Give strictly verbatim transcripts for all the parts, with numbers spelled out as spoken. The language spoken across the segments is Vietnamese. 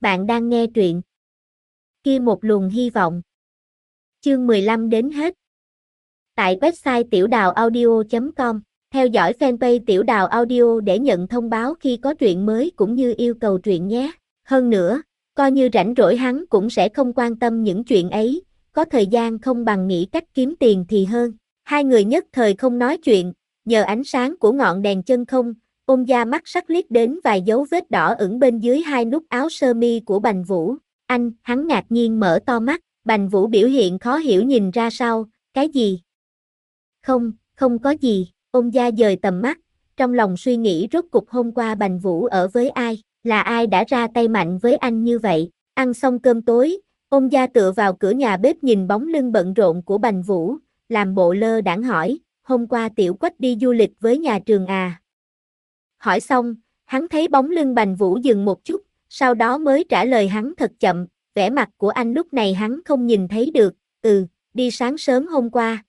Bạn đang nghe truyện Kia một luồng hy vọng. Chương mười lăm đến hết. Tại website tiểu đào audio chấm com, theo dõi fanpage Tiểu Đào Audio để nhận thông báo khi có truyện mới cũng như yêu cầu truyện nhé. Hơn nữa, coi như rảnh rỗi hắn cũng sẽ không quan tâm những chuyện ấy, có thời gian không bằng nghĩ cách kiếm tiền thì hơn. Hai người nhất thời không nói chuyện, nhờ ánh sáng của ngọn đèn chân không, Ôn Gia mắt sắc liếc đến vài dấu vết đỏ ửng bên dưới hai nút áo sơ mi của Bành Vũ. Anh, hắn ngạc nhiên mở to mắt, Bành Vũ biểu hiện khó hiểu nhìn ra sau, cái gì? Không, không có gì. Ôn Gia dời tầm mắt, trong lòng suy nghĩ rốt cục hôm qua Bành Vũ ở với ai, là ai đã ra tay mạnh với anh như vậy. Ăn xong cơm tối, Ôn Gia tựa vào cửa nhà bếp nhìn bóng lưng bận rộn của Bành Vũ, làm bộ lơ đãng hỏi, hôm qua Tiểu Quách đi du lịch với nhà trường à? Hỏi xong, hắn thấy bóng lưng Bành Vũ dừng một chút, sau đó mới trả lời hắn thật chậm, vẻ mặt của anh lúc này hắn không nhìn thấy được, ừ, đi sáng sớm hôm qua.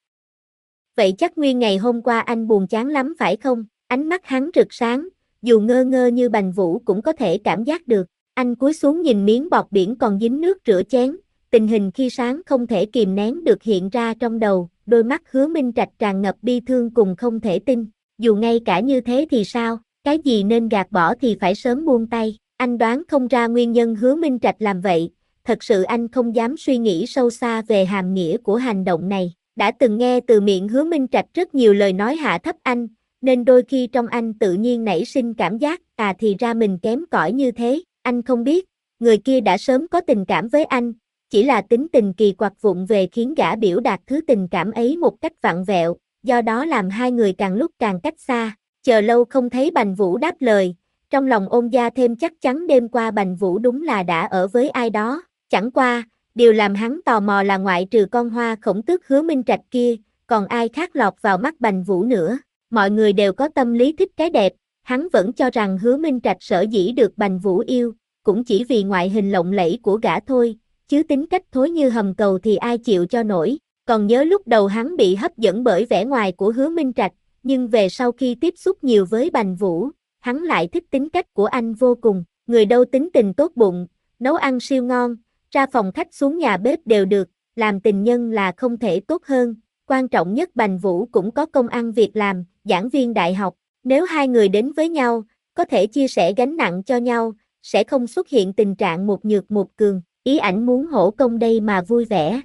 Vậy chắc nguyên ngày hôm qua anh buồn chán lắm phải không? Ánh mắt hắn rực sáng, dù ngơ ngơ như Bành Vũ cũng có thể cảm giác được. Anh cúi xuống nhìn miếng bọt biển còn dính nước rửa chén, tình hình khi sáng không thể kìm nén được hiện ra trong đầu, đôi mắt Hứa Minh Trạch tràn ngập bi thương cùng không thể tin. Dù ngay cả như thế thì sao, cái gì nên gạt bỏ thì phải sớm buông tay. Anh đoán không ra nguyên nhân Hứa Minh Trạch làm vậy, thật sự anh không dám suy nghĩ sâu xa về hàm nghĩa của hành động này. Đã từng nghe từ miệng Hứa Minh Trạch rất nhiều lời nói hạ thấp anh, nên đôi khi trong anh tự nhiên nảy sinh cảm giác, à thì ra mình kém cỏi như thế. Anh không biết, người kia đã sớm có tình cảm với anh, chỉ là tính tình kỳ quặc vụng về khiến gã biểu đạt thứ tình cảm ấy một cách vặn vẹo, do đó làm hai người càng lúc càng cách xa. Chờ lâu không thấy Bành Vũ đáp lời, trong lòng Ôn Gia thêm chắc chắn đêm qua Bành Vũ đúng là đã ở với ai đó. Chẳng qua, điều làm hắn tò mò là ngoại trừ con hoa khổng tước Hứa Minh Trạch kia, còn ai khác lọt vào mắt Bành Vũ nữa. Mọi người đều có tâm lý thích cái đẹp, hắn vẫn cho rằng Hứa Minh Trạch sở dĩ được Bành Vũ yêu, cũng chỉ vì ngoại hình lộng lẫy của gã thôi, chứ tính cách thối như hầm cầu thì ai chịu cho nổi. Còn nhớ lúc đầu hắn bị hấp dẫn bởi vẻ ngoài của Hứa Minh Trạch, nhưng về sau khi tiếp xúc nhiều với Bành Vũ, hắn lại thích tính cách của anh vô cùng. Người đâu tính tình tốt bụng, nấu ăn siêu ngon, ra phòng khách xuống nhà bếp đều được, làm tình nhân là không thể tốt hơn. Quan trọng nhất Bành Vũ cũng có công ăn việc làm, giảng viên đại học. Nếu hai người đến với nhau, có thể chia sẻ gánh nặng cho nhau, sẽ không xuất hiện tình trạng một nhược một cường. Ý ảnh muốn hỗ công đây mà vui vẻ.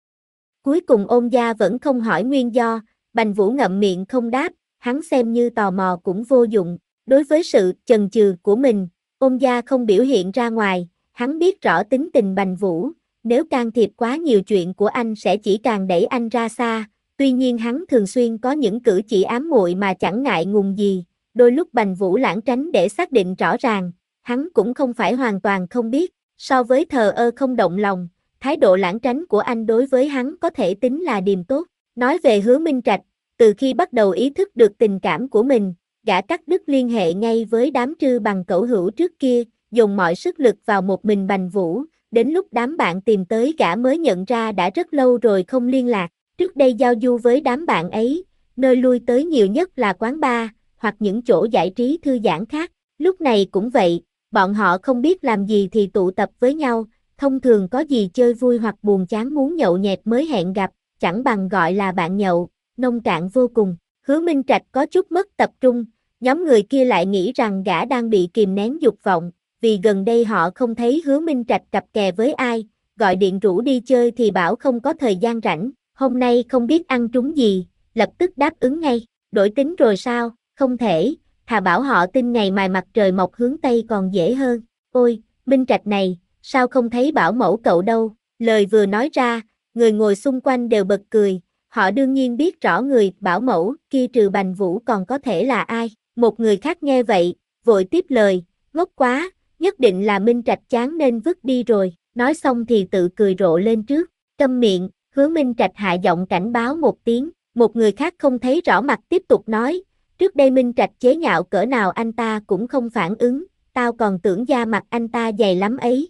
Cuối cùng Ôn Gia vẫn không hỏi nguyên do, Bành Vũ ngậm miệng không đáp, hắn xem như tò mò cũng vô dụng. Đối với sự chần chừ của mình, Ôn Gia không biểu hiện ra ngoài, hắn biết rõ tính tình Bành Vũ, nếu can thiệp quá nhiều chuyện của anh sẽ chỉ càng đẩy anh ra xa, tuy nhiên hắn thường xuyên có những cử chỉ ám muội mà chẳng ngại ngùng gì, đôi lúc Bành Vũ lảng tránh để xác định rõ ràng, hắn cũng không phải hoàn toàn không biết, so với thờ ơ không động lòng, thái độ lảng tránh của anh đối với hắn có thể tính là điềm tốt. Nói về Hứa Minh Trạch, từ khi bắt đầu ý thức được tình cảm của mình, gã cắt đứt liên hệ ngay với đám Trư Bằng cẩu hữu trước kia, dùng mọi sức lực vào một mình Bành Vũ, đến lúc đám bạn tìm tới gã mới nhận ra đã rất lâu rồi không liên lạc. Trước đây giao du với đám bạn ấy, nơi lui tới nhiều nhất là quán bar, hoặc những chỗ giải trí thư giãn khác. Lúc này cũng vậy, bọn họ không biết làm gì thì tụ tập với nhau, thông thường có gì chơi vui hoặc buồn chán muốn nhậu nhẹt mới hẹn gặp, chẳng bằng gọi là bạn nhậu, nông cạn vô cùng. Hứa Minh Trạch có chút mất tập trung, nhóm người kia lại nghĩ rằng gã đang bị kìm nén dục vọng, vì gần đây họ không thấy Hứa Minh Trạch cặp kè với ai, gọi điện rủ đi chơi thì bảo không có thời gian rảnh, hôm nay không biết ăn trúng gì, lập tức đáp ứng ngay. Đổi tính rồi sao? Không thể, thà bảo họ tin ngày mai mặt trời mọc hướng Tây còn dễ hơn. Ôi, Minh Trạch này, sao không thấy bảo mẫu cậu đâu? Lời vừa nói ra, người ngồi xung quanh đều bật cười, họ đương nhiên biết rõ người bảo mẫu kia trừ Bành Vũ còn có thể là ai. Một người khác nghe vậy, vội tiếp lời, ngốc quá, nhất định là Minh Trạch chán nên vứt đi rồi. Nói xong thì tự cười rộ lên trước, câm miệng. Hứa Minh Trạch hạ giọng cảnh báo một tiếng, một người khác không thấy rõ mặt tiếp tục nói, trước đây Minh Trạch chế nhạo cỡ nào anh ta cũng không phản ứng, tao còn tưởng da mặt anh ta dày lắm ấy.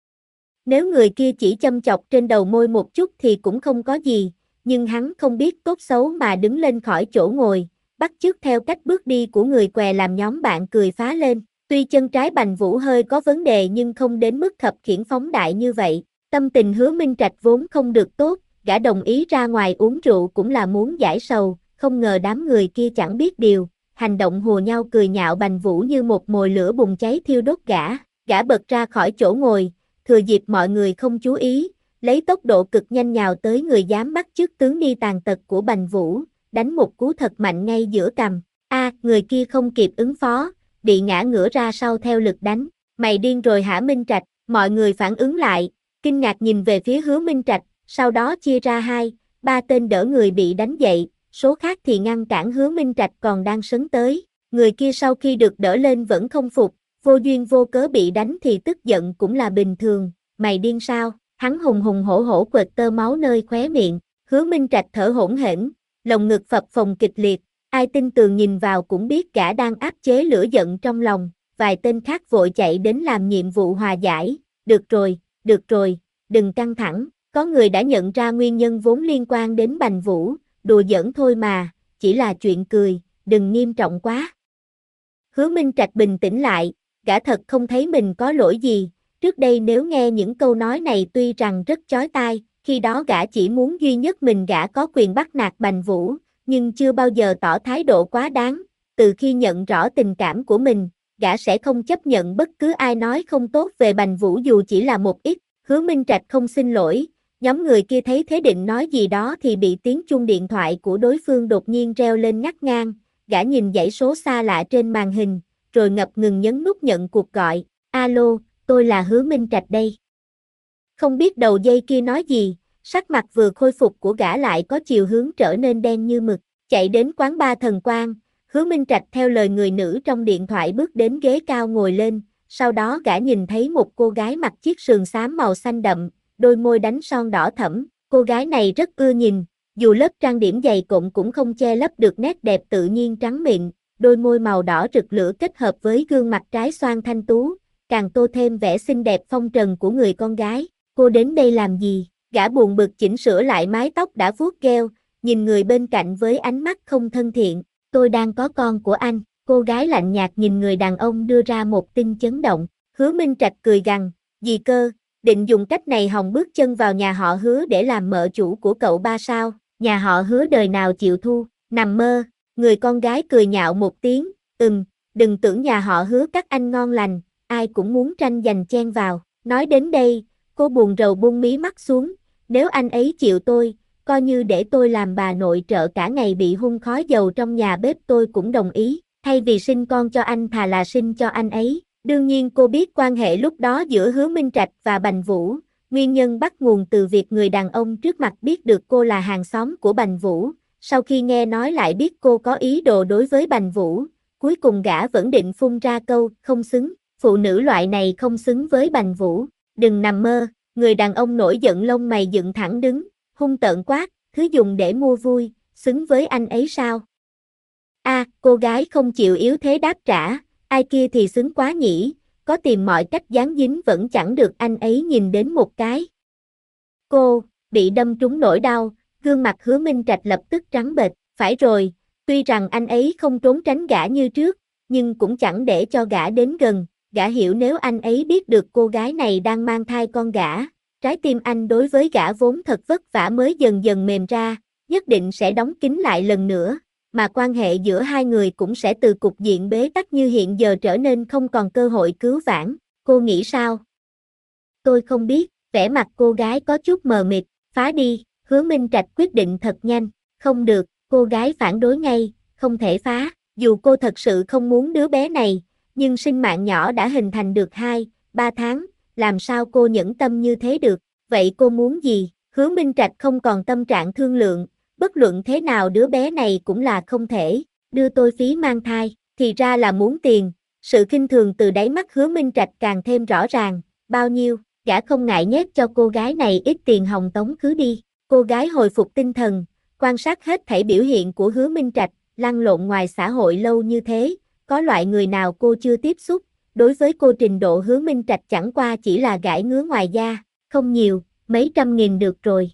Nếu người kia chỉ châm chọc trên đầu môi một chút thì cũng không có gì, nhưng hắn không biết tốt xấu mà đứng lên khỏi chỗ ngồi, bắt chước theo cách bước đi của người què làm nhóm bạn cười phá lên. Tuy chân trái Bành Vũ hơi có vấn đề nhưng không đến mức khập khiễng phóng đại như vậy. Tâm tình Hứa Minh Trạch vốn không được tốt, gã đồng ý ra ngoài uống rượu cũng là muốn giải sầu, không ngờ đám người kia chẳng biết điều, hành động hùa nhau cười nhạo Bành Vũ như một mồi lửa bùng cháy thiêu đốt gã. Gã bật ra khỏi chỗ ngồi, thừa dịp mọi người không chú ý, lấy tốc độ cực nhanh nhào tới người dám bắt chước tướng đi tàn tật của Bành Vũ, đánh một cú thật mạnh ngay giữa cằm. A, người kia không kịp ứng phó, bị ngã ngửa ra sau theo lực đánh. Mày điên rồi hả Minh Trạch? Mọi người phản ứng lại, kinh ngạc nhìn về phía Hứa Minh Trạch, sau đó chia ra hai, ba tên đỡ người bị đánh dậy, số khác thì ngăn cản Hứa Minh Trạch còn đang sấn tới. Người kia sau khi được đỡ lên vẫn không phục, vô duyên vô cớ bị đánh thì tức giận cũng là bình thường. Mày điên sao? Hắn hùng hùng hổ hổ quệt tơ máu nơi khóe miệng. Hứa Minh Trạch thở hổn hển, lồng ngực phập phồng kịch liệt, ai tin tường nhìn vào cũng biết gã đang áp chế lửa giận trong lòng. Vài tên khác vội chạy đến làm nhiệm vụ hòa giải. Được rồi, được rồi, đừng căng thẳng, có người đã nhận ra nguyên nhân vốn liên quan đến Bành Vũ, đùa giỡn thôi mà, chỉ là chuyện cười, đừng nghiêm trọng quá. Hứa Minh Trạch bình tĩnh lại, gã thật không thấy mình có lỗi gì, trước đây nếu nghe những câu nói này tuy rằng rất chói tai, khi đó gã chỉ muốn duy nhất mình gã có quyền bắt nạt Bành Vũ, nhưng chưa bao giờ tỏ thái độ quá đáng, từ khi nhận rõ tình cảm của mình, gã sẽ không chấp nhận bất cứ ai nói không tốt về Bành Vũ dù chỉ là một ít. Hứa Minh Trạch không xin lỗi, nhóm người kia thấy thế định nói gì đó thì bị tiếng chuông điện thoại của đối phương đột nhiên reo lên ngắt ngang, gã nhìn dãy số xa lạ trên màn hình, rồi ngập ngừng nhấn nút nhận cuộc gọi. Alo, tôi là Hứa Minh Trạch đây. Không biết đầu dây kia nói gì, sắc mặt vừa khôi phục của gã lại có chiều hướng trở nên đen như mực, chạy đến quán bar Thần Quang. Hứa Minh Trạch theo lời người nữ trong điện thoại bước đến ghế cao ngồi lên, sau đó gã nhìn thấy một cô gái mặc chiếc sườn xám màu xanh đậm, đôi môi đánh son đỏ thẫm, cô gái này rất ưa nhìn, dù lớp trang điểm dày cộm cũng không che lấp được nét đẹp tự nhiên trắng mịn, đôi môi màu đỏ rực lửa kết hợp với gương mặt trái xoan thanh tú, càng tô thêm vẻ xinh đẹp phong trần của người con gái. Cô đến đây làm gì? Gã buồn bực chỉnh sửa lại mái tóc đã vuốt gheo, nhìn người bên cạnh với ánh mắt không thân thiện. Tôi đang có con của anh. Cô gái lạnh nhạt nhìn người đàn ông đưa ra một tin chấn động. Hứa Minh Trạch cười gằn, gì cơ, định dùng cách này hòng bước chân vào nhà họ Hứa để làm mợ chủ của cậu ba sao? Nhà họ Hứa đời nào chịu thu, nằm mơ. Người con gái cười nhạo một tiếng, ừm, đừng tưởng nhà họ Hứa các anh ngon lành, ai cũng muốn tranh giành chen vào. Nói đến đây, cô buồn rầu buông mí mắt xuống, nếu anh ấy chịu tôi, coi như để tôi làm bà nội trợ cả ngày bị hun khói dầu trong nhà bếp tôi cũng đồng ý, thay vì sinh con cho anh thà là sinh cho anh ấy. Đương nhiên cô biết quan hệ lúc đó giữa Hứa Minh Trạch và Bành Vũ, nguyên nhân bắt nguồn từ việc người đàn ông trước mặt biết được cô là hàng xóm của Bành Vũ, sau khi nghe nói lại biết cô có ý đồ đối với Bành Vũ, cuối cùng gã vẫn định phun ra câu, không xứng, phụ nữ loại này không xứng với Bành Vũ, đừng nằm mơ. Người đàn ông nổi giận lông mày dựng thẳng đứng, hung tợn quát, thứ dùng để mua vui, xứng với anh ấy sao? A, à, cô gái không chịu yếu thế đáp trả, ai kia thì xứng quá nhỉ, có tìm mọi cách dán dính vẫn chẳng được anh ấy nhìn đến một cái. Cô, bị đâm trúng nỗi đau, gương mặt Hứa Minh Trạch lập tức trắng bệch, phải rồi, tuy rằng anh ấy không trốn tránh gã như trước, nhưng cũng chẳng để cho gã đến gần. Gã hiểu nếu anh ấy biết được cô gái này đang mang thai con gã, trái tim anh đối với gã vốn thật vất vả mới dần dần mềm ra, nhất định sẽ đóng kín lại lần nữa, mà quan hệ giữa hai người cũng sẽ từ cục diện bế tắc như hiện giờ trở nên không còn cơ hội cứu vãn. Cô nghĩ sao? Tôi không biết, vẻ mặt cô gái có chút mờ mịt, phá đi. Hứa Minh Trạch quyết định thật nhanh, không được, cô gái phản đối ngay, không thể phá, dù cô thật sự không muốn đứa bé này. Nhưng sinh mạng nhỏ đã hình thành được hai, ba tháng, làm sao cô nhẫn tâm như thế được, vậy cô muốn gì? Hứa Minh Trạch không còn tâm trạng thương lượng, bất luận thế nào đứa bé này cũng là không thể, đưa tôi phí mang thai, thì ra là muốn tiền, sự khinh thường từ đáy mắt Hứa Minh Trạch càng thêm rõ ràng, bao nhiêu, gã không ngại nhét cho cô gái này ít tiền hồng tống khứ đi, cô gái hồi phục tinh thần, quan sát hết thảy biểu hiện của Hứa Minh Trạch, lăn lộn ngoài xã hội lâu như thế. Có loại người nào cô chưa tiếp xúc, đối với cô trình độ Hứa Minh Trạch chẳng qua chỉ là gãi ngứa ngoài da, không nhiều, mấy trăm nghìn được rồi.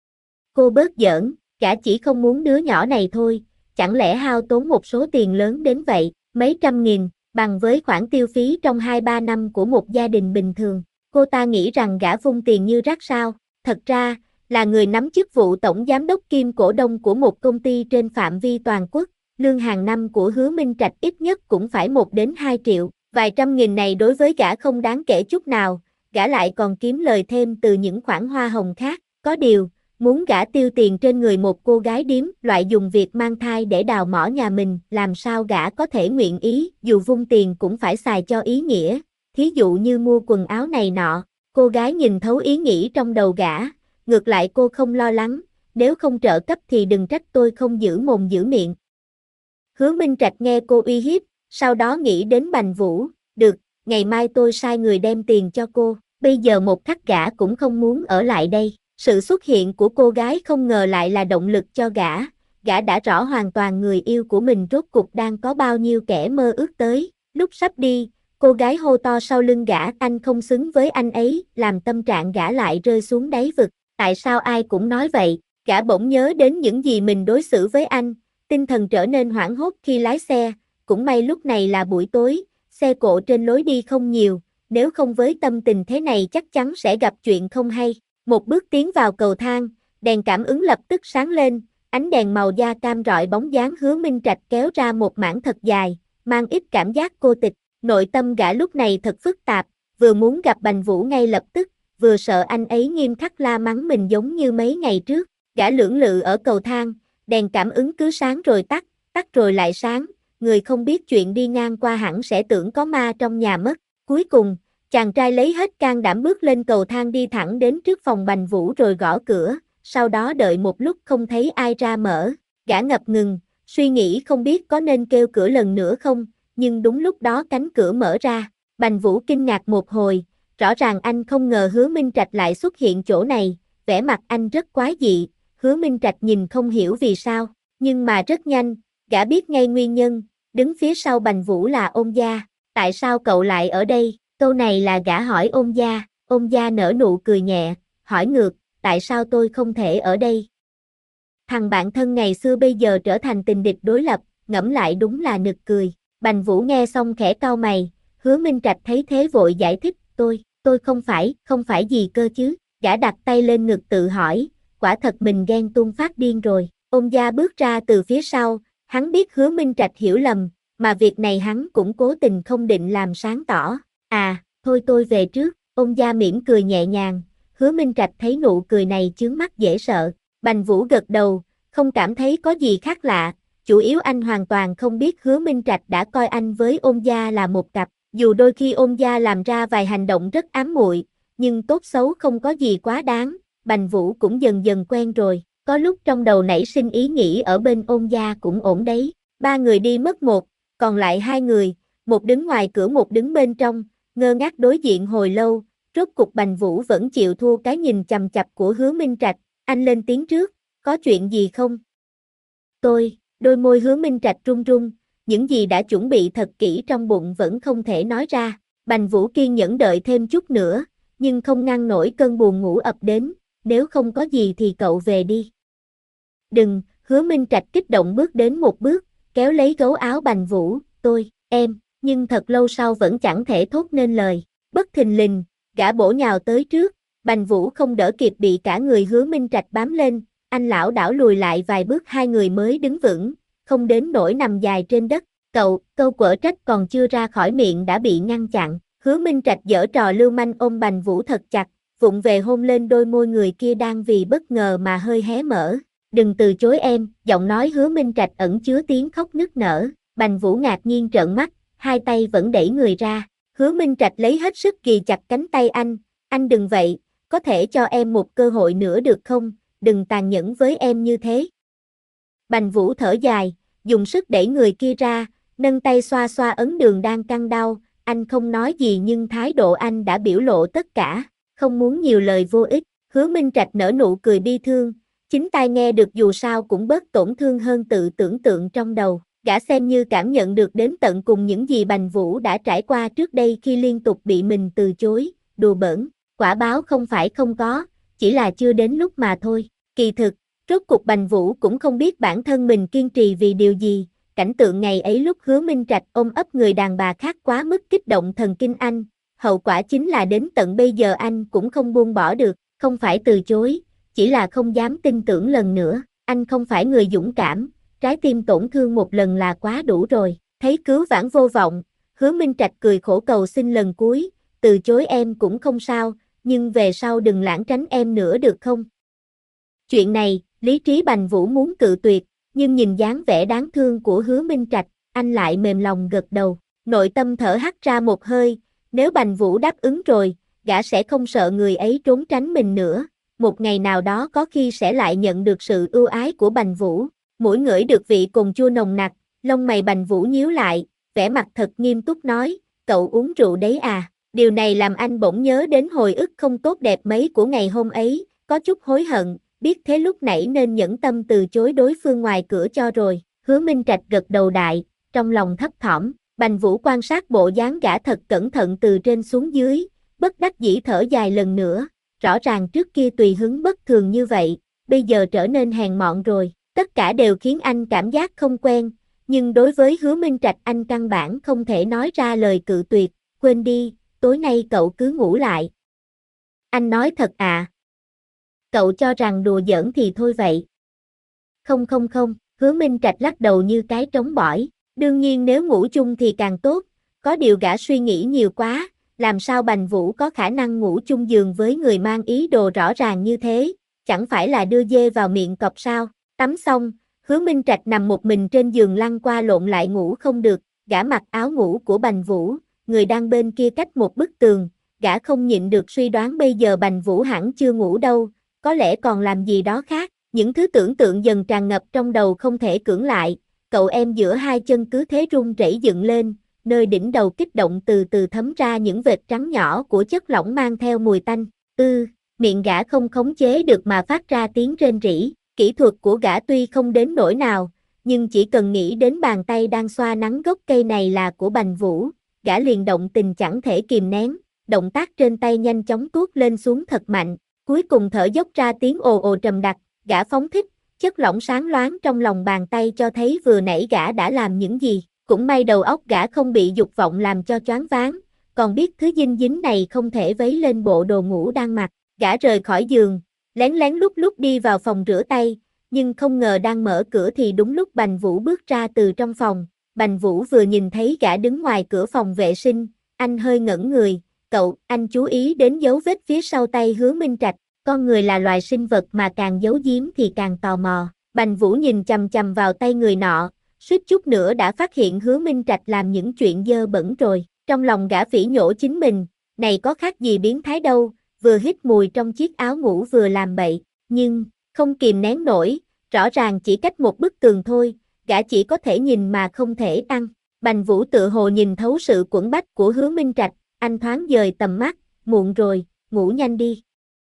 Cô bớt giỡn, gã chỉ không muốn đứa nhỏ này thôi, chẳng lẽ hao tốn một số tiền lớn đến vậy, mấy trăm nghìn, bằng với khoản tiêu phí trong hai ba năm của một gia đình bình thường. Cô ta nghĩ rằng gã vung tiền như rác sao, thật ra, là người nắm chức vụ tổng giám đốc kiêm cổ đông của một công ty trên phạm vi toàn quốc, lương hàng năm của Hứa Minh Trạch ít nhất cũng phải một đến hai triệu, vài trăm nghìn này đối với gã không đáng kể chút nào, gã lại còn kiếm lời thêm từ những khoản hoa hồng khác, có điều, muốn gã tiêu tiền trên người một cô gái điếm loại dùng việc mang thai để đào mỏ nhà mình, làm sao gã có thể nguyện ý, dù vung tiền cũng phải xài cho ý nghĩa, thí dụ như mua quần áo này nọ, cô gái nhìn thấu ý nghĩ trong đầu gã, ngược lại cô không lo lắng, nếu không trợ cấp thì đừng trách tôi không giữ mồm giữ miệng. Hứa Minh Trạch nghe cô uy hiếp, sau đó nghĩ đến Bành Vũ, được, ngày mai tôi sai người đem tiền cho cô, bây giờ một khắc gã cũng không muốn ở lại đây. Sự xuất hiện của cô gái không ngờ lại là động lực cho gã, gã đã rõ hoàn toàn người yêu của mình rốt cuộc đang có bao nhiêu kẻ mơ ước tới, lúc sắp đi, cô gái hô to sau lưng gã anh không xứng với anh ấy, làm tâm trạng gã lại rơi xuống đáy vực, tại sao ai cũng nói vậy, gã bỗng nhớ đến những gì mình đối xử với anh, tinh thần trở nên hoảng hốt khi lái xe, cũng may lúc này là buổi tối, xe cộ trên lối đi không nhiều, nếu không với tâm tình thế này chắc chắn sẽ gặp chuyện không hay. Một bước tiến vào cầu thang, đèn cảm ứng lập tức sáng lên, ánh đèn màu da cam rọi bóng dáng Hứa Minh Trạch kéo ra một mảng thật dài, mang ít cảm giác cô tịch, nội tâm gã lúc này thật phức tạp, vừa muốn gặp Bành Vũ ngay lập tức, vừa sợ anh ấy nghiêm khắc la mắng mình giống như mấy ngày trước, gã lưỡng lự ở cầu thang, đèn cảm ứng cứ sáng rồi tắt, tắt rồi lại sáng, người không biết chuyện đi ngang qua hẳn sẽ tưởng có ma trong nhà mất, cuối cùng, chàng trai lấy hết can đảm bước lên cầu thang đi thẳng đến trước phòng Bành Vũ rồi gõ cửa, sau đó đợi một lúc không thấy ai ra mở, gã ngập ngừng, suy nghĩ không biết có nên kêu cửa lần nữa không, nhưng đúng lúc đó cánh cửa mở ra, Bành Vũ kinh ngạc một hồi, rõ ràng anh không ngờ Hứa Minh Trạch lại xuất hiện chỗ này, vẻ mặt anh rất quái dị, Hứa Minh Trạch nhìn không hiểu vì sao, nhưng mà rất nhanh, gã biết ngay nguyên nhân, đứng phía sau Bành Vũ là Ôn Gia, tại sao cậu lại ở đây? Câu này là gã hỏi Ôn Gia, Ôn Gia nở nụ cười nhẹ, hỏi ngược, tại sao tôi không thể ở đây? Thằng bạn thân ngày xưa bây giờ trở thành tình địch đối lập, ngẫm lại đúng là nực cười. Bành Vũ nghe xong khẽ cau mày, Hứa Minh Trạch thấy thế vội giải thích, tôi, tôi không phải, không phải gì cơ chứ, gã đặt tay lên ngực tự hỏi, quả thật mình ghen tuông phát điên rồi. Ôn Gia bước ra từ phía sau, hắn biết Hứa Minh Trạch hiểu lầm, mà việc này hắn cũng cố tình không định làm sáng tỏ. À, thôi tôi về trước, Ôn Gia mỉm cười nhẹ nhàng, Hứa Minh Trạch thấy nụ cười này chướng mắt dễ sợ, Bành Vũ gật đầu, không cảm thấy có gì khác lạ, chủ yếu anh hoàn toàn không biết Hứa Minh Trạch đã coi anh với Ôn Gia là một cặp, dù đôi khi Ôn Gia làm ra vài hành động rất ám muội, nhưng tốt xấu không có gì quá đáng, Bành Vũ cũng dần dần quen rồi, có lúc trong đầu nảy sinh ý nghĩ ở bên Ôn Gia cũng ổn đấy, ba người đi mất một, còn lại hai người, một đứng ngoài cửa một đứng bên trong, ngơ ngác đối diện hồi lâu, rốt cục Bành Vũ vẫn chịu thua cái nhìn chằm chằm của Hứa Minh Trạch, anh lên tiếng trước, có chuyện gì không? Tôi, đôi môi Hứa Minh Trạch run run, những gì đã chuẩn bị thật kỹ trong bụng vẫn không thể nói ra, Bành Vũ kiên nhẫn đợi thêm chút nữa, nhưng không ngăn nổi cơn buồn ngủ ập đến, nếu không có gì thì cậu về đi. Đừng, Hứa Minh Trạch kích động bước đến một bước, kéo lấy gấu áo Bành Vũ, tôi, em, nhưng thật lâu sau vẫn chẳng thể thốt nên lời, bất thình lình, gã bổ nhào tới trước, Bành Vũ không đỡ kịp bị cả người Hứa Minh Trạch bám lên, anh lảo đảo lùi lại vài bước hai người mới đứng vững, không đến nỗi nằm dài trên đất, cậu, câu quở trách còn chưa ra khỏi miệng đã bị ngăn chặn, Hứa Minh Trạch giở trò lưu manh ôm Bành Vũ thật chặt, vụng về hôn lên đôi môi người kia đang vì bất ngờ mà hơi hé mở, đừng từ chối em, giọng nói Hứa Minh Trạch ẩn chứa tiếng khóc nức nở, Bành Vũ ngạc nhiên trợn mắt, hai tay vẫn đẩy người ra, Hứa Minh Trạch lấy hết sức ghì chặt cánh tay anh, anh đừng vậy, có thể cho em một cơ hội nữa được không, đừng tàn nhẫn với em như thế. Bành Vũ thở dài, dùng sức đẩy người kia ra, nâng tay xoa xoa ấn đường đang căng đau, anh không nói gì nhưng thái độ anh đã biểu lộ tất cả, không muốn nhiều lời vô ích, Hứa Minh Trạch nở nụ cười bi thương, chính tai nghe được dù sao cũng bớt tổn thương hơn tự tưởng tượng trong đầu, gã xem như cảm nhận được đến tận cùng những gì Bành Vũ đã trải qua trước đây khi liên tục bị mình từ chối, đùa bỡn, quả báo không phải không có, chỉ là chưa đến lúc mà thôi, kỳ thực, rốt cuộc Bành Vũ cũng không biết bản thân mình kiên trì vì điều gì, cảnh tượng ngày ấy lúc Hứa Minh Trạch ôm ấp người đàn bà khác quá mức kích động thần kinh anh, hậu quả chính là đến tận bây giờ anh cũng không buông bỏ được, không phải từ chối, chỉ là không dám tin tưởng lần nữa, anh không phải người dũng cảm, trái tim tổn thương một lần là quá đủ rồi, thấy cứu vãn vô vọng, Hứa Minh Trạch cười khổ cầu xin lần cuối, từ chối em cũng không sao, nhưng về sau đừng lãng tránh em nữa được không? Chuyện này, lý trí Bành Vũ muốn cự tuyệt, nhưng nhìn dáng vẻ đáng thương của Hứa Minh Trạch, anh lại mềm lòng gật đầu, nội tâm thở hắt ra một hơi, nếu Bành Vũ đáp ứng rồi, gã sẽ không sợ người ấy trốn tránh mình nữa, một ngày nào đó có khi sẽ lại nhận được sự ưu ái của Bành Vũ, mũi ngửi được vị cồn chua nồng nặc, lông mày Bành Vũ nhíu lại, vẻ mặt thật nghiêm túc nói, cậu uống rượu đấy à, điều này làm anh bỗng nhớ đến hồi ức không tốt đẹp mấy của ngày hôm ấy, có chút hối hận, biết thế lúc nãy nên nhẫn tâm từ chối đối phương ngoài cửa cho rồi, Hứa Minh Trạch gật đầu đại, trong lòng thấp thỏm, Bành Vũ quan sát bộ dáng gã thật cẩn thận từ trên xuống dưới, bất đắc dĩ thở dài lần nữa, rõ ràng trước kia tùy hứng bất thường như vậy, bây giờ trở nên hèn mọn rồi, tất cả đều khiến anh cảm giác không quen, nhưng đối với Hứa Minh Trạch anh căn bản không thể nói ra lời cự tuyệt, quên đi, tối nay cậu cứ ngủ lại. Anh nói thật à? Cậu cho rằng đùa giỡn thì thôi vậy. Không không không, Hứa Minh Trạch lắc đầu như cái trống bỏi, đương nhiên nếu ngủ chung thì càng tốt, có điều gã suy nghĩ nhiều quá, làm sao Bành Vũ có khả năng ngủ chung giường với người mang ý đồ rõ ràng như thế, chẳng phải là đưa dê vào miệng cọp sao, tắm xong, Hứa Minh Trạch nằm một mình trên giường lăn qua lộn lại ngủ không được, gã mặc áo ngủ của Bành Vũ, người đang bên kia cách một bức tường, gã không nhịn được suy đoán bây giờ Bành Vũ hẳn chưa ngủ đâu, có lẽ còn làm gì đó khác, những thứ tưởng tượng dần tràn ngập trong đầu không thể cưỡng lại, cậu em giữa hai chân cứ thế run rẩy dựng lên, nơi đỉnh đầu kích động từ từ thấm ra những vệt trắng nhỏ của chất lỏng mang theo mùi tanh, ư, miệng gã không khống chế được mà phát ra tiếng rên rỉ, kỹ thuật của gã tuy không đến nỗi nào, nhưng chỉ cần nghĩ đến bàn tay đang xoa nắng gốc cây này là của Bành Vũ, gã liền động tình chẳng thể kìm nén, động tác trên tay nhanh chóng tuốt lên xuống thật mạnh, cuối cùng thở dốc ra tiếng ồ ồ trầm đặc, gã phóng thích, chất lỏng sáng loáng trong lòng bàn tay cho thấy vừa nãy gã đã làm những gì, cũng may đầu óc gã không bị dục vọng làm cho choáng váng, còn biết thứ dinh dính này không thể vấy lên bộ đồ ngủ đang mặc, gã rời khỏi giường, lén lén lúc lúc đi vào phòng rửa tay, nhưng không ngờ đang mở cửa thì đúng lúc Bành Vũ bước ra từ trong phòng, Bành Vũ vừa nhìn thấy gã đứng ngoài cửa phòng vệ sinh, anh hơi ngẩn người, cậu, anh chú ý đến dấu vết phía sau tay Hứa Minh Trạch, con người là loài sinh vật mà càng giấu giếm thì càng tò mò, Bành Vũ nhìn chằm chằm vào tay người nọ, suýt chút nữa đã phát hiện Hứa Minh Trạch làm những chuyện dơ bẩn rồi, trong lòng gã phỉ nhổ chính mình, này có khác gì biến thái đâu, vừa hít mùi trong chiếc áo ngủ vừa làm bậy, nhưng, không kìm nén nổi, rõ ràng chỉ cách một bức tường thôi, gã chỉ có thể nhìn mà không thể ăn, Bành Vũ tự hồ nhìn thấu sự quẫn bách của Hứa Minh Trạch, anh thoáng dời tầm mắt, muộn rồi, ngủ nhanh đi.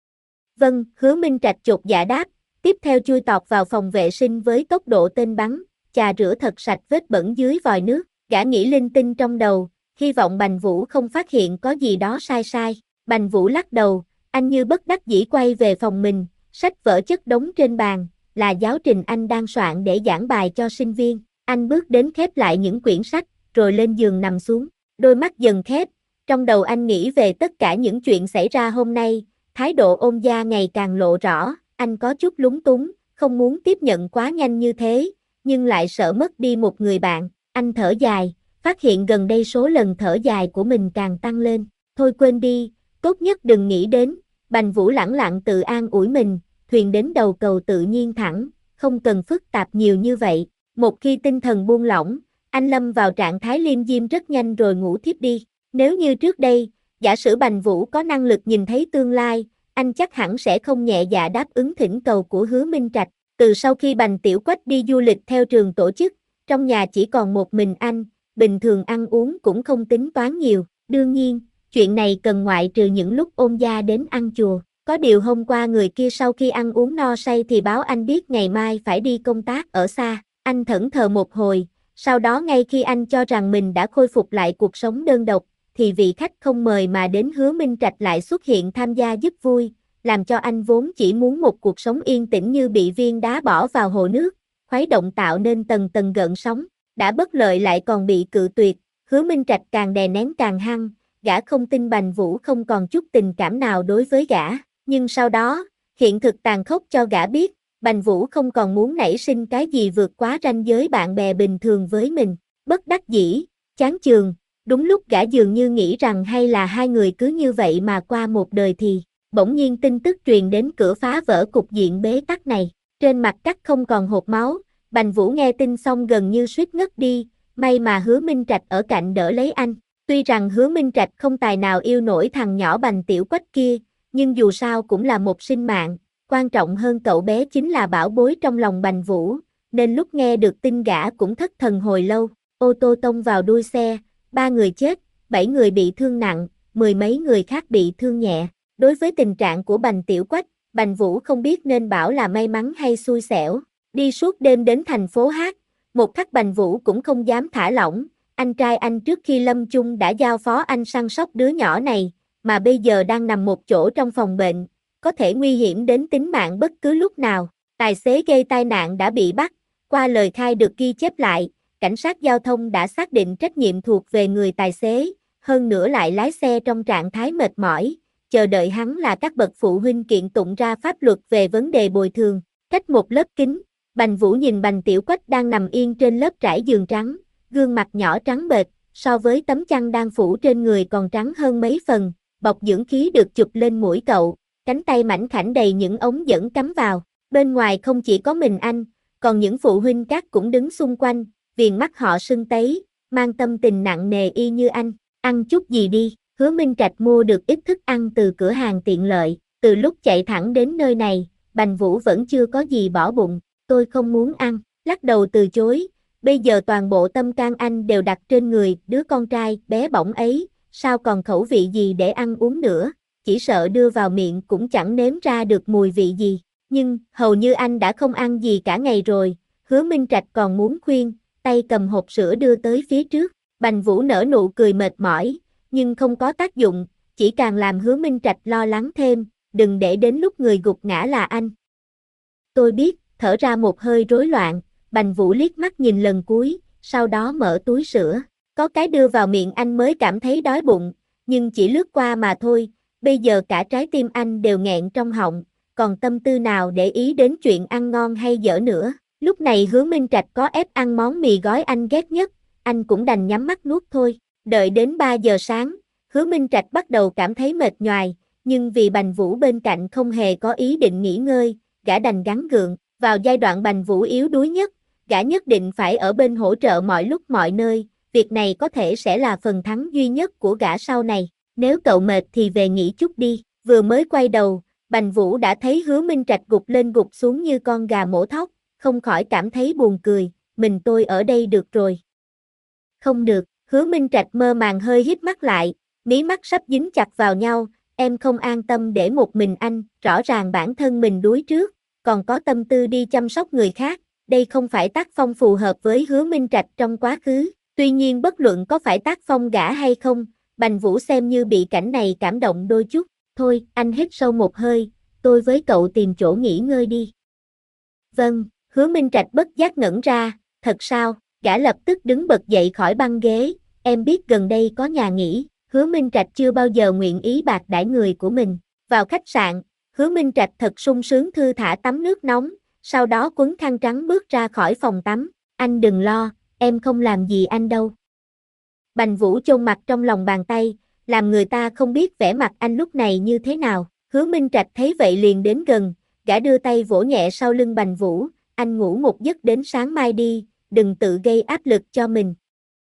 Vâng, Hứa Minh Trạch chột dạ đáp, tiếp theo chui tọt vào phòng vệ sinh với tốc độ tên bắn, chà rửa thật sạch vết bẩn dưới vòi nước, gã nghĩ linh tinh trong đầu, hy vọng Bành Vũ không phát hiện có gì đó sai sai, Bành Vũ lắc đầu, anh như bất đắc dĩ quay về phòng mình, sách vở chất đống trên bàn, là giáo trình anh đang soạn để giảng bài cho sinh viên, anh bước đến khép lại những quyển sách, rồi lên giường nằm xuống, đôi mắt dần khép, trong đầu anh nghĩ về tất cả những chuyện xảy ra hôm nay, thái độ ôn gia ngày càng lộ rõ, anh có chút lúng túng, không muốn tiếp nhận quá nhanh như thế, nhưng lại sợ mất đi một người bạn, anh thở dài, phát hiện gần đây số lần thở dài của mình càng tăng lên, thôi quên đi, tốt nhất đừng nghĩ đến, Bành Vũ lẳng lặng tự an ủi mình, thuyền đến đầu cầu tự nhiên thẳng, không cần phức tạp nhiều như vậy, một khi tinh thần buông lỏng, anh lâm vào trạng thái liêm diêm rất nhanh rồi ngủ thiếp đi, nếu như trước đây, giả sử Bành Vũ có năng lực nhìn thấy tương lai, anh chắc hẳn sẽ không nhẹ dạ đáp ứng thỉnh cầu của Hứa Minh Trạch, từ sau khi Bành Tiểu Quách đi du lịch theo trường tổ chức, trong nhà chỉ còn một mình anh, bình thường ăn uống cũng không tính toán nhiều, đương nhiên, chuyện này cần ngoại trừ những lúc ôn gia đến ăn chùa, có điều hôm qua người kia sau khi ăn uống no say thì báo anh biết ngày mai phải đi công tác ở xa, anh thẫn thờ một hồi, sau đó ngay khi anh cho rằng mình đã khôi phục lại cuộc sống đơn độc, thì vị khách không mời mà đến Hứa Minh Trạch lại xuất hiện tham gia giúp vui, làm cho anh vốn chỉ muốn một cuộc sống yên tĩnh như bị viên đá bỏ vào hồ nước, khuấy động tạo nên tầng tầng gợn sóng, đã bất lợi lại còn bị cự tuyệt, Hứa Minh Trạch càng đè nén càng hăng, gã không tin Bành Vũ không còn chút tình cảm nào đối với gã, nhưng sau đó, hiện thực tàn khốc cho gã biết, Bành Vũ không còn muốn nảy sinh cái gì vượt quá ranh giới bạn bè bình thường với mình, bất đắc dĩ, chán chường, đúng lúc gã dường như nghĩ rằng hay là hai người cứ như vậy mà qua một đời thì, bỗng nhiên tin tức truyền đến cửa phá vỡ cục diện bế tắc này, trên mặt cắt không còn hột máu, Bành Vũ nghe tin xong gần như suýt ngất đi, may mà Hứa Minh Trạch ở cạnh đỡ lấy anh, tuy rằng Hứa Minh Trạch không tài nào yêu nổi thằng nhỏ Bành Tiểu Quách kia, nhưng dù sao cũng là một sinh mạng, quan trọng hơn cậu bé chính là bảo bối trong lòng Bành Vũ, nên lúc nghe được tin gã cũng thất thần hồi lâu, ô tô tông vào đuôi xe, ba người chết, bảy người bị thương nặng, mười mấy người khác bị thương nhẹ. Đối với tình trạng của Bành Tiểu Quách, Bành Vũ không biết nên bảo là may mắn hay xui xẻo, đi suốt đêm đến thành phố Hát, một khắc Bành Vũ cũng không dám thả lỏng, anh trai anh trước khi lâm chung đã giao phó anh săn sóc đứa nhỏ này, mà bây giờ đang nằm một chỗ trong phòng bệnh, có thể nguy hiểm đến tính mạng bất cứ lúc nào. Tài xế gây tai nạn đã bị bắt, qua lời khai được ghi chép lại, cảnh sát giao thông đã xác định trách nhiệm thuộc về người tài xế, hơn nữa lại lái xe trong trạng thái mệt mỏi, chờ đợi hắn là các bậc phụ huynh kiện tụng ra pháp luật về vấn đề bồi thường. Cách một lớp kính, Bành Vũ nhìn Bành Tiểu Quách đang nằm yên trên lớp trải giường trắng, gương mặt nhỏ trắng bệch, so với tấm chăn đang phủ trên người còn trắng hơn mấy phần, bọc dưỡng khí được chụp lên mũi cậu, cánh tay mảnh khảnh đầy những ống dẫn cắm vào, bên ngoài không chỉ có mình anh, còn những phụ huynh khác cũng đứng xung quanh, viền mắt họ sưng tấy, mang tâm tình nặng nề y như anh, ăn chút gì đi, Hứa Minh Trạch mua được ít thức ăn từ cửa hàng tiện lợi, từ lúc chạy thẳng đến nơi này, Bành Vũ vẫn chưa có gì bỏ bụng, tôi không muốn ăn, lắc đầu từ chối, bây giờ toàn bộ tâm can anh đều đặt trên người đứa con trai bé bỏng ấy, sao còn khẩu vị gì để ăn uống nữa, chỉ sợ đưa vào miệng cũng chẳng nếm ra được mùi vị gì, nhưng hầu như anh đã không ăn gì cả ngày rồi, Hứa Minh Trạch còn muốn khuyên, tay cầm hộp sữa đưa tới phía trước, Bành Vũ nở nụ cười mệt mỏi, nhưng không có tác dụng, chỉ càng làm Hứa Minh Trạch lo lắng thêm, đừng để đến lúc người gục ngã là anh. Tôi biết, thở ra một hơi rối loạn, Bành Vũ liếc mắt nhìn lần cuối, sau đó mở túi sữa, có cái đưa vào miệng anh mới cảm thấy đói bụng, nhưng chỉ lướt qua mà thôi, bây giờ cả trái tim anh đều nghẹn trong họng, còn tâm tư nào để ý đến chuyện ăn ngon hay dở nữa. Lúc này Hứa Minh Trạch có ép ăn món mì gói anh ghét nhất, anh cũng đành nhắm mắt nuốt thôi. Đợi đến ba giờ sáng, Hứa Minh Trạch bắt đầu cảm thấy mệt nhoài, nhưng vì Bành Vũ bên cạnh không hề có ý định nghỉ ngơi, gã đành gắng gượng. Vào giai đoạn Bành Vũ yếu đuối nhất, gã nhất định phải ở bên hỗ trợ mọi lúc mọi nơi, việc này có thể sẽ là phần thắng duy nhất của gã sau này. Nếu cậu mệt thì về nghỉ chút đi. Vừa mới quay đầu, Bành Vũ đã thấy Hứa Minh Trạch gục lên gục xuống như con gà mổ thóc, không khỏi cảm thấy buồn cười, mình tôi ở đây được rồi. Không được, Hứa Minh Trạch mơ màng hơi híp mắt lại, mí mắt sắp dính chặt vào nhau, em không an tâm để một mình anh, rõ ràng bản thân mình đuối trước, còn có tâm tư đi chăm sóc người khác, đây không phải tác phong phù hợp với Hứa Minh Trạch trong quá khứ, tuy nhiên bất luận có phải tác phong gã hay không, Bành Vũ xem như bị cảnh này cảm động đôi chút, thôi, anh hít sâu một hơi, tôi với cậu tìm chỗ nghỉ ngơi đi. Vâng, Hứa Minh Trạch bất giác ngẩn ra, thật sao, gã lập tức đứng bật dậy khỏi băng ghế, em biết gần đây có nhà nghỉ, Hứa Minh Trạch chưa bao giờ nguyện ý bạc đãi người của mình, vào khách sạn, Hứa Minh Trạch thật sung sướng thư thả tắm nước nóng, sau đó quấn khăn trắng bước ra khỏi phòng tắm, anh đừng lo, em không làm gì anh đâu. Bành Vũ chôn mặt trong lòng bàn tay, làm người ta không biết vẻ mặt anh lúc này như thế nào, Hứa Minh Trạch thấy vậy liền đến gần, gã đưa tay vỗ nhẹ sau lưng Bành Vũ, anh ngủ một giấc đến sáng mai đi, đừng tự gây áp lực cho mình.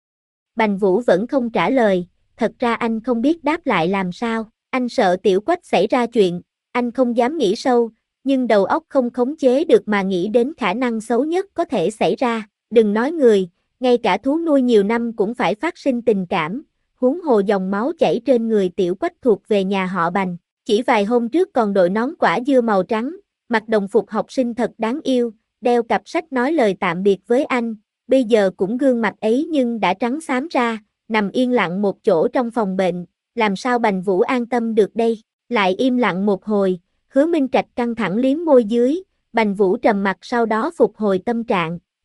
Bành Vũ vẫn không trả lời, thật ra anh không biết đáp lại làm sao, anh sợ Tiểu Quách xảy ra chuyện, anh không dám nghĩ sâu, nhưng đầu óc không khống chế được mà nghĩ đến khả năng xấu nhất có thể xảy ra, đừng nói người, ngay cả thú nuôi nhiều năm cũng phải phát sinh tình cảm, huống hồ dòng máu chảy trên người Tiểu Quách thuộc về nhà họ Bành, chỉ vài hôm trước còn đội nón quả dưa màu trắng, mặc đồng phục học sinh thật đáng yêu, đeo cặp sách nói lời tạm biệt với anh, bây giờ cũng gương mặt ấy nhưng đã trắng xám ra, nằm yên lặng một chỗ trong phòng bệnh, làm sao Bành Vũ an tâm được đây, lại im lặng một hồi, Hứa Minh Trạch căng thẳng liếm môi dưới, Bành Vũ trầm mặt sau đó phục hồi tâm trạng,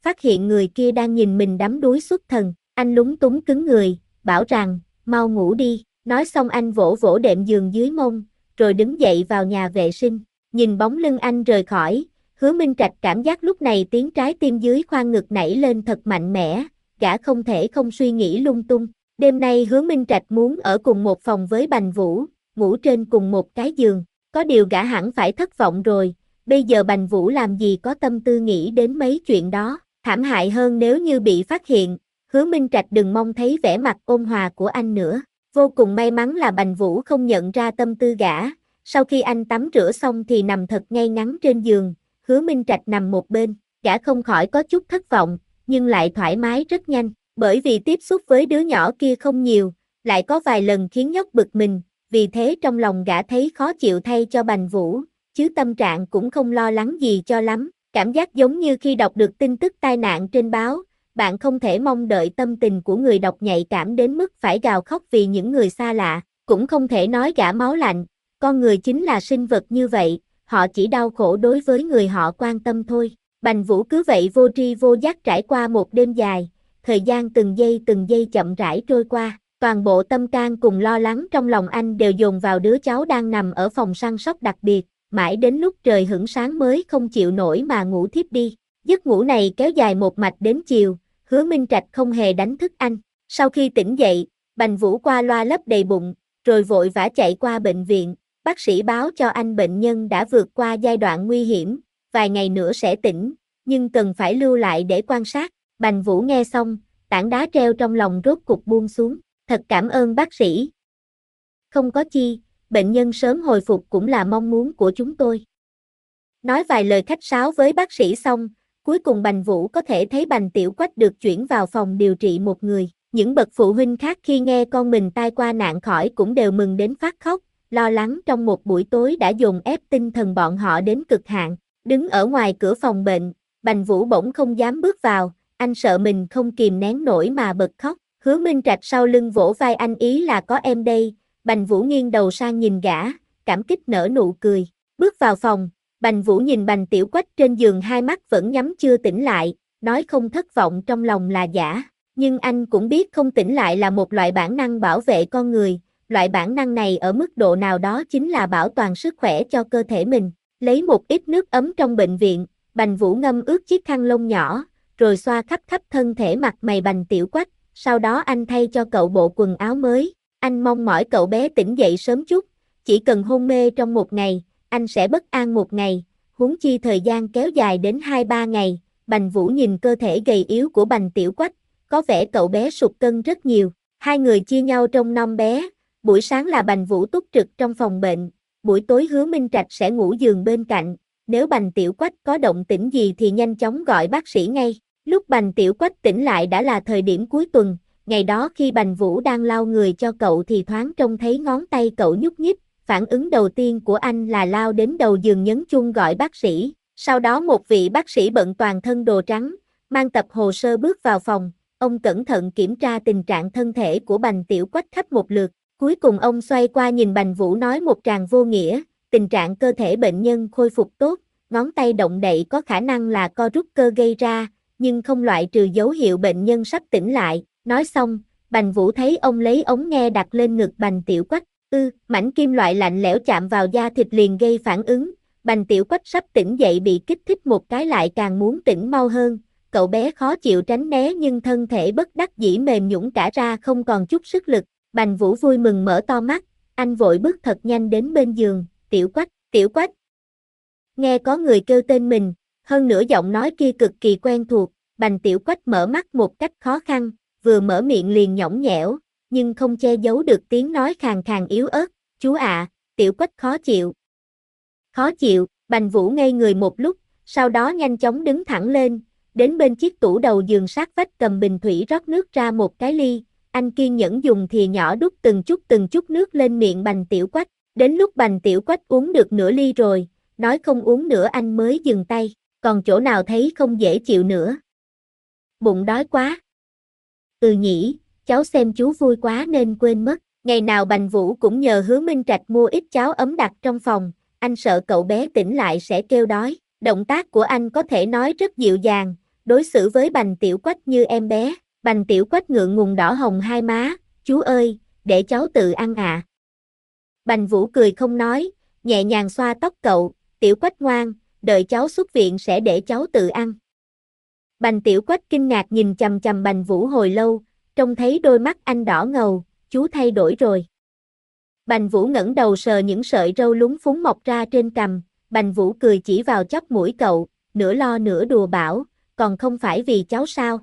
phát hiện người kia đang nhìn mình đắm đuối xuất thần, anh lúng túng cứng người, bảo rằng, mau ngủ đi, nói xong anh vỗ vỗ đệm giường dưới mông, rồi đứng dậy vào nhà vệ sinh, nhìn bóng lưng anh rời khỏi, Hứa Minh Trạch cảm giác lúc này tiếng trái tim dưới khoang ngực nảy lên thật mạnh mẽ, gã không thể không suy nghĩ lung tung, đêm nay Hứa Minh Trạch muốn ở cùng một phòng với Bành Vũ, ngủ trên cùng một cái giường, có điều gã hẳn phải thất vọng rồi, bây giờ Bành Vũ làm gì có tâm tư nghĩ đến mấy chuyện đó, thảm hại hơn nếu như bị phát hiện, Hứa Minh Trạch đừng mong thấy vẻ mặt ôn hòa của anh nữa. Vô cùng may mắn là Bành Vũ không nhận ra tâm tư gã, sau khi anh tắm rửa xong thì nằm thật ngay ngắn trên giường, Hứa Minh Trạch nằm một bên, gã không khỏi có chút thất vọng, nhưng lại thoải mái rất nhanh, bởi vì tiếp xúc với đứa nhỏ kia không nhiều, lại có vài lần khiến nhóc bực mình, vì thế trong lòng gã thấy khó chịu thay cho Bành Vũ, chứ tâm trạng cũng không lo lắng gì cho lắm, cảm giác giống như khi đọc được tin tức tai nạn trên báo. Bạn không thể mong đợi tâm tình của người đọc nhạy cảm đến mức phải gào khóc vì những người xa lạ, cũng không thể nói gã máu lạnh, con người chính là sinh vật như vậy, họ chỉ đau khổ đối với người họ quan tâm thôi. Bành Vũ cứ vậy vô tri vô giác trải qua một đêm dài, thời gian từng giây từng giây chậm rãi trôi qua, toàn bộ tâm can cùng lo lắng trong lòng anh đều dồn vào đứa cháu đang nằm ở phòng săn sóc đặc biệt, mãi đến lúc trời hửng sáng mới không chịu nổi mà ngủ thiếp đi. Giấc ngủ này kéo dài một mạch đến chiều. Hứa Minh Trạch không hề đánh thức anh, sau khi tỉnh dậy, Bành Vũ qua loa lấp đầy bụng, rồi vội vã chạy qua bệnh viện, bác sĩ báo cho anh bệnh nhân đã vượt qua giai đoạn nguy hiểm, vài ngày nữa sẽ tỉnh, nhưng cần phải lưu lại để quan sát. Bành Vũ nghe xong, tảng đá treo trong lòng rốt cục buông xuống, thật cảm ơn bác sĩ. Không có chi, bệnh nhân sớm hồi phục cũng là mong muốn của chúng tôi. Nói vài lời khách sáo với bác sĩ xong, cuối cùng Bành Vũ có thể thấy Bành Tiểu Quách được chuyển vào phòng điều trị một người. Những bậc phụ huynh khác khi nghe con mình tai qua nạn khỏi cũng đều mừng đến phát khóc, lo lắng trong một buổi tối đã dồn ép tinh thần bọn họ đến cực hạn. Đứng ở ngoài cửa phòng bệnh, Bành Vũ bỗng không dám bước vào, anh sợ mình không kìm nén nổi mà bật khóc. Hứa Minh Trạch sau lưng vỗ vai anh ý là có em đây, Bành Vũ nghiêng đầu sang nhìn gã, cảm kích nở nụ cười. Bước vào phòng, Bành Vũ nhìn Bành Tiểu Quách trên giường hai mắt vẫn nhắm chưa tỉnh lại, nói không thất vọng trong lòng là giả, nhưng anh cũng biết không tỉnh lại là một loại bản năng bảo vệ con người, loại bản năng này ở mức độ nào đó chính là bảo toàn sức khỏe cho cơ thể mình. Lấy một ít nước ấm trong bệnh viện, Bành Vũ ngâm ướt chiếc khăn lông nhỏ, rồi xoa khắp khắp thân thể mặt mày Bành Tiểu Quách, sau đó anh thay cho cậu bộ quần áo mới, anh mong mỏi cậu bé tỉnh dậy sớm chút, chỉ cần hôn mê trong một ngày, anh sẽ bất an một ngày, huống chi thời gian kéo dài đến hai ba ngày. Bành Vũ nhìn cơ thể gầy yếu của Bành Tiểu Quách, có vẻ cậu bé sụt cân rất nhiều, hai người chia nhau trông nom bé, buổi sáng là Bành Vũ túc trực trong phòng bệnh, buổi tối Hứa Minh Trạch sẽ ngủ giường bên cạnh, nếu Bành Tiểu Quách có động tĩnh gì thì nhanh chóng gọi bác sĩ ngay. Lúc Bành Tiểu Quách tỉnh lại đã là thời điểm cuối tuần, ngày đó khi Bành Vũ đang lau người cho cậu thì thoáng trông thấy ngón tay cậu nhúc nhích. Phản ứng đầu tiên của anh là lao đến đầu giường nhấn chuông gọi bác sĩ, sau đó một vị bác sĩ bận toàn thân đồ trắng, mang tập hồ sơ bước vào phòng, ông cẩn thận kiểm tra tình trạng thân thể của Bành Tiểu Quách khắp một lượt, cuối cùng ông xoay qua nhìn Bành Vũ nói một tràng vô nghĩa, tình trạng cơ thể bệnh nhân khôi phục tốt, ngón tay động đậy có khả năng là co rút cơ gây ra, nhưng không loại trừ dấu hiệu bệnh nhân sắp tỉnh lại, nói xong, Bành Vũ thấy ông lấy ống nghe đặt lên ngực Bành Tiểu Quách. Ư, mảnh kim loại lạnh lẽo chạm vào da thịt liền gây phản ứng, Bành Tiểu Quách sắp tỉnh dậy bị kích thích một cái lại càng muốn tỉnh mau hơn, cậu bé khó chịu tránh né nhưng thân thể bất đắc dĩ mềm nhũn cả ra không còn chút sức lực. Bành Vũ vui mừng mở to mắt, anh vội bước thật nhanh đến bên giường, Tiểu Quách, Tiểu Quách. Nghe có người kêu tên mình, hơn nữa giọng nói kia cực kỳ quen thuộc, Bành Tiểu Quách mở mắt một cách khó khăn, vừa mở miệng liền nhõng nhẽo, nhưng không che giấu được tiếng nói khàn khàn yếu ớt, chú ạ, à, Tiểu Quách khó chịu. Khó chịu, Bành Vũ ngây người một lúc, sau đó nhanh chóng đứng thẳng lên, đến bên chiếc tủ đầu giường sát vách cầm bình thủy rót nước ra một cái ly, anh kiên nhẫn dùng thìa nhỏ đút từng chút từng chút nước lên miệng Bành Tiểu Quách, đến lúc Bành Tiểu Quách uống được nửa ly rồi, nói không uống nữa anh mới dừng tay, còn chỗ nào thấy không dễ chịu nữa. Bụng đói quá. Ừ nhỉ. Cháu xem chú vui quá nên quên mất, ngày nào Bành Vũ cũng nhờ Hứa Minh Trạch mua ít cháo ấm đặt trong phòng, anh sợ cậu bé tỉnh lại sẽ kêu đói, động tác của anh có thể nói rất dịu dàng, đối xử với Bành Tiểu Quách như em bé. Bành Tiểu Quách ngượng ngùng đỏ hồng hai má, chú ơi, để cháu tự ăn ạ. À. Bành Vũ cười không nói, nhẹ nhàng xoa tóc cậu, Tiểu Quách ngoan, đợi cháu xuất viện sẽ để cháu tự ăn. Bành Tiểu Quách kinh ngạc nhìn chằm chằm Bành Vũ hồi lâu, trông thấy đôi mắt anh đỏ ngầu, chú thay đổi rồi. Bành Vũ ngẩng đầu sờ những sợi râu lúng phúng mọc ra trên cằm, Bành Vũ cười chỉ vào chóp mũi cậu, nửa lo nửa đùa bảo, còn không phải vì cháu sao.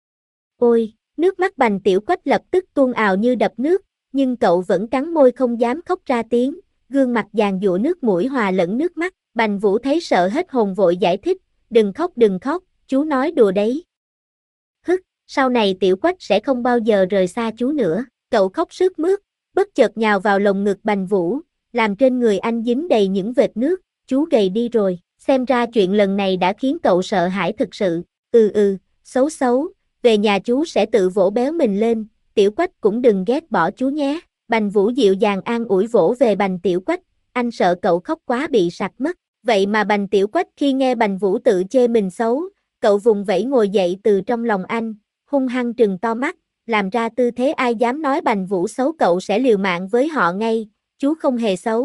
Ôi, nước mắt Bành Tiểu Quách lập tức tuôn ào như đập nước, nhưng cậu vẫn cắn môi không dám khóc ra tiếng, gương mặt giàn giụa nước mũi hòa lẫn nước mắt. Bành Vũ thấy sợ hết hồn vội giải thích, đừng khóc đừng khóc, chú nói đùa đấy. Hức, sau này Tiểu Quách sẽ không bao giờ rời xa chú nữa. Cậu khóc sướt mướt, bất chợt nhào vào lồng ngực Bành Vũ, làm trên người anh dính đầy những vệt nước, chú gầy đi rồi, xem ra chuyện lần này đã khiến cậu sợ hãi thực sự. Ừ ừ, xấu xấu, về nhà chú sẽ tự vỗ béo mình lên, Tiểu Quách cũng đừng ghét bỏ chú nhé. Bành Vũ dịu dàng an ủi vỗ về Bành Tiểu Quách, anh sợ cậu khóc quá bị sặc mất. Vậy mà Bành Tiểu Quách khi nghe Bành Vũ tự chê mình xấu, cậu vùng vẫy ngồi dậy từ trong lòng anh, hung hăng trừng to mắt, làm ra tư thế ai dám nói Bành Vũ xấu cậu sẽ liều mạng với họ ngay, chú không hề xấu.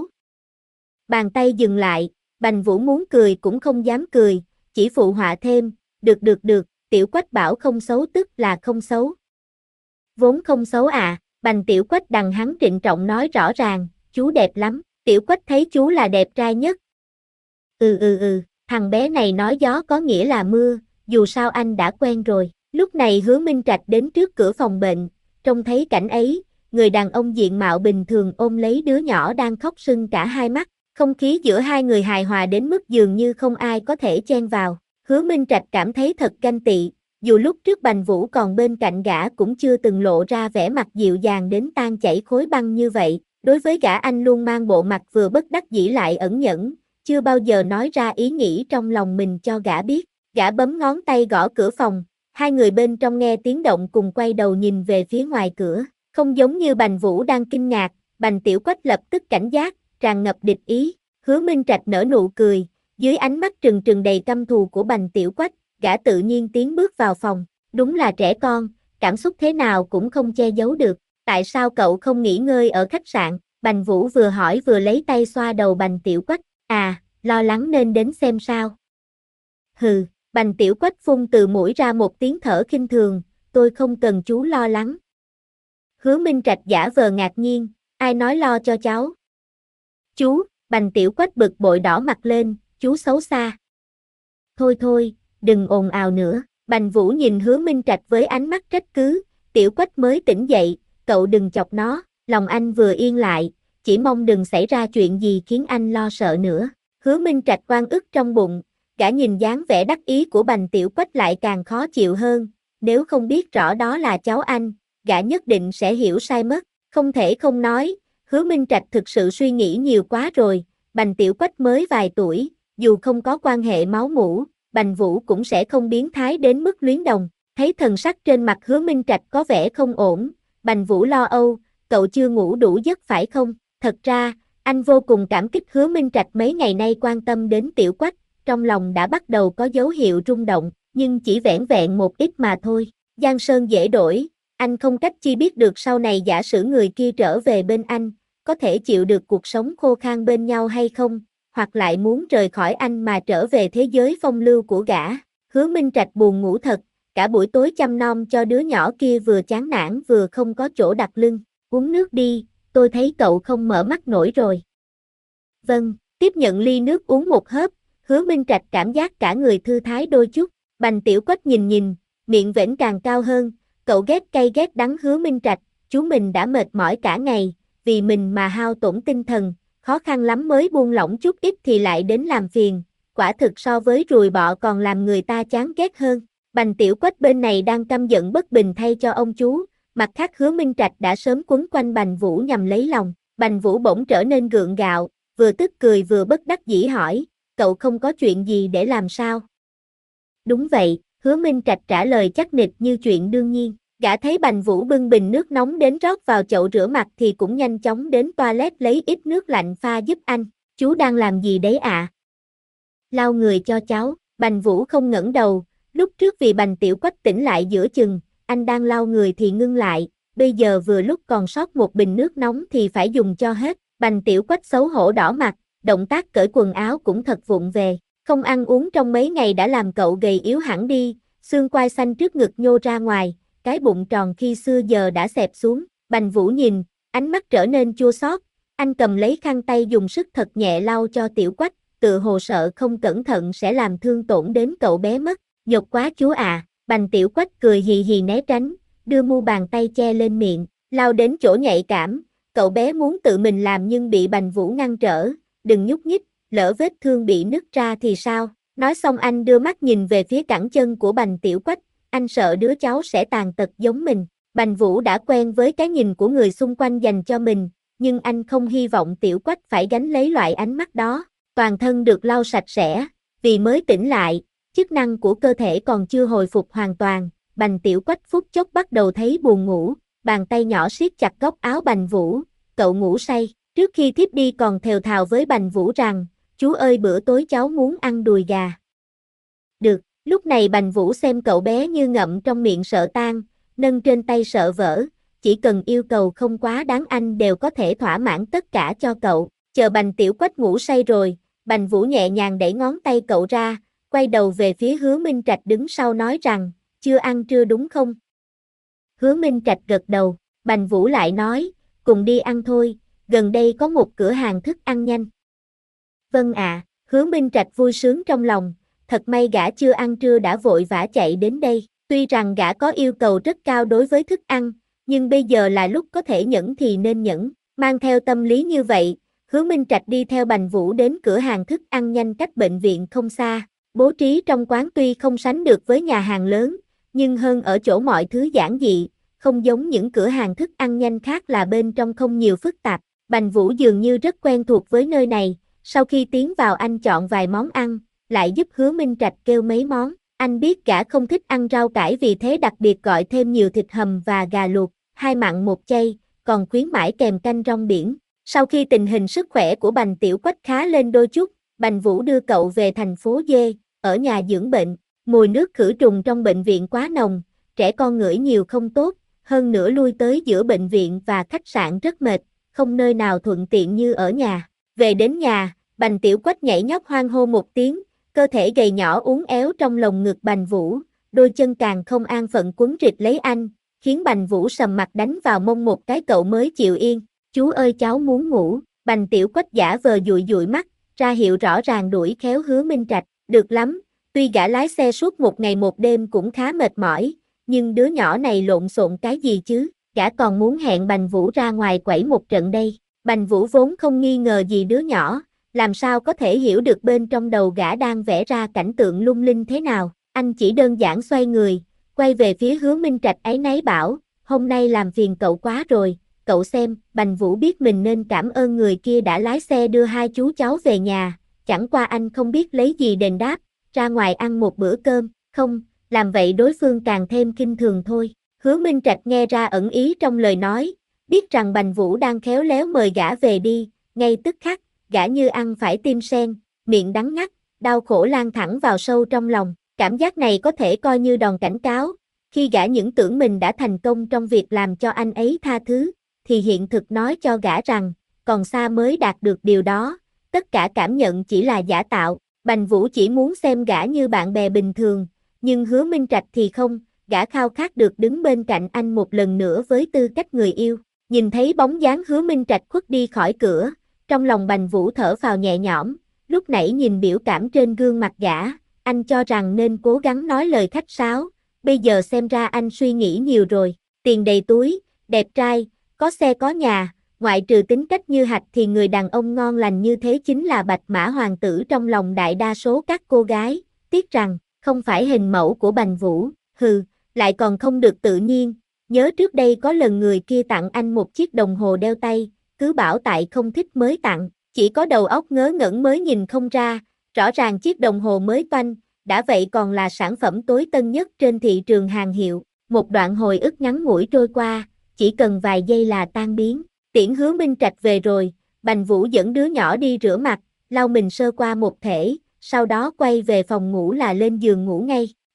Bàn tay dừng lại, Bành Vũ muốn cười cũng không dám cười, chỉ phụ họa thêm, được được được, Tiểu Quách bảo không xấu tức là không xấu. Vốn không xấu à, Bành Tiểu Quách đằng hắn trịnh trọng nói rõ ràng, chú đẹp lắm, Tiểu Quách thấy chú là đẹp trai nhất. Ừ ừ ừ, thằng bé này nói gió có nghĩa là mưa, dù sao anh đã quen rồi. Lúc này Hứa Minh Trạch đến trước cửa phòng bệnh, trông thấy cảnh ấy, người đàn ông diện mạo bình thường ôm lấy đứa nhỏ đang khóc sưng cả hai mắt, không khí giữa hai người hài hòa đến mức dường như không ai có thể chen vào. Hứa Minh Trạch cảm thấy thật ganh tị, dù lúc trước Bành Vũ còn bên cạnh gã cũng chưa từng lộ ra vẻ mặt dịu dàng đến tan chảy khối băng như vậy, đối với gã anh luôn mang bộ mặt vừa bất đắc dĩ lại ẩn nhẫn, chưa bao giờ nói ra ý nghĩ trong lòng mình cho gã biết. Gã bấm ngón tay gõ cửa phòng, hai người bên trong nghe tiếng động cùng quay đầu nhìn về phía ngoài cửa, không giống như Bành Vũ đang kinh ngạc, Bành Tiểu Quách lập tức cảnh giác, tràn ngập địch ý. Hứa Minh Trạch nở nụ cười, dưới ánh mắt trừng trừng đầy căm thù của Bành Tiểu Quách, gã tự nhiên tiến bước vào phòng, đúng là trẻ con, cảm xúc thế nào cũng không che giấu được. Tại sao cậu không nghỉ ngơi ở khách sạn? Bành Vũ vừa hỏi vừa lấy tay xoa đầu Bành Tiểu Quách, à, lo lắng nên đến xem sao. Hừ, Bành Tiểu Quách phun từ mũi ra một tiếng thở khinh thường, tôi không cần chú lo lắng. Hứa Minh Trạch giả vờ ngạc nhiên, ai nói lo cho cháu? Chú, Bành Tiểu Quách bực bội đỏ mặt lên, chú xấu xa. Thôi thôi, đừng ồn ào nữa. Bành Vũ nhìn Hứa Minh Trạch với ánh mắt trách cứ, Tiểu Quách mới tỉnh dậy, cậu đừng chọc nó. Lòng anh vừa yên lại, chỉ mong đừng xảy ra chuyện gì khiến anh lo sợ nữa. Hứa Minh Trạch oan ức trong bụng, gã nhìn dáng vẻ đắc ý của Bành Tiểu Quách lại càng khó chịu hơn, nếu không biết rõ đó là cháu anh, gã nhất định sẽ hiểu sai mất. Không thể không nói, Hứa Minh Trạch thực sự suy nghĩ nhiều quá rồi, Bành Tiểu Quách mới vài tuổi, dù không có quan hệ máu mủ, Bành Vũ cũng sẽ không biến thái đến mức luyến đồng. Thấy thần sắc trên mặt Hứa Minh Trạch có vẻ không ổn, Bành Vũ lo âu, cậu chưa ngủ đủ giấc phải không? Thật ra, anh vô cùng cảm kích Hứa Minh Trạch mấy ngày nay quan tâm đến Tiểu Quách, trong lòng đã bắt đầu có dấu hiệu rung động, nhưng chỉ vẻn vẹn một ít mà thôi. Giang sơn dễ đổi, anh không cách chi biết được sau này giả sử người kia trở về bên anh, có thể chịu được cuộc sống khô khan bên nhau hay không, hoặc lại muốn rời khỏi anh mà trở về thế giới phong lưu của gã. Hứa Minh Trạch buồn ngủ thật, cả buổi tối chăm nom cho đứa nhỏ kia vừa chán nản vừa không có chỗ đặt lưng. Uống nước đi, tôi thấy cậu không mở mắt nổi rồi. Vâng, tiếp nhận ly nước uống một hớp, Hứa Minh Trạch cảm giác cả người thư thái đôi chút. Bành Tiểu Quách nhìn nhìn, miệng vểnh càng cao hơn, cậu ghét cay ghét đắng Hứa Minh Trạch, chú mình đã mệt mỏi cả ngày, vì mình mà hao tổn tinh thần, khó khăn lắm mới buông lỏng chút ít thì lại đến làm phiền, quả thực so với ruồi bọ còn làm người ta chán ghét hơn. Bành Tiểu Quách bên này đang căm giận bất bình thay cho ông chú, mặt khác Hứa Minh Trạch đã sớm quấn quanh Bành Vũ nhằm lấy lòng. Bành Vũ bỗng trở nên gượng gạo, vừa tức cười vừa bất đắc dĩ hỏi, cậu không có chuyện gì để làm sao? Đúng vậy, Hứa Minh Trạch trả lời chắc nịch như chuyện đương nhiên. Gã thấy Bành Vũ bưng bình nước nóng đến rót vào chậu rửa mặt thì cũng nhanh chóng đến toilet lấy ít nước lạnh pha giúp anh. Chú đang làm gì đấy ạ? À? Lau người cho cháu. Bành Vũ không ngẩng đầu, Lúc trước vì Bành Tiểu Quách tỉnh lại giữa chừng, anh đang lau người thì ngưng lại, bây giờ vừa lúc còn sót một bình nước nóng thì phải dùng cho hết. Bành Tiểu Quách xấu hổ đỏ mặt, động tác cởi quần áo cũng thật vụng về, không ăn uống trong mấy ngày đã làm cậu gầy yếu hẳn đi, xương quai xanh trước ngực nhô ra ngoài, cái bụng tròn khi xưa giờ đã xẹp xuống. Bành Vũ nhìn, ánh mắt trở nên chua xót, anh cầm lấy khăn tay dùng sức thật nhẹ lau cho Tiểu Quách, tự hồ sợ không cẩn thận sẽ làm thương tổn đến cậu bé mất. Nhục quá chú à, Bành Tiểu Quách cười hì hì né tránh, đưa mu bàn tay che lên miệng, lau đến chỗ nhạy cảm, cậu bé muốn tự mình làm nhưng bị Bành Vũ ngăn trở, đừng nhúc nhích, lỡ vết thương bị nứt ra thì sao? Nói xong anh đưa mắt nhìn về phía cẳng chân của Bành Tiểu Quách, anh sợ đứa cháu sẽ tàn tật giống mình. Bành Vũ đã quen với cái nhìn của người xung quanh dành cho mình, nhưng anh không hy vọng Tiểu Quách phải gánh lấy loại ánh mắt đó. Toàn thân được lau sạch sẽ, vì mới tỉnh lại, chức năng của cơ thể còn chưa hồi phục hoàn toàn. Bành Tiểu Quách phút chốc bắt đầu thấy buồn ngủ, bàn tay nhỏ siết chặt góc áo Bành Vũ, cậu ngủ say. Trước khi thiếp đi còn thều thào với Bành Vũ rằng, chú ơi bữa tối cháu muốn ăn đùi gà. Được, lúc này Bành Vũ xem cậu bé như ngậm trong miệng sợ tan, nâng trên tay sợ vỡ, chỉ cần yêu cầu không quá đáng anh đều có thể thỏa mãn tất cả cho cậu. Chờ Bành Tiểu Quách ngủ say rồi, Bành Vũ nhẹ nhàng đẩy ngón tay cậu ra, quay đầu về phía Hứa Minh Trạch đứng sau nói rằng, chưa ăn trưa đúng không? Hứa Minh Trạch gật đầu, Bành Vũ lại nói, cùng đi ăn thôi, gần đây có một cửa hàng thức ăn nhanh. Vâng ạ, à, Hứa Minh Trạch vui sướng trong lòng, thật may gã chưa ăn trưa đã vội vã chạy đến đây, tuy rằng gã có yêu cầu rất cao đối với thức ăn, nhưng bây giờ là lúc có thể nhẫn thì nên nhẫn, mang theo tâm lý như vậy, Hứa Minh Trạch đi theo Bành Vũ đến cửa hàng thức ăn nhanh cách bệnh viện không xa, bố trí trong quán tuy không sánh được với nhà hàng lớn, nhưng hơn ở chỗ mọi thứ giản dị, không giống những cửa hàng thức ăn nhanh khác là bên trong không nhiều phức tạp. Bành Vũ dường như rất quen thuộc với nơi này, sau khi tiến vào anh chọn vài món ăn, lại giúp Hứa Minh Trạch kêu mấy món. Anh biết gã không thích ăn rau cải vì thế đặc biệt gọi thêm nhiều thịt hầm và gà luộc, hai mặn một chay, còn khuyến mãi kèm canh rong biển. Sau khi tình hình sức khỏe của Bành Tiểu Quách khá lên đôi chút, Bành Vũ đưa cậu về thành phố D, ở nhà dưỡng bệnh. Mùi nước khử trùng trong bệnh viện quá nồng, trẻ con ngửi nhiều không tốt, hơn nữa lui tới giữa bệnh viện và khách sạn rất mệt, không nơi nào thuận tiện như ở nhà. Về đến nhà, Bành Tiểu Quách nhảy nhót hoan hô một tiếng, cơ thể gầy nhỏ uốn éo trong lồng ngực Bành Vũ, đôi chân càng không an phận quấn rịt lấy anh, khiến Bành Vũ sầm mặt đánh vào mông một cái cậu mới chịu yên. Chú ơi cháu muốn ngủ, Bành Tiểu Quách giả vờ dụi dụi mắt, ra hiệu rõ ràng đuổi khéo Hứa Minh Trạch, được lắm, tuy gã lái xe suốt một ngày một đêm cũng khá mệt mỏi, nhưng đứa nhỏ này lộn xộn cái gì chứ, gã còn muốn hẹn Bành Vũ ra ngoài quẩy một trận đây. Bành Vũ vốn không nghi ngờ gì đứa nhỏ, làm sao có thể hiểu được bên trong đầu gã đang vẽ ra cảnh tượng lung linh thế nào, anh chỉ đơn giản xoay người, quay về phía Hứa Minh Trạch áy náy bảo, hôm nay làm phiền cậu quá rồi, cậu xem. Bành Vũ biết mình nên cảm ơn người kia đã lái xe đưa hai chú cháu về nhà, chẳng qua anh không biết lấy gì đền đáp, ra ngoài ăn một bữa cơm, không, làm vậy đối phương càng thêm khinh thường thôi. Hứa Minh Trạch nghe ra ẩn ý trong lời nói, biết rằng Bành Vũ đang khéo léo mời gã về đi, ngay tức khắc, gã như ăn phải tim sen, miệng đắng ngắt, đau khổ lan thẳng vào sâu trong lòng, cảm giác này có thể coi như đòn cảnh cáo, khi gã những tưởng mình đã thành công trong việc làm cho anh ấy tha thứ, thì hiện thực nói cho gã rằng, còn xa mới đạt được điều đó, tất cả cảm nhận chỉ là giả tạo. Bành Vũ chỉ muốn xem gã như bạn bè bình thường, nhưng Hứa Minh Trạch thì không, gã khao khát được đứng bên cạnh anh một lần nữa với tư cách người yêu. Nhìn thấy bóng dáng Hứa Minh Trạch khuất đi khỏi cửa, trong lòng Bành Vũ thở phào nhẹ nhõm, lúc nãy nhìn biểu cảm trên gương mặt gã, anh cho rằng nên cố gắng nói lời khách sáo, bây giờ xem ra anh suy nghĩ nhiều rồi, tiền đầy túi, đẹp trai, có xe có nhà, ngoại trừ tính cách như hạch thì người đàn ông ngon lành như thế chính là bạch mã hoàng tử trong lòng đại đa số các cô gái, tiếc rằng, không phải hình mẫu của Bành Vũ, hừ, lại còn không được tự nhiên, nhớ trước đây có lần người kia tặng anh một chiếc đồng hồ đeo tay, cứ bảo tại không thích mới tặng, chỉ có đầu óc ngớ ngẩn mới nhìn không ra, rõ ràng chiếc đồng hồ mới toanh, đã vậy còn là sản phẩm tối tân nhất trên thị trường hàng hiệu, một đoạn hồi ức ngắn ngủi trôi qua, chỉ cần vài giây là tan biến. Tiễn Hứa Minh Trạch về rồi, Bành Vũ dẫn đứa nhỏ đi rửa mặt, lau mình sơ qua một thể, sau đó quay về phòng ngủ là lên giường ngủ ngay.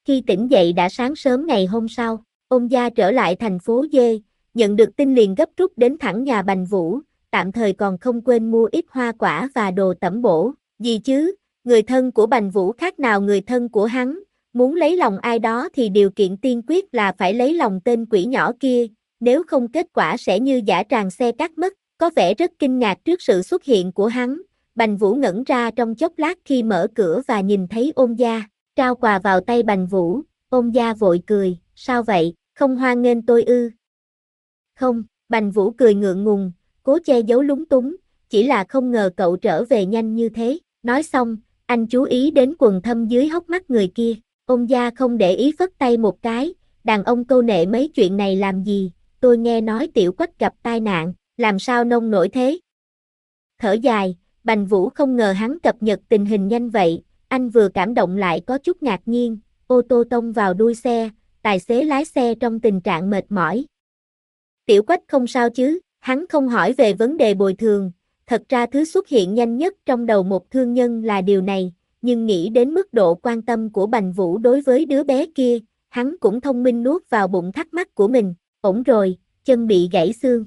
Khi tỉnh dậy đã sáng sớm ngày hôm sau, ông gia trở lại thành phố Dê, nhận được tin liền gấp rút đến thẳng nhà Bành Vũ, tạm thời còn không quên mua ít hoa quả và đồ tẩm bổ. Gì chứ, người thân của Bành Vũ khác nào người thân của hắn, muốn lấy lòng ai đó thì điều kiện tiên quyết là phải lấy lòng tên quỷ nhỏ kia, nếu không kết quả sẽ như dã tràng xe cát mất. Có vẻ rất kinh ngạc trước sự xuất hiện của hắn, Bành Vũ ngẩn ra trong chốc lát khi mở cửa và nhìn thấy Ôn gia, trao quà vào tay Bành Vũ. Ôn gia vội cười, sao vậy, không hoan nghênh tôi ư? Không, Bành Vũ cười ngượng ngùng, cố che giấu lúng túng, chỉ là không ngờ cậu trở về nhanh như thế. Nói xong, anh chú ý đến quần thâm dưới hốc mắt người kia. Ôn gia không để ý phất tay một cái, đàn ông câu nệ mấy chuyện này làm gì, tôi nghe nói Tiểu Quách gặp tai nạn, làm sao nông nổi thế? Thở dài, Bành Vũ không ngờ hắn cập nhật tình hình nhanh vậy, anh vừa cảm động lại có chút ngạc nhiên, ô tô tông vào đuôi xe, tài xế lái xe trong tình trạng mệt mỏi. Tiểu Quách không sao chứ, hắn không hỏi về vấn đề bồi thường, thật ra thứ xuất hiện nhanh nhất trong đầu một thương nhân là điều này, nhưng nghĩ đến mức độ quan tâm của Bành Vũ đối với đứa bé kia, hắn cũng thông minh nuốt vào bụng thắc mắc của mình, ổn rồi, chân bị gãy xương.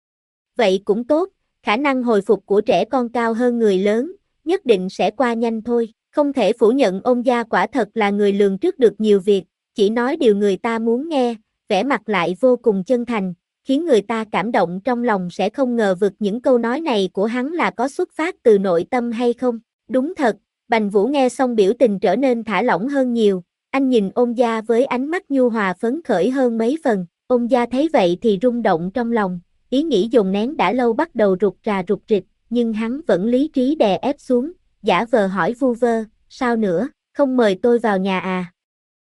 Vậy cũng tốt, khả năng hồi phục của trẻ con cao hơn người lớn, nhất định sẽ qua nhanh thôi. Không thể phủ nhận ông gia quả thật là người lường trước được nhiều việc, chỉ nói điều người ta muốn nghe, vẻ mặt lại vô cùng chân thành, khiến người ta cảm động trong lòng sẽ không ngờ vực những câu nói này của hắn là có xuất phát từ nội tâm hay không. Đúng thật, Bành Vũ nghe xong biểu tình trở nên thả lỏng hơn nhiều, anh nhìn ông gia với ánh mắt nhu hòa phấn khởi hơn mấy phần, ông gia thấy vậy thì rung động trong lòng. Ý nghĩ dồn nén đã lâu bắt đầu rụt rà rụt rịch, nhưng hắn vẫn lý trí đè ép xuống, giả vờ hỏi vu vơ, sao nữa, không mời tôi vào nhà à?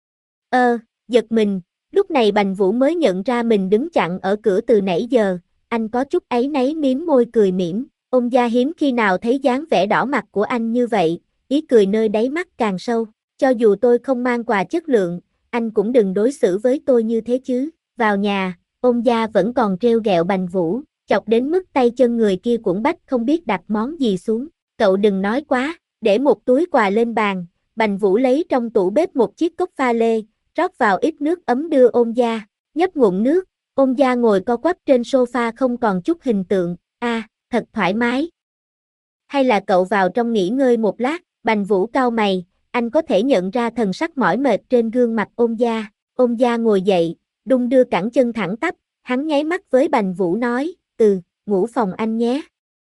Ơ, giật mình, lúc này Bành Vũ mới nhận ra mình đứng chặn ở cửa từ nãy giờ, anh có chút áy náy mím môi cười mỉm, ông gia hiếm khi nào thấy dáng vẻ đỏ mặt của anh như vậy, ý cười nơi đáy mắt càng sâu, cho dù tôi không mang quà chất lượng, anh cũng đừng đối xử với tôi như thế chứ, vào nhà. Ông gia vẫn còn trêu ghẹo Bành Vũ, chọc đến mức tay chân người kia quẫn bách không biết đặt món gì xuống. Cậu đừng nói quá, để một túi quà lên bàn, Bành Vũ lấy trong tủ bếp một chiếc cốc pha lê, rót vào ít nước ấm đưa Ôn gia, nhấp ngụm nước, Ôn gia ngồi co quắp trên sofa không còn chút hình tượng, a, à, thật thoải mái. Hay là cậu vào trong nghỉ ngơi một lát, Bành Vũ cau mày, anh có thể nhận ra thần sắc mỏi mệt trên gương mặt Ôn gia. Ôn gia ngồi dậy, đung đưa cẳng chân thẳng tắp, hắn nháy mắt với Bành Vũ nói, ừ, ngủ phòng anh nhé.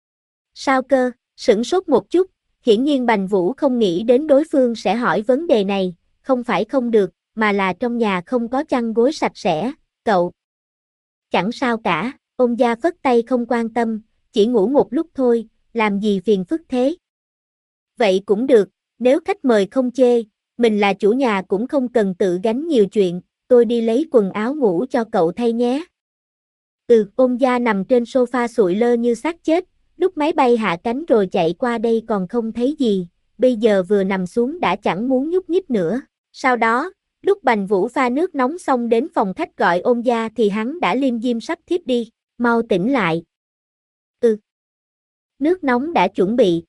Sao cơ, sửng sốt một chút, hiển nhiên Bành Vũ không nghĩ đến đối phương sẽ hỏi vấn đề này, không phải không được, mà là trong nhà không có chăn gối sạch sẽ, cậu. Chẳng sao cả, Ôn gia phất tay không quan tâm, chỉ ngủ một lúc thôi, làm gì phiền phức thế. Vậy cũng được, nếu khách mời không chê, mình là chủ nhà cũng không cần tự gánh nhiều chuyện. Tôi đi lấy quần áo ngủ cho cậu thay nhé. Ừ, Ôn gia nằm trên sofa sụi lơ như xác chết, lúc máy bay hạ cánh rồi chạy qua đây còn không thấy gì, bây giờ vừa nằm xuống đã chẳng muốn nhúc nhích nữa. Sau đó, lúc Bành Vũ pha nước nóng xong đến phòng khách gọi Ôn gia thì hắn đã liêm diêm sắp thiếp đi, mau tỉnh lại. Ừ. Nước nóng đã chuẩn bị.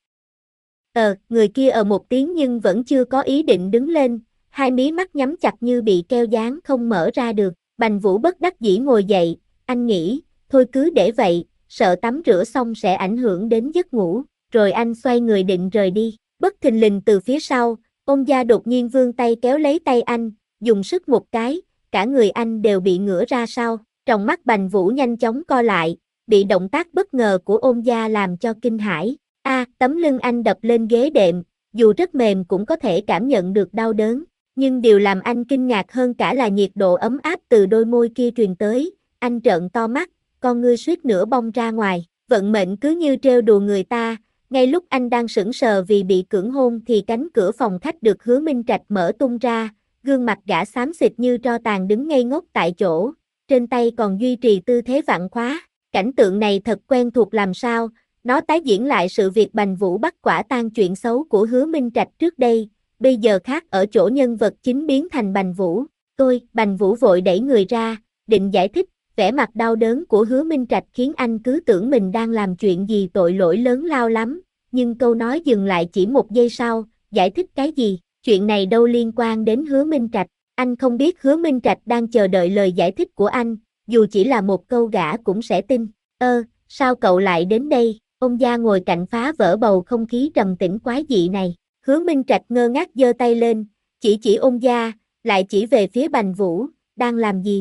Ờ, người kia ờ một tiếng nhưng vẫn chưa có ý định đứng lên. Hai mí mắt nhắm chặt như bị keo dán không mở ra được, Bành Vũ bất đắc dĩ ngồi dậy, anh nghĩ, thôi cứ để vậy, sợ tắm rửa xong sẽ ảnh hưởng đến giấc ngủ, rồi anh xoay người định rời đi, bất thình lình từ phía sau, Ôn gia đột nhiên vươn tay kéo lấy tay anh, dùng sức một cái, cả người anh đều bị ngửa ra sau, trong mắt Bành Vũ nhanh chóng co lại, bị động tác bất ngờ của Ôn gia làm cho kinh hãi, a, à, tấm lưng anh đập lên ghế đệm, dù rất mềm cũng có thể cảm nhận được đau đớn. Nhưng điều làm anh kinh ngạc hơn cả là nhiệt độ ấm áp từ đôi môi kia truyền tới, anh trợn to mắt, con ngươi suýt nữa bong ra ngoài, vận mệnh cứ như trêu đùa người ta, ngay lúc anh đang sững sờ vì bị cưỡng hôn thì cánh cửa phòng khách được Hứa Minh Trạch mở tung ra, gương mặt gã xám xịt như tro tàn đứng ngây ngốc tại chỗ, trên tay còn duy trì tư thế vặn khóa, cảnh tượng này thật quen thuộc làm sao, nó tái diễn lại sự việc Bành Vũ bắt quả tang chuyện xấu của Hứa Minh Trạch trước đây. Bây giờ khác ở chỗ nhân vật chính biến thành Bành Vũ, tôi, Bành Vũ vội đẩy người ra, định giải thích, vẻ mặt đau đớn của Hứa Minh Trạch khiến anh cứ tưởng mình đang làm chuyện gì tội lỗi lớn lao lắm, nhưng câu nói dừng lại chỉ một giây sau, giải thích cái gì, chuyện này đâu liên quan đến Hứa Minh Trạch, Anh không biết Hứa Minh Trạch đang chờ đợi lời giải thích của anh, dù chỉ là một câu gã cũng sẽ tin. Ơ, sao cậu lại đến đây? Ông gia ngồi cạnh phá vỡ bầu không khí trầm tĩnh quái dị này. Hứa Minh Trạch ngơ ngác giơ tay lên, chỉ chỉ ông gia, lại chỉ về phía Bành Vũ, đang làm gì?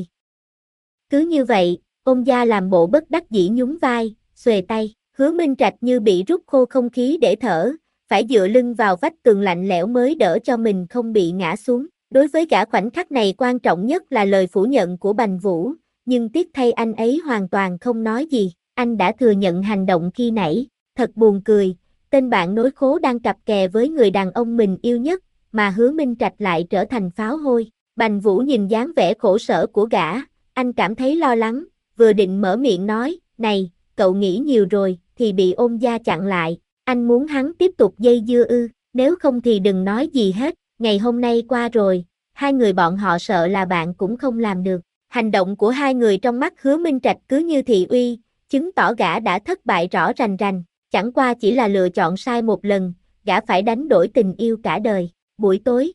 Cứ như vậy, ông gia làm bộ bất đắc dĩ nhún vai, xuề tay. Hứa Minh Trạch như bị rút khô không khí để thở, phải dựa lưng vào vách tường lạnh lẽo mới đỡ cho mình không bị ngã xuống. Đối với gã khoảnh khắc này quan trọng nhất là lời phủ nhận của Bành Vũ, nhưng tiếc thay anh ấy hoàn toàn không nói gì. Anh đã thừa nhận hành động khi nãy, thật buồn cười, tên bạn nối khố đang cặp kè với người đàn ông mình yêu nhất, mà Hứa Minh Trạch lại trở thành pháo hôi. Bành Vũ nhìn dáng vẻ khổ sở của gã, anh cảm thấy lo lắng, vừa định mở miệng nói, này, cậu nghĩ nhiều rồi, thì bị Ôn gia chặn lại. Anh muốn hắn tiếp tục dây dưa ư, nếu không thì đừng nói gì hết, ngày hôm nay qua rồi, hai người bọn họ sợ là bạn cũng không làm được. Hành động của hai người trong mắt Hứa Minh Trạch cứ như thị uy, chứng tỏ gã đã thất bại rõ rành rành, chẳng qua chỉ là lựa chọn sai một lần, gã phải đánh đổi tình yêu cả đời. Buổi tối,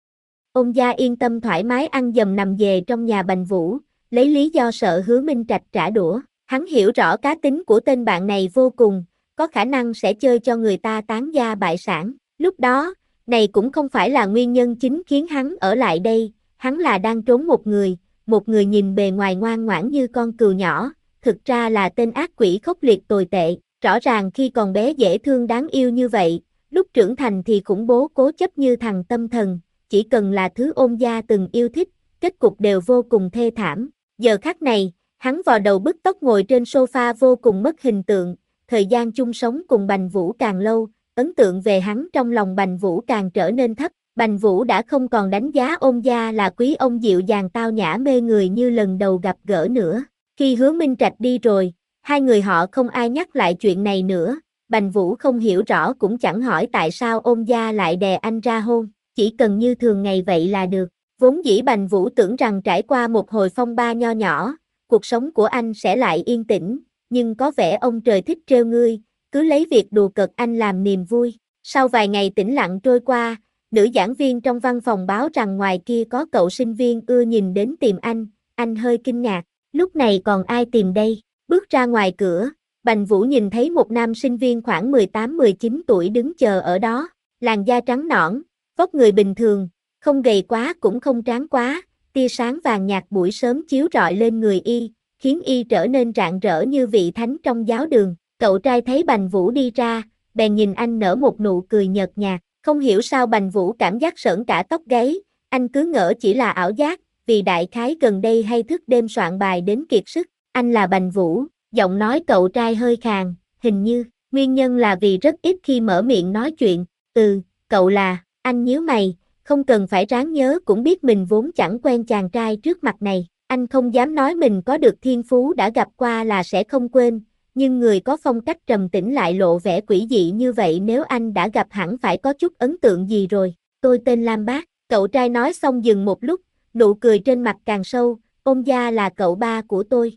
Ôn gia yên tâm thoải mái ăn dầm nằm về trong nhà Bành Vũ, lấy lý do sợ Hứa Minh Trạch trả đũa. Hắn hiểu rõ cá tính của tên bạn này vô cùng, có khả năng sẽ chơi cho người ta tán gia bại sản. Lúc đó, này cũng không phải là nguyên nhân chính khiến hắn ở lại đây, hắn là đang trốn một người, một người nhìn bề ngoài ngoan ngoãn như con cừu nhỏ, thực ra là tên ác quỷ khốc liệt tồi tệ. Rõ ràng khi còn bé dễ thương đáng yêu như vậy, lúc trưởng thành thì khủng bố cố chấp như thằng tâm thần, chỉ cần là thứ Ôn gia từng yêu thích, kết cục đều vô cùng thê thảm. Giờ khắc này, hắn vò đầu bứt tóc ngồi trên sofa vô cùng mất hình tượng, thời gian chung sống cùng Bành Vũ càng lâu, ấn tượng về hắn trong lòng Bành Vũ càng trở nên thấp. Bành Vũ đã không còn đánh giá Ôn gia là quý ông dịu dàng tao nhã mê người như lần đầu gặp gỡ nữa. Khi Hứa Minh Trạch đi rồi, hai người họ không ai nhắc lại chuyện này nữa. Bành Vũ không hiểu rõ cũng chẳng hỏi tại sao Ôn gia lại đè anh ra hôn, chỉ cần như thường ngày vậy là được. Vốn dĩ Bành Vũ tưởng rằng trải qua một hồi phong ba nho nhỏ, cuộc sống của anh sẽ lại yên tĩnh, nhưng có vẻ ông trời thích trêu ngươi, cứ lấy việc đùa cợt anh làm niềm vui. Sau vài ngày tĩnh lặng trôi qua, nữ giảng viên trong văn phòng báo rằng ngoài kia có cậu sinh viên ưa nhìn đến tìm anh, anh hơi kinh ngạc, lúc này còn ai tìm đây? Bước ra ngoài cửa, Bành Vũ nhìn thấy một nam sinh viên khoảng mười tám mười chín tuổi đứng chờ ở đó, làn da trắng nõn, vóc người bình thường, không gầy quá cũng không tráng quá, tia sáng vàng nhạt buổi sớm chiếu rọi lên người y, khiến y trở nên rạng rỡ như vị thánh trong giáo đường. Cậu trai thấy Bành Vũ đi ra, bèn nhìn anh nở một nụ cười nhợt nhạt, không hiểu sao Bành Vũ cảm giác sởn cả tóc gáy, anh cứ ngỡ chỉ là ảo giác, vì đại khái gần đây hay thức đêm soạn bài đến kiệt sức. Anh là Bành Vũ, giọng nói cậu trai hơi khàn, hình như, nguyên nhân là vì rất ít khi mở miệng nói chuyện. Ừ, cậu là, anh nhíu mày, không cần phải ráng nhớ cũng biết mình vốn chẳng quen chàng trai trước mặt này. Anh không dám nói mình có được thiên phú đã gặp qua là sẽ không quên, nhưng người có phong cách trầm tĩnh lại lộ vẻ quỷ dị như vậy nếu anh đã gặp hẳn phải có chút ấn tượng gì rồi. Tôi tên Lam Bác, cậu trai nói xong dừng một lúc, nụ cười trên mặt càng sâu, Ôn gia là cậu ba của tôi.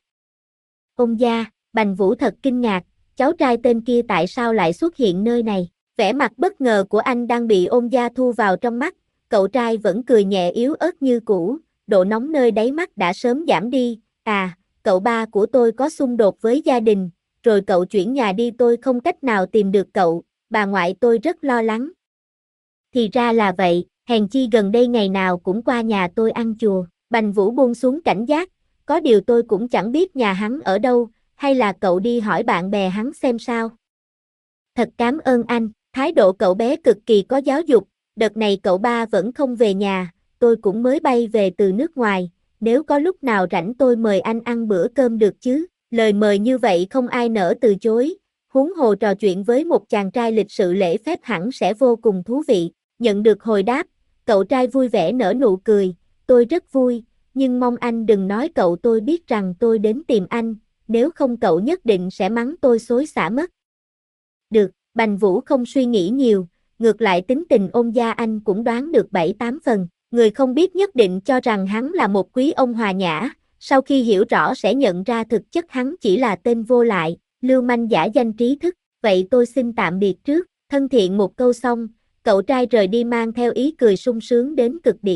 Ôn gia, Bành Vũ thật kinh ngạc, cháu trai tên kia tại sao lại xuất hiện nơi này? Vẻ mặt bất ngờ của anh đang bị Ôn gia thu vào trong mắt, cậu trai vẫn cười nhẹ yếu ớt như cũ, độ nóng nơi đáy mắt đã sớm giảm đi. À, cậu ba của tôi có xung đột với gia đình, rồi cậu chuyển nhà đi, tôi không cách nào tìm được cậu, bà ngoại tôi rất lo lắng. Thì ra là vậy, hèn chi gần đây ngày nào cũng qua nhà tôi ăn chùa. Bành Vũ buông xuống cảnh giác, có điều tôi cũng chẳng biết nhà hắn ở đâu, hay là cậu đi hỏi bạn bè hắn xem sao. Thật cảm ơn anh, thái độ cậu bé cực kỳ có giáo dục, đợt này cậu ba vẫn không về nhà, tôi cũng mới bay về từ nước ngoài, nếu có lúc nào rảnh tôi mời anh ăn bữa cơm được chứ. Lời mời như vậy không ai nỡ từ chối, huống hồ trò chuyện với một chàng trai lịch sự lễ phép hẳn sẽ vô cùng thú vị. Nhận được hồi đáp, cậu trai vui vẻ nở nụ cười, tôi rất vui, nhưng mong anh đừng nói cậu tôi biết rằng tôi đến tìm anh, nếu không cậu nhất định sẽ mắng tôi xối xả mất. Được, Bành Vũ không suy nghĩ nhiều, ngược lại tính tình Ôn gia anh cũng đoán được bảy tám phần, người không biết nhất định cho rằng hắn là một quý ông hòa nhã, sau khi hiểu rõ sẽ nhận ra thực chất hắn chỉ là tên vô lại, lưu manh giả danh trí thức. Vậy tôi xin tạm biệt trước. Thân thiện một câu xong, cậu trai rời đi mang theo ý cười sung sướng đến cực điểm.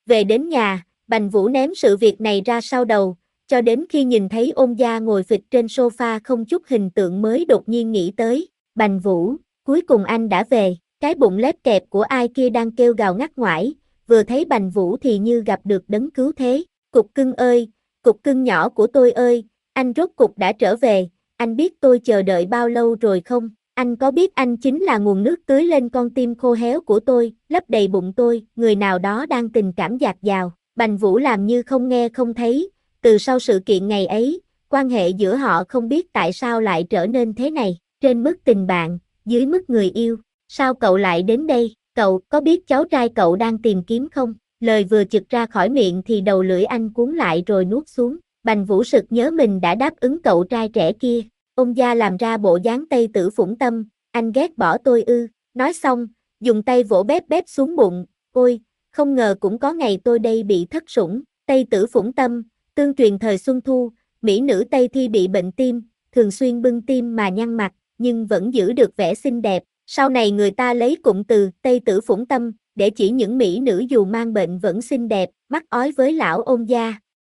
Về đến nhà, Bành Vũ ném sự việc này ra sau đầu, cho đến khi nhìn thấy Ôn Gia ngồi phịch trên sofa không chút hình tượng mới đột nhiên nghĩ tới, Bành Vũ, cuối cùng anh đã về, cái bụng lép kẹp của ai kia đang kêu gào ngắt ngoải, vừa thấy Bành Vũ thì như gặp được đấng cứu thế, cục cưng ơi, cục cưng nhỏ của tôi ơi, anh rốt cục đã trở về, anh biết tôi chờ đợi bao lâu rồi không? Anh có biết anh chính là nguồn nước tưới lên con tim khô héo của tôi, lấp đầy bụng tôi, người nào đó đang tình cảm dạt dào. Bành Vũ làm như không nghe không thấy, từ sau sự kiện ngày ấy, quan hệ giữa họ không biết tại sao lại trở nên thế này, trên mức tình bạn, dưới mức người yêu. Sao cậu lại đến đây, cậu có biết cháu trai cậu đang tìm kiếm không? Lời vừa chực ra khỏi miệng thì đầu lưỡi anh cuốn lại rồi nuốt xuống. Bành Vũ sực nhớ mình đã đáp ứng cậu trai trẻ kia. Ôn Gia làm ra bộ dáng Tây Tử Phủng Tâm, anh ghét bỏ tôi ư, nói xong, dùng tay vỗ bép bép xuống bụng, ôi, không ngờ cũng có ngày tôi đây bị thất sủng, Tây Tử Phủng Tâm, tương truyền thời Xuân Thu, mỹ nữ Tây Thi bị bệnh tim, thường xuyên bưng tim mà nhăn mặt, nhưng vẫn giữ được vẻ xinh đẹp, sau này người ta lấy cụm từ Tây Tử Phủng Tâm, để chỉ những mỹ nữ dù mang bệnh vẫn xinh đẹp, mắc ói với lão Ôn Gia.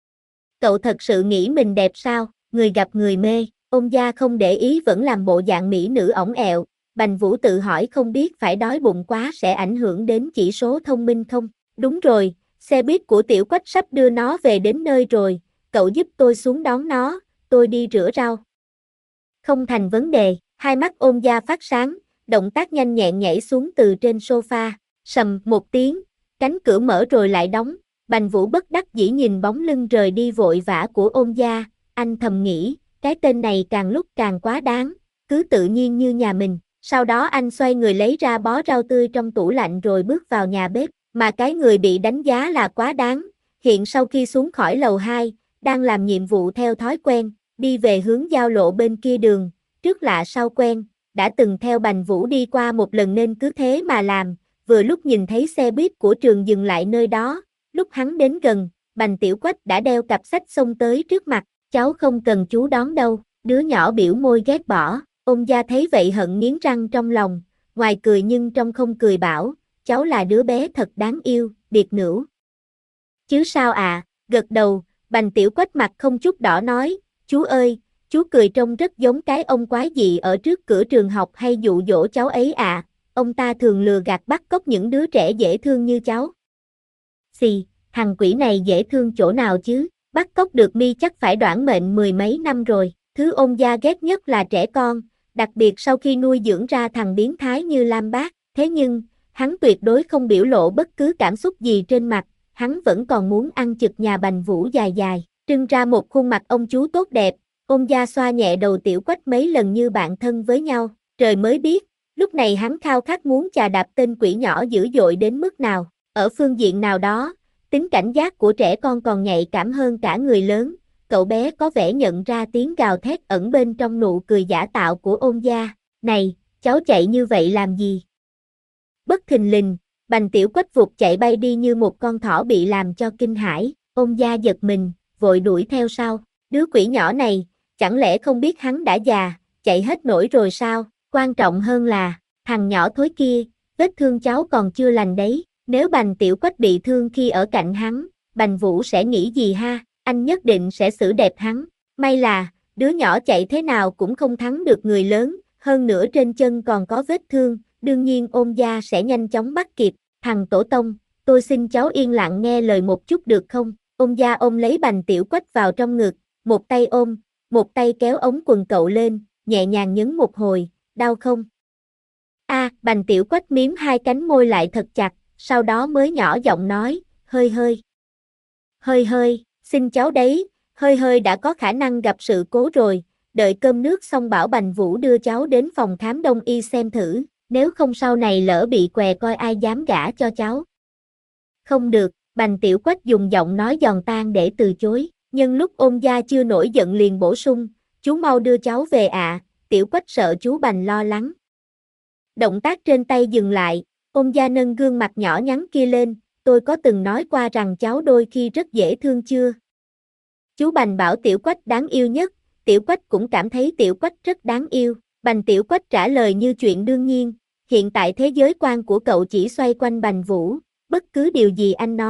Cậu thật sự nghĩ mình đẹp sao, người gặp người mê. Ôn Gia không để ý vẫn làm bộ dạng mỹ nữ ỏng ẹo, Bành Vũ tự hỏi không biết phải đói bụng quá sẽ ảnh hưởng đến chỉ số thông minh không? Đúng rồi, xe buýt của Tiểu Quách sắp đưa nó về đến nơi rồi, cậu giúp tôi xuống đón nó, tôi đi rửa rau. Không thành vấn đề, hai mắt Ôn Gia phát sáng, động tác nhanh nhẹn nhảy xuống từ trên sofa, sầm một tiếng, cánh cửa mở rồi lại đóng, Bành Vũ bất đắc dĩ nhìn bóng lưng rời đi vội vã của Ôn Gia, anh thầm nghĩ. Cái tên này càng lúc càng quá đáng, cứ tự nhiên như nhà mình. Sau đó anh xoay người lấy ra bó rau tươi trong tủ lạnh rồi bước vào nhà bếp. Mà cái người bị đánh giá là quá đáng. Hiện sau khi xuống khỏi lầu hai, đang làm nhiệm vụ theo thói quen, đi về hướng giao lộ bên kia đường. Trước lạ sau quen, đã từng theo Bành Vũ đi qua một lần nên cứ thế mà làm. Vừa lúc nhìn thấy xe buýt của trường dừng lại nơi đó, lúc hắn đến gần, Bành Tiểu Quách đã đeo cặp sách xông tới trước mặt. Cháu không cần chú đón đâu, đứa nhỏ biểu môi ghét bỏ, Ôn Gia thấy vậy hận nghiến răng trong lòng, ngoài cười nhưng trong không cười bảo, cháu là đứa bé thật đáng yêu, biệt nữ. Chứ sao à, gật đầu, Bành Tiểu Quách mặt không chút đỏ nói, chú ơi, chú cười trông rất giống cái ông quái dị ở trước cửa trường học hay dụ dỗ cháu ấy à, ông ta thường lừa gạt bắt cóc những đứa trẻ dễ thương như cháu. Xì, thằng quỷ này dễ thương chỗ nào chứ? Bắt cóc được mi chắc phải đoản mệnh mười mấy năm rồi, thứ Ôn Gia ghét nhất là trẻ con, đặc biệt sau khi nuôi dưỡng ra thằng biến thái như Lam Bác, thế nhưng, hắn tuyệt đối không biểu lộ bất cứ cảm xúc gì trên mặt, hắn vẫn còn muốn ăn chực nhà Bành Vũ dài dài, trưng ra một khuôn mặt ông chú tốt đẹp, Ôn Gia xoa nhẹ đầu Tiểu Quách mấy lần như bạn thân với nhau, trời mới biết, lúc này hắn khao khát muốn chà đạp tên quỷ nhỏ dữ dội đến mức nào, ở phương diện nào đó. Tính cảnh giác của trẻ con còn nhạy cảm hơn cả người lớn, cậu bé có vẻ nhận ra tiếng gào thét ẩn bên trong nụ cười giả tạo của Ôn Gia, này, cháu chạy như vậy làm gì? Bất thình lình, Bành Tiểu Quách vụt chạy bay đi như một con thỏ bị làm cho kinh hãi, Ôn Gia giật mình, vội đuổi theo sau, đứa quỷ nhỏ này, chẳng lẽ không biết hắn đã già, chạy hết nổi rồi sao, quan trọng hơn là, thằng nhỏ thối kia, vết thương cháu còn chưa lành đấy. Nếu Bành Tiểu Quách bị thương khi ở cạnh hắn, Bành Vũ sẽ nghĩ gì ha, anh nhất định sẽ xử đẹp hắn. May là, đứa nhỏ chạy thế nào cũng không thắng được người lớn, hơn nữa trên chân còn có vết thương, đương nhiên Ôn Gia sẽ nhanh chóng bắt kịp. Thằng Tổ Tông, tôi xin cháu yên lặng nghe lời một chút được không? Ôn Gia ôm lấy Bành Tiểu Quách vào trong ngực, một tay ôm, một tay kéo ống quần cậu lên, nhẹ nhàng nhấn một hồi, đau không? A, à, Bành Tiểu Quách miếm hai cánh môi lại thật chặt. Sau đó mới nhỏ giọng nói, hơi hơi. Hơi hơi, xin cháu đấy, hơi hơi đã có khả năng gặp sự cố rồi, đợi cơm nước xong bảo Bành Vũ đưa cháu đến phòng khám đông y xem thử, nếu không sau này lỡ bị què coi ai dám gả cho cháu. Không được, Bành Tiểu Quách dùng giọng nói giòn tan để từ chối, nhưng lúc Ôn Gia chưa nổi giận liền bổ sung, chú mau đưa cháu về ạ, à, Tiểu Quách sợ chú Bành lo lắng. Động tác trên tay dừng lại. Ôn Gia nâng gương mặt nhỏ nhắn kia lên, tôi có từng nói qua rằng cháu đôi khi rất dễ thương chưa? Chú Bành bảo Tiểu Quách đáng yêu nhất, Tiểu Quách cũng cảm thấy Tiểu Quách rất đáng yêu. Bành Tiểu Quách trả lời như chuyện đương nhiên, hiện tại thế giới quan của cậu chỉ xoay quanh Bành Vũ, bất cứ điều gì anh nói,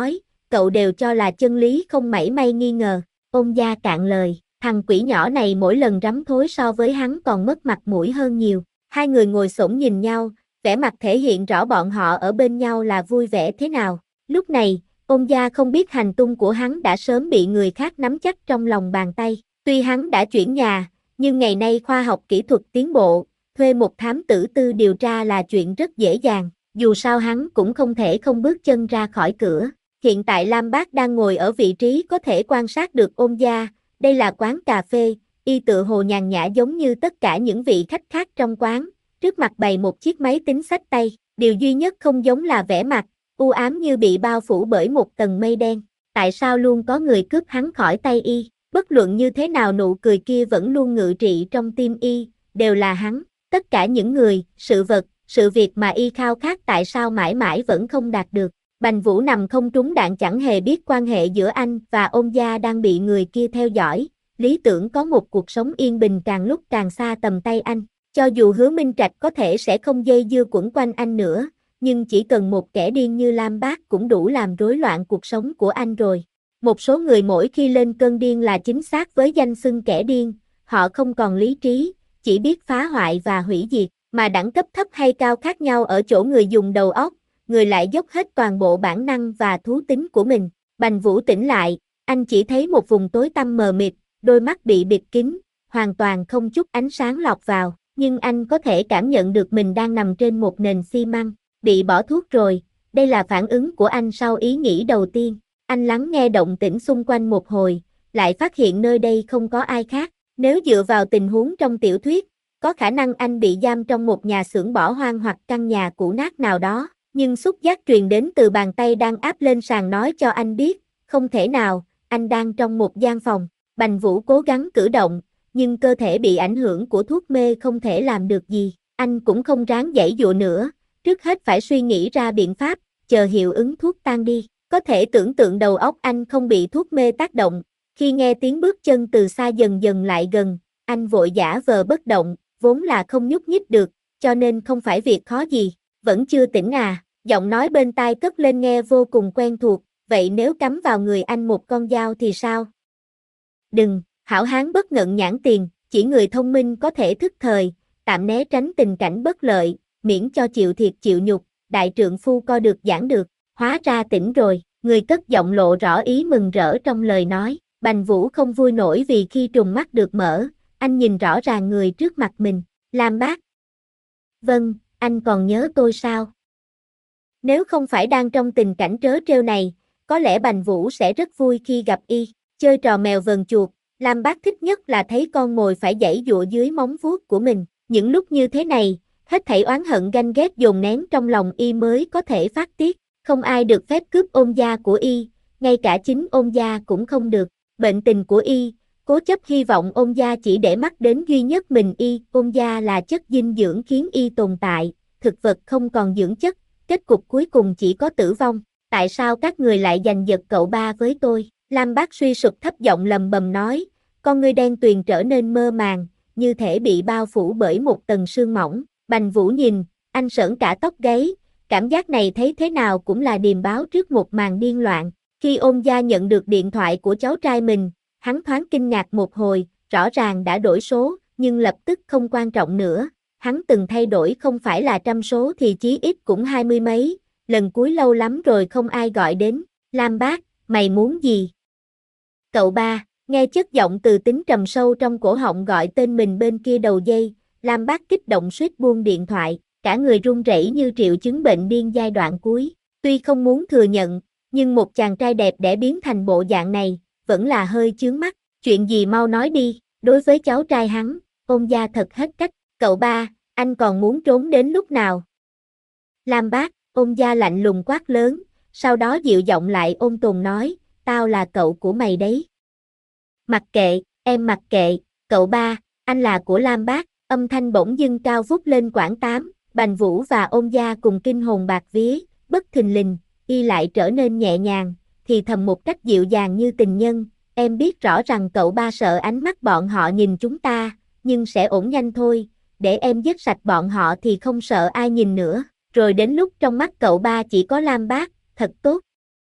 cậu đều cho là chân lý không mảy may nghi ngờ. Ôn gia cạn lời, thằng quỷ nhỏ này mỗi lần rắm thối so với hắn còn mất mặt mũi hơn nhiều. Hai người ngồi xổm nhìn nhau, vẻ mặt thể hiện rõ bọn họ ở bên nhau là vui vẻ thế nào. Lúc này, Ôn gia không biết hành tung của hắn đã sớm bị người khác nắm chắc trong lòng bàn tay. Tuy hắn đã chuyển nhà, nhưng ngày nay khoa học kỹ thuật tiến bộ, thuê một thám tử tư điều tra là chuyện rất dễ dàng. Dù sao hắn cũng không thể không bước chân ra khỏi cửa. Hiện tại Lam Bác đang ngồi ở vị trí có thể quan sát được Ôn gia. Đây là quán cà phê, y tựa hồ nhàn nhã giống như tất cả những vị khách khác trong quán. Trước mặt bày một chiếc máy tính xách tay, điều duy nhất không giống là vẻ mặt, u ám như bị bao phủ bởi một tầng mây đen. Tại sao luôn có người cướp hắn khỏi tay y? Bất luận như thế nào nụ cười kia vẫn luôn ngự trị trong tim y, đều là hắn. Tất cả những người, sự vật, sự việc mà y khao khát tại sao mãi mãi vẫn không đạt được. Bành Vũ nằm không trúng đạn chẳng hề biết quan hệ giữa anh và Ôn gia đang bị người kia theo dõi. Lý tưởng có một cuộc sống yên bình càng lúc càng xa tầm tay anh. Cho dù Hứa Minh Trạch có thể sẽ không dây dưa quẩn quanh anh nữa, nhưng chỉ cần một kẻ điên như Lam Bác cũng đủ làm rối loạn cuộc sống của anh rồi. Một số người mỗi khi lên cơn điên là chính xác với danh xưng kẻ điên, họ không còn lý trí, chỉ biết phá hoại và hủy diệt, mà đẳng cấp thấp hay cao khác nhau ở chỗ người dùng đầu óc, người lại dốc hết toàn bộ bản năng và thú tính của mình. Bành Vũ tỉnh lại, anh chỉ thấy một vùng tối tăm mờ mịt, đôi mắt bị bịt kín, hoàn toàn không chút ánh sáng lọt vào, nhưng anh có thể cảm nhận được mình đang nằm trên một nền xi măng, bị bỏ thuốc rồi. Đây là phản ứng của anh sau ý nghĩ đầu tiên. Anh lắng nghe động tĩnh xung quanh một hồi, lại phát hiện nơi đây không có ai khác. Nếu dựa vào tình huống trong tiểu thuyết, có khả năng anh bị giam trong một nhà xưởng bỏ hoang hoặc căn nhà cũ nát nào đó, nhưng xúc giác truyền đến từ bàn tay đang áp lên sàn nói cho anh biết, không thể nào, anh đang trong một gian phòng. Bành Vũ cố gắng cử động, nhưng cơ thể bị ảnh hưởng của thuốc mê không thể làm được gì. Anh cũng không ráng giãy giụa nữa, trước hết phải suy nghĩ ra biện pháp, chờ hiệu ứng thuốc tan đi. Có thể tưởng tượng đầu óc anh không bị thuốc mê tác động, khi nghe tiếng bước chân từ xa dần dần lại gần, anh vội giả vờ bất động, vốn là không nhúc nhích được, cho nên không phải việc khó gì. Vẫn chưa tỉnh à? Giọng nói bên tai cất lên nghe vô cùng quen thuộc, vậy nếu cắm vào người anh một con dao thì sao? Đừng, hảo hán bất ngận nhãn tiền, chỉ người thông minh có thể thức thời, tạm né tránh tình cảnh bất lợi, miễn cho chịu thiệt chịu nhục, đại trượng phu co được giảng được. Hóa ra tỉnh rồi, người cất giọng lộ rõ ý mừng rỡ trong lời nói. Bành Vũ không vui nổi vì khi trùng mắt được mở, anh nhìn rõ ràng người trước mặt mình. Lam Bác. Vâng, anh còn nhớ tôi sao? Nếu không phải đang trong tình cảnh trớ trêu này, có lẽ Bành Vũ sẽ rất vui khi gặp y. Chơi trò mèo vờn chuột, Lam Bác thích nhất là thấy con mồi phải giãy giụa dưới móng vuốt của mình. Những lúc như thế này, hết thảy oán hận ganh ghét dồn nén trong lòng y mới có thể phát tiết. Không ai được phép cướp Ôn gia của y, ngay cả chính Ôn gia cũng không được. Bệnh tình của y, cố chấp hy vọng Ôn gia chỉ để mắt đến duy nhất mình y. Ôn gia là chất dinh dưỡng khiến y tồn tại, thực vật không còn dưỡng chất, kết cục cuối cùng chỉ có tử vong. Tại sao các người lại giành giật cậu ba với tôi? Lam Bác suy sụp thấp giọng lầm bầm nói, con ngươi đen tuyền trở nên mơ màng, như thể bị bao phủ bởi một tầng sương mỏng. Bành Vũ nhìn, anh sởn cả tóc gáy. Cảm giác này thấy thế nào cũng là điềm báo trước một màn điên loạn. Khi Ôn gia nhận được điện thoại của cháu trai mình, hắn thoáng kinh ngạc một hồi, rõ ràng đã đổi số, nhưng lập tức không quan trọng nữa. Hắn từng thay đổi không phải là trăm số thì chí ít cũng hai mươi mấy, lần cuối lâu lắm rồi không ai gọi đến. Lam Bác, mày muốn gì? Cậu ba, nghe chất giọng từ tính trầm sâu trong cổ họng gọi tên mình bên kia đầu dây, Lam Bác kích động suýt buông điện thoại. Cả người run rẩy như triệu chứng bệnh điên giai đoạn cuối. Tuy không muốn thừa nhận, nhưng một chàng trai đẹp đẽ biến thành bộ dạng này, vẫn là hơi chướng mắt. Chuyện gì mau nói đi, đối với cháu trai hắn, Ôn gia thật hết cách. Cậu ba, anh còn muốn trốn đến lúc nào? Lam Bác, Ôn gia lạnh lùng quát lớn, sau đó dịu giọng lại ôn tồn nói, tao là cậu của mày đấy. Mặc kệ, em mặc kệ, cậu ba, anh là của Lam Bác. Âm thanh bỗng dưng cao vút lên quãng tám. Bành Vũ và Ôn gia cùng kinh hồn bạc vía, bất thình lình, y lại trở nên nhẹ nhàng, thì thầm một cách dịu dàng như tình nhân, em biết rõ rằng cậu ba sợ ánh mắt bọn họ nhìn chúng ta, nhưng sẽ ổn nhanh thôi, để em giết sạch bọn họ thì không sợ ai nhìn nữa, rồi đến lúc trong mắt cậu ba chỉ có Lam Bác, thật tốt.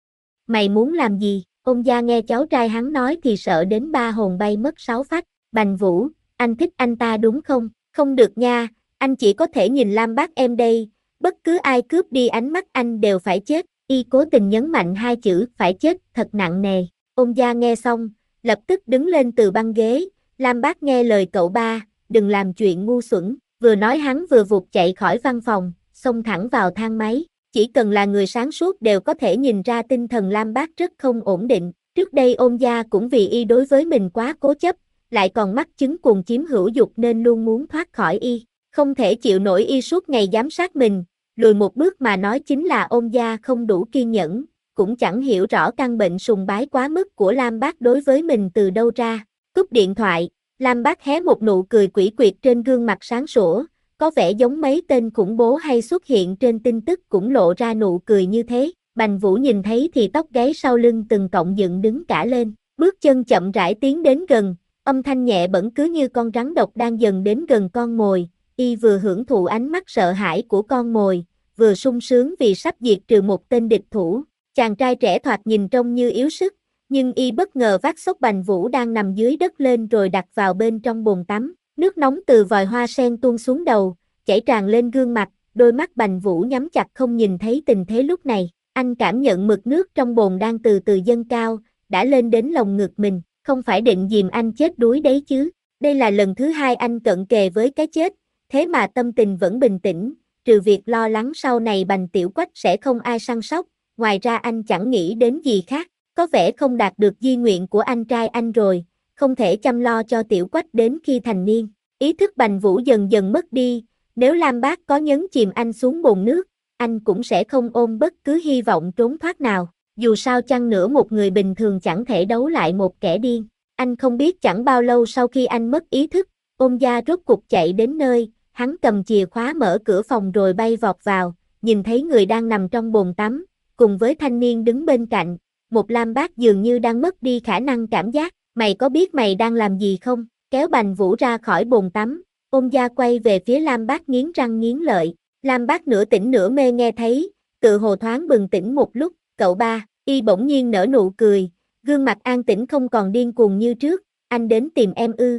Mày muốn làm gì? Ôn gia nghe cháu trai hắn nói thì sợ đến ba hồn bay mất sáu phách. Bành Vũ, anh thích anh ta đúng không? Không được nha, anh chỉ có thể nhìn Lam bác em đây, bất cứ ai cướp đi ánh mắt anh đều phải chết. Y cố tình nhấn mạnh hai chữ phải chết thật nặng nề. Ôn gia nghe xong, lập tức đứng lên từ băng ghế. Lam bác nghe lời cậu ba, đừng làm chuyện ngu xuẩn. Vừa nói hắn vừa vụt chạy khỏi văn phòng, xông thẳng vào thang máy. Chỉ cần là người sáng suốt đều có thể nhìn ra tinh thần Lam bác rất không ổn định. Trước đây Ôn gia cũng vì y đối với mình quá cố chấp, lại còn mắc chứng cuồng chiếm hữu dục nên luôn muốn thoát khỏi y. Không thể chịu nổi y suốt ngày giám sát mình, lùi một bước mà nói chính là Ôn gia không đủ kiên nhẫn, cũng chẳng hiểu rõ căn bệnh sùng bái quá mức của Lam bác đối với mình từ đâu ra. Cúp điện thoại, Lam bác hé một nụ cười quỷ quyệt trên gương mặt sáng sủa, có vẻ giống mấy tên khủng bố hay xuất hiện trên tin tức cũng lộ ra nụ cười như thế. Bành Vũ nhìn thấy thì tóc gáy sau lưng từng cọng dựng đứng cả lên, bước chân chậm rãi tiến đến gần, âm thanh nhẹ bẫng cứ như con rắn độc đang dần đến gần con mồi. Y vừa hưởng thụ ánh mắt sợ hãi của con mồi, vừa sung sướng vì sắp diệt trừ một tên địch thủ. Chàng trai trẻ thoạt nhìn trông như yếu sức, nhưng y bất ngờ vác xốc Bành Vũ đang nằm dưới đất lên rồi đặt vào bên trong bồn tắm. Nước nóng từ vòi hoa sen tuôn xuống đầu, chảy tràn lên gương mặt, đôi mắt Bành Vũ nhắm chặt không nhìn thấy tình thế lúc này. Anh cảm nhận mực nước trong bồn đang từ từ dâng cao, đã lên đến lồng ngực mình, không phải định dìm anh chết đuối đấy chứ. Đây là lần thứ hai anh cận kề với cái chết, thế mà tâm tình vẫn bình tĩnh, trừ việc lo lắng sau này Bành Tiểu Quách sẽ không ai săn sóc, ngoài ra anh chẳng nghĩ đến gì khác. Có vẻ không đạt được di nguyện của anh trai anh rồi, không thể chăm lo cho Tiểu Quách đến khi thành niên. Ý thức Bành Vũ dần dần mất đi, nếu Lam bác có nhấn chìm anh xuống bồn nước, anh cũng sẽ không ôm bất cứ hy vọng trốn thoát nào. Dù sao chăng nữa một người bình thường chẳng thể đấu lại một kẻ điên. Anh không biết chẳng bao lâu sau khi anh mất ý thức, Ôn gia rốt cục chạy đến nơi, hắn cầm chìa khóa mở cửa phòng rồi bay vọt vào, nhìn thấy người đang nằm trong bồn tắm, cùng với thanh niên đứng bên cạnh, một Lam bác dường như đang mất đi khả năng cảm giác. Mày có biết mày đang làm gì không? Kéo Bành Vũ ra khỏi bồn tắm, Ôn gia quay về phía Lam bác nghiến răng nghiến lợi. Lam bác nửa tỉnh nửa mê nghe thấy, tự hồ thoáng bừng tỉnh một lúc. Cậu ba, y bỗng nhiên nở nụ cười, gương mặt an tĩnh không còn điên cuồng như trước. Anh đến tìm em ư?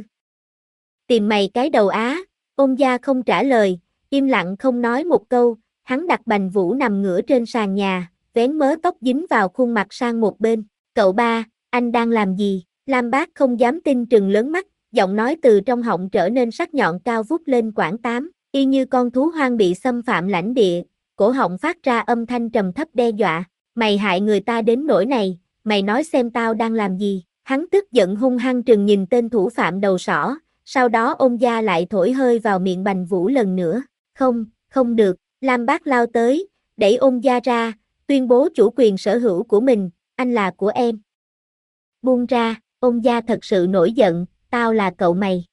Tìm mày cái đầu á. Ôn gia không trả lời, im lặng không nói một câu. Hắn đặt Bành Vũ nằm ngửa trên sàn nhà, vén mớ tóc dính vào khuôn mặt sang một bên. Cậu ba, anh đang làm gì? Lam bác không dám tin trừng lớn mắt, giọng nói từ trong họng trở nên sắc nhọn cao vút lên quãng tám, y như con thú hoang bị xâm phạm lãnh địa, cổ họng phát ra âm thanh trầm thấp đe dọa. Mày hại người ta đến nỗi này, mày nói xem tao đang làm gì? Hắn tức giận hung hăng trừng nhìn tên thủ phạm đầu sỏ, sau đó Ôn gia lại thổi hơi vào miệng Bành Vũ lần nữa. Không, không được. Lam bác lao tới, đẩy Ôn gia ra, tuyên bố chủ quyền sở hữu của mình, anh là của em. Buông ra. Ôn gia thật sự nổi giận, tao là cậu mày.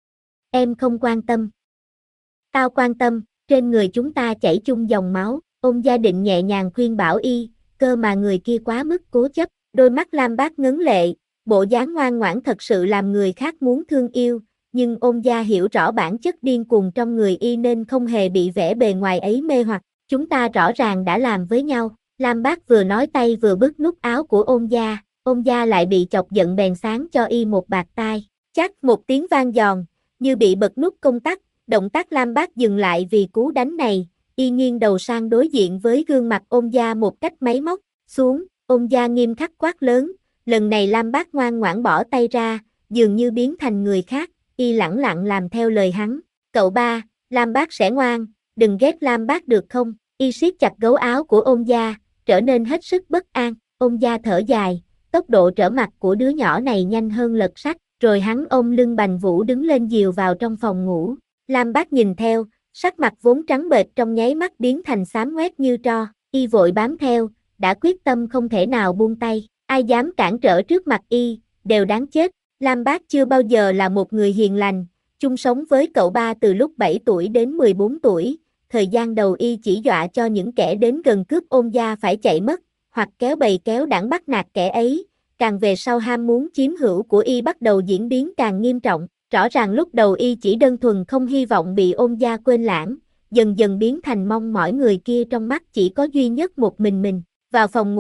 Em không quan tâm. Tao quan tâm, trên người chúng ta chảy chung dòng máu. Ôn gia định nhẹ nhàng khuyên bảo y, cơ mà người kia quá mức cố chấp. Đôi mắt Lam bác ngấn lệ, bộ dáng ngoan ngoãn thật sự làm người khác muốn thương yêu, nhưng Ôn gia hiểu rõ bản chất điên cuồng trong người y nên không hề bị vẻ bề ngoài ấy mê hoặc. Chúng ta rõ ràng đã làm với nhau. Lam bác vừa nói tay vừa bứt nút áo của Ôn gia. Ôn gia lại bị chọc giận bèn sáng cho y một bạt tai. Chắc một tiếng vang giòn, như bị bật nút công tắc, động tác Lam bác dừng lại vì cú đánh này, y nghiêng đầu sang đối diện với gương mặt Ôn gia một cách máy móc. Xuống. Ôn gia nghiêm khắc quát lớn, lần này Lam bác ngoan ngoãn bỏ tay ra, dường như biến thành người khác, y lẳng lặng làm theo lời hắn. Cậu ba, Lam bác sẽ ngoan, đừng ghét Lam bác được không? Y siết chặt gấu áo của Ôn gia, trở nên hết sức bất an. Ôn gia thở dài, tốc độ trở mặt của đứa nhỏ này nhanh hơn lật sách, rồi hắn ôm lưng Bành Vũ đứng lên dìu vào trong phòng ngủ. Lam bác nhìn theo, sắc mặt vốn trắng bệch trong nháy mắt biến thành xám ngoét như tro, y vội bám theo, đã quyết tâm không thể nào buông tay. Ai dám cản trở trước mặt y, đều đáng chết. Lam bác chưa bao giờ là một người hiền lành, chung sống với cậu ba từ lúc bảy tuổi đến mười bốn tuổi, thời gian đầu y chỉ dọa cho những kẻ đến gần cướp Ôn gia phải chạy mất, hoặc kéo bầy kéo đảng bắt nạt kẻ ấy, càng về sau ham muốn chiếm hữu của y bắt đầu diễn biến càng nghiêm trọng. Rõ ràng lúc đầu y chỉ đơn thuần không hy vọng bị Ôn gia quên lãng, dần dần biến thành mong mỏi người kia trong mắt chỉ có duy nhất một mình mình. Vào phòng ngủ,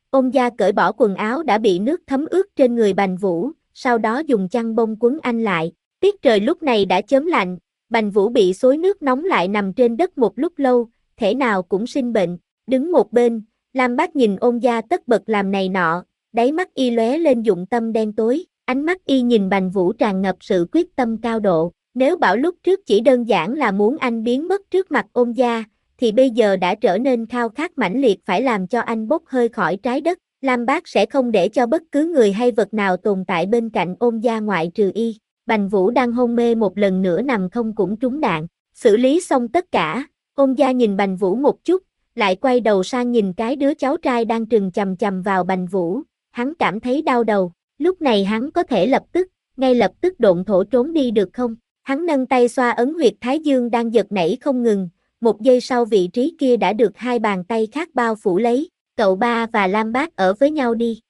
Ôn Gia cởi bỏ quần áo đã bị nước thấm ướt trên người Bành Vũ, sau đó dùng chăn bông quấn anh lại. Tiết trời lúc này đã chớm lạnh, Bành Vũ bị xối nước nóng lại nằm trên đất một lúc lâu, thể nào cũng sinh bệnh. Đứng một bên, Lam Bác nhìn Ôn Gia tất bật làm này nọ, đáy mắt y lóe lên dụng tâm đen tối, ánh mắt y nhìn Bành Vũ tràn ngập sự quyết tâm cao độ. Nếu bảo lúc trước chỉ đơn giản là muốn anh biến mất trước mặt Ôn Gia, thì bây giờ đã trở nên khao khát mãnh liệt phải làm cho anh bốc hơi khỏi trái đất. Lam Bác sẽ không để cho bất cứ người hay vật nào tồn tại bên cạnh Ôn Gia ngoại trừ y. Bành Vũ đang hôn mê một lần nữa nằm không cũng trúng đạn. Xử lý xong tất cả, Ôn Gia nhìn Bành Vũ một chút, lại quay đầu sang nhìn cái đứa cháu trai đang trừng chằm chằm vào Bành Vũ. Hắn cảm thấy đau đầu. Lúc này hắn có thể lập tức, ngay lập tức độn thổ trốn đi được không? Hắn nâng tay xoa ấn huyệt thái dương đang giật nảy không ngừng. Một giây sau vị trí kia đã được hai bàn tay khác bao phủ lấy. Cậu ba và Lam Bác ở với nhau đi.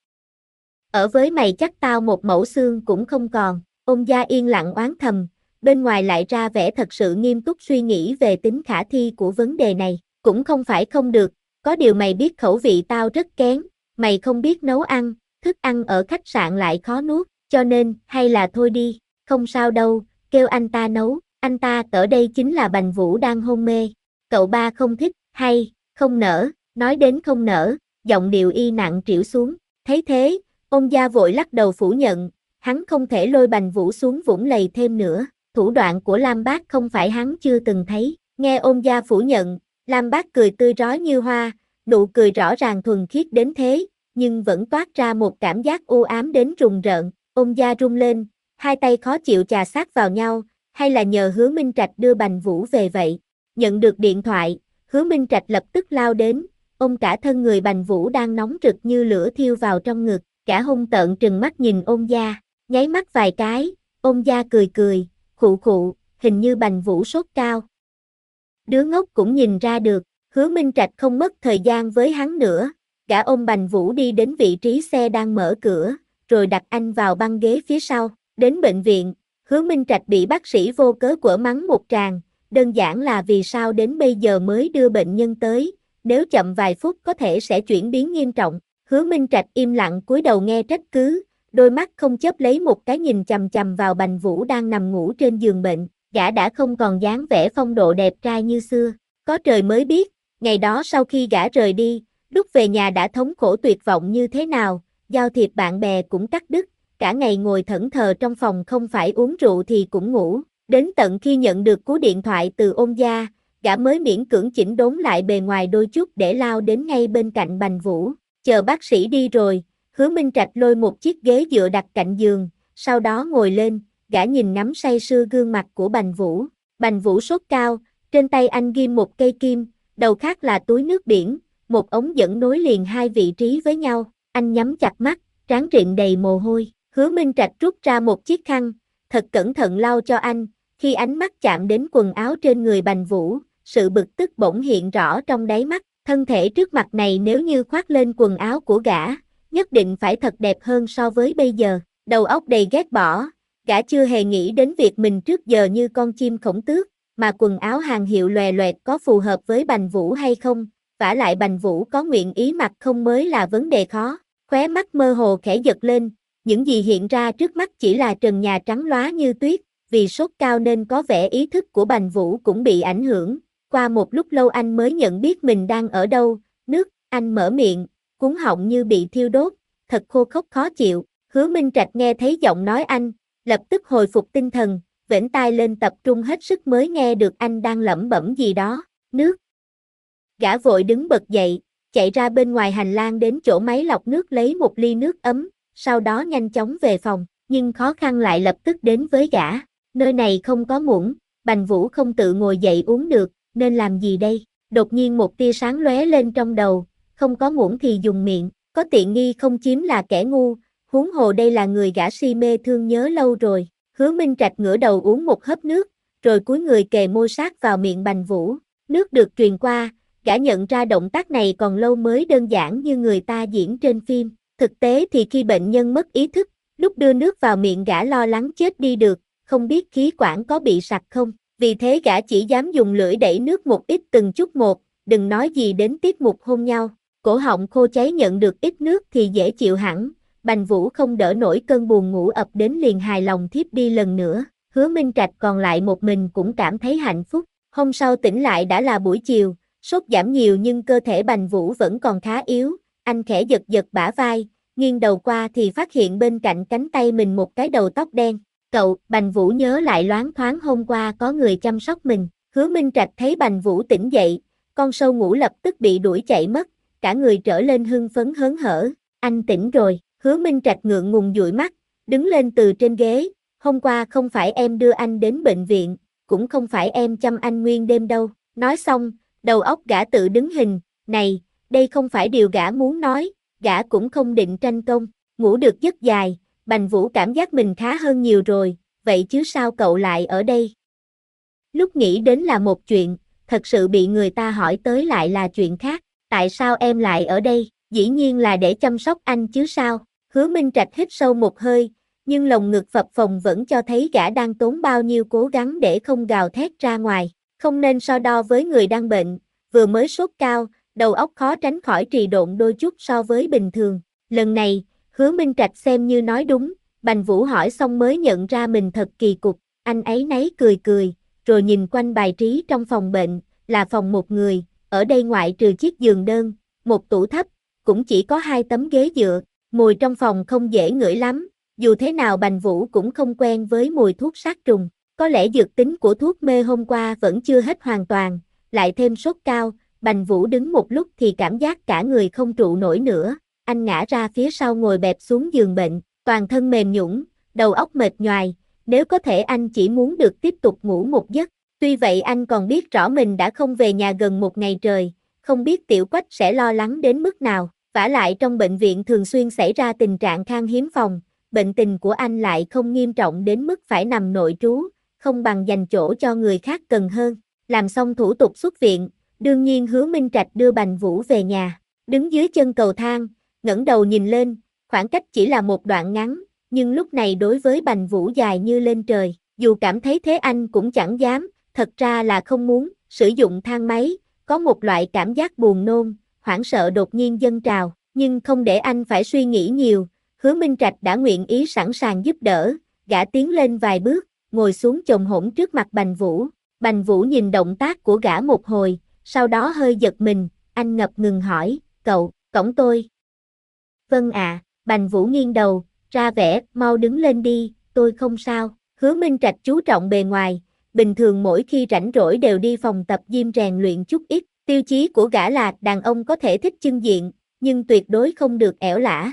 Ở với mày chắc tao một mẩu xương cũng không còn. Ôn Gia yên lặng oán thầm, bên ngoài lại ra vẻ thật sự nghiêm túc suy nghĩ về tính khả thi của vấn đề này. Cũng không phải không được, có điều mày biết khẩu vị tao rất kén, mày không biết nấu ăn, thức ăn ở khách sạn lại khó nuốt, cho nên, hay là thôi đi, không sao đâu, kêu anh ta nấu, anh ta ở đây chính là Bành Vũ đang hôn mê. Cậu ba không thích, hay, không nỡ, nói đến không nỡ, giọng điệu y nặng trĩu xuống. Thấy thế, Ôn Gia vội lắc đầu phủ nhận, hắn không thể lôi Bành Vũ xuống vũng lầy thêm nữa. Thủ đoạn của Lam Bác không phải hắn chưa từng thấy. Nghe Ôn Gia phủ nhận, Lam Bác cười tươi rói như hoa, nụ cười rõ ràng thuần khiết đến thế, nhưng vẫn toát ra một cảm giác u ám đến rùng rợn. Ôn Gia rung lên, hai tay khó chịu chà sát vào nhau, hay là nhờ Hứa Minh Trạch đưa Bành Vũ về vậy? Nhận được điện thoại, Hứa Minh Trạch lập tức lao đến, ôm cả thân người Bành Vũ đang nóng rực như lửa thiêu vào trong ngực, cả hung tợn trừng mắt nhìn Ôn Gia, nháy mắt vài cái, Ôn Gia cười cười, khụ khụ, hình như Bành Vũ sốt cao. Đứa ngốc cũng nhìn ra được, Hứa Minh Trạch không mất thời gian với hắn nữa, gã ôm Bành Vũ đi đến vị trí xe đang mở cửa, rồi đặt anh vào băng ghế phía sau. Đến bệnh viện, Hứa Minh Trạch bị bác sĩ vô cớ quở mắng một tràng, đơn giản là vì sao đến bây giờ mới đưa bệnh nhân tới, nếu chậm vài phút có thể sẽ chuyển biến nghiêm trọng. Hứa Minh Trạch im lặng cúi đầu nghe trách cứ, đôi mắt không chớp lấy một cái nhìn chằm chằm vào Bành Vũ đang nằm ngủ trên giường bệnh, gã đã không còn dáng vẻ phong độ đẹp trai như xưa. Có trời mới biết, ngày đó sau khi gã rời đi, lúc về nhà đã thống khổ tuyệt vọng như thế nào, giao thiệp bạn bè cũng cắt đứt, cả ngày ngồi thẫn thờ trong phòng không phải uống rượu thì cũng ngủ. Đến tận khi nhận được cú điện thoại từ Ôn Gia, gã mới miễn cưỡng chỉnh đốn lại bề ngoài đôi chút để lao đến ngay bên cạnh Bành Vũ. Chờ bác sĩ đi rồi, Hứa Minh Trạch lôi một chiếc ghế dựa đặt cạnh giường, sau đó ngồi lên, gã nhìn ngắm say sưa gương mặt của Bành Vũ. Bành Vũ sốt cao, trên tay anh ghim một cây kim, đầu khác là túi nước biển, một ống dẫn nối liền hai vị trí với nhau. Anh nhắm chặt mắt, trán rịn đầy mồ hôi. Hứa Minh Trạch rút ra một chiếc khăn, thật cẩn thận lau cho anh. Khi ánh mắt chạm đến quần áo trên người Bành Vũ, sự bực tức bỗng hiện rõ trong đáy mắt. Thân thể trước mặt này nếu như khoác lên quần áo của gã, nhất định phải thật đẹp hơn so với bây giờ. Đầu óc đầy ghét bỏ, gã chưa hề nghĩ đến việc mình trước giờ như con chim khổng tước, mà quần áo hàng hiệu lòe loẹt có phù hợp với Bành Vũ hay không, vả lại Bành Vũ có nguyện ý mặc không mới là vấn đề khó. Khóe mắt mơ hồ khẽ giật lên, những gì hiện ra trước mắt chỉ là trần nhà trắng lóa như tuyết, vì sốt cao nên có vẻ ý thức của Bành Vũ cũng bị ảnh hưởng. Qua một lúc lâu anh mới nhận biết mình đang ở đâu, nước, anh mở miệng, cuống họng như bị thiêu đốt, thật khô khốc khó chịu. Hứa Minh Trạch nghe thấy giọng nói anh, lập tức hồi phục tinh thần, vểnh tai lên tập trung hết sức mới nghe được anh đang lẩm bẩm gì đó, nước. Gã vội đứng bật dậy, chạy ra bên ngoài hành lang đến chỗ máy lọc nước lấy một ly nước ấm, sau đó nhanh chóng về phòng, nhưng khó khăn lại lập tức đến với gã. Nơi này không có muỗng, Bành Vũ không tự ngồi dậy uống được, nên làm gì đây? Đột nhiên một tia sáng lóe lên trong đầu, không có muỗng thì dùng miệng, có tiện nghi không chiếm là kẻ ngu, huống hồ đây là người gã si mê thương nhớ lâu rồi. Hứa Minh Trạch ngửa đầu uống một hớp nước, rồi cúi người kề môi sát vào miệng Bành Vũ. Nước được truyền qua, gã nhận ra động tác này còn lâu mới đơn giản như người ta diễn trên phim. Thực tế thì khi bệnh nhân mất ý thức, lúc đưa nước vào miệng gã lo lắng chết đi được, không biết khí quản có bị sặc không. Vì thế gã chỉ dám dùng lưỡi đẩy nước một ít từng chút một, đừng nói gì đến tiết mục hôn nhau. cổ họng khô cháy nhận được ít nước thì dễ chịu hẳn, Bành Vũ không đỡ nổi cơn buồn ngủ ập đến liền hài lòng thiếp đi lần nữa, Hứa Minh Trạch còn lại một mình cũng cảm thấy hạnh phúc, hôm sau tỉnh lại đã là buổi chiều, sốt giảm nhiều nhưng cơ thể Bành Vũ vẫn còn khá yếu, anh khẽ giật giật bả vai, nghiêng đầu qua thì phát hiện bên cạnh cánh tay mình một cái đầu tóc đen, cậu, Bành Vũ nhớ lại loáng thoáng hôm qua có người chăm sóc mình, Hứa Minh Trạch thấy Bành Vũ tỉnh dậy, con sâu ngủ lập tức bị đuổi chạy mất, cả người trở lên hưng phấn hớn hở, anh tỉnh rồi, Hứa Minh Trạch ngượng ngùng dụi mắt, đứng lên từ trên ghế, hôm qua không phải em đưa anh đến bệnh viện, cũng không phải em chăm anh nguyên đêm đâu, nói xong, đầu óc gã tự đứng hình, này, đây không phải điều gã muốn nói, gã cũng không định tranh công, ngủ được giấc dài, Bành Vũ cảm giác mình khá hơn nhiều rồi, vậy chứ sao cậu lại ở đây? Lúc nghĩ đến là một chuyện, thật sự bị người ta hỏi tới lại là chuyện khác, tại sao em lại ở đây, dĩ nhiên là để chăm sóc anh chứ sao, Hứa Minh Trạch hít sâu một hơi, nhưng lồng ngực phập phồng vẫn cho thấy gã đang tốn bao nhiêu cố gắng để không gào thét ra ngoài, không nên so đo với người đang bệnh, vừa mới sốt cao, đầu óc khó tránh khỏi trì độn đôi chút so với bình thường, lần này, Hứa Minh Trạch xem như nói đúng, Bành Vũ hỏi xong mới nhận ra mình thật kỳ cục, anh ấy nấy cười cười, rồi nhìn quanh bài trí trong phòng bệnh, là phòng một người, ở đây ngoại trừ chiếc giường đơn, một tủ thấp, cũng chỉ có hai tấm ghế dựa, mùi trong phòng không dễ ngửi lắm, dù thế nào Bành Vũ cũng không quen với mùi thuốc sát trùng, có lẽ dược tính của thuốc mê hôm qua vẫn chưa hết hoàn toàn, lại thêm sốt cao, Bành Vũ đứng một lúc thì cảm giác cả người không trụ nổi nữa, anh ngã ra phía sau ngồi bẹp xuống giường bệnh, toàn thân mềm nhũn, đầu óc mệt nhoài, nếu có thể anh chỉ muốn được tiếp tục ngủ một giấc, tuy vậy anh còn biết rõ mình đã không về nhà gần một ngày trời, không biết Tiểu Quách sẽ lo lắng đến mức nào, vả lại trong bệnh viện thường xuyên xảy ra tình trạng khan hiếm phòng, bệnh tình của anh lại không nghiêm trọng đến mức phải nằm nội trú, không bằng dành chỗ cho người khác cần hơn, làm xong thủ tục xuất viện, đương nhiên Hứa Minh Trạch đưa Bành Vũ về nhà, đứng dưới chân cầu thang, ngẩng đầu nhìn lên, khoảng cách chỉ là một đoạn ngắn, nhưng lúc này đối với Bành Vũ dài như lên trời, dù cảm thấy thế anh cũng chẳng dám, thật ra là không muốn, sử dụng thang máy, có một loại cảm giác buồn nôn, hoảng sợ đột nhiên dâng trào, nhưng không để anh phải suy nghĩ nhiều, Hứa Minh Trạch đã nguyện ý sẵn sàng giúp đỡ, gã tiến lên vài bước, ngồi xuống chồm hổm trước mặt Bành Vũ, Bành Vũ nhìn động tác của gã một hồi, sau đó hơi giật mình, anh ngập ngừng hỏi, cậu, cõng tôi. Vâng ạ, Bành Vũ nghiêng đầu, ra vẻ, mau đứng lên đi, tôi không sao, Hứa Minh Trạch chú trọng bề ngoài, bình thường mỗi khi rảnh rỗi đều đi phòng tập gym rèn luyện chút ít, tiêu chí của gã là đàn ông có thể thích chưng diện, nhưng tuyệt đối không được ẻo lả.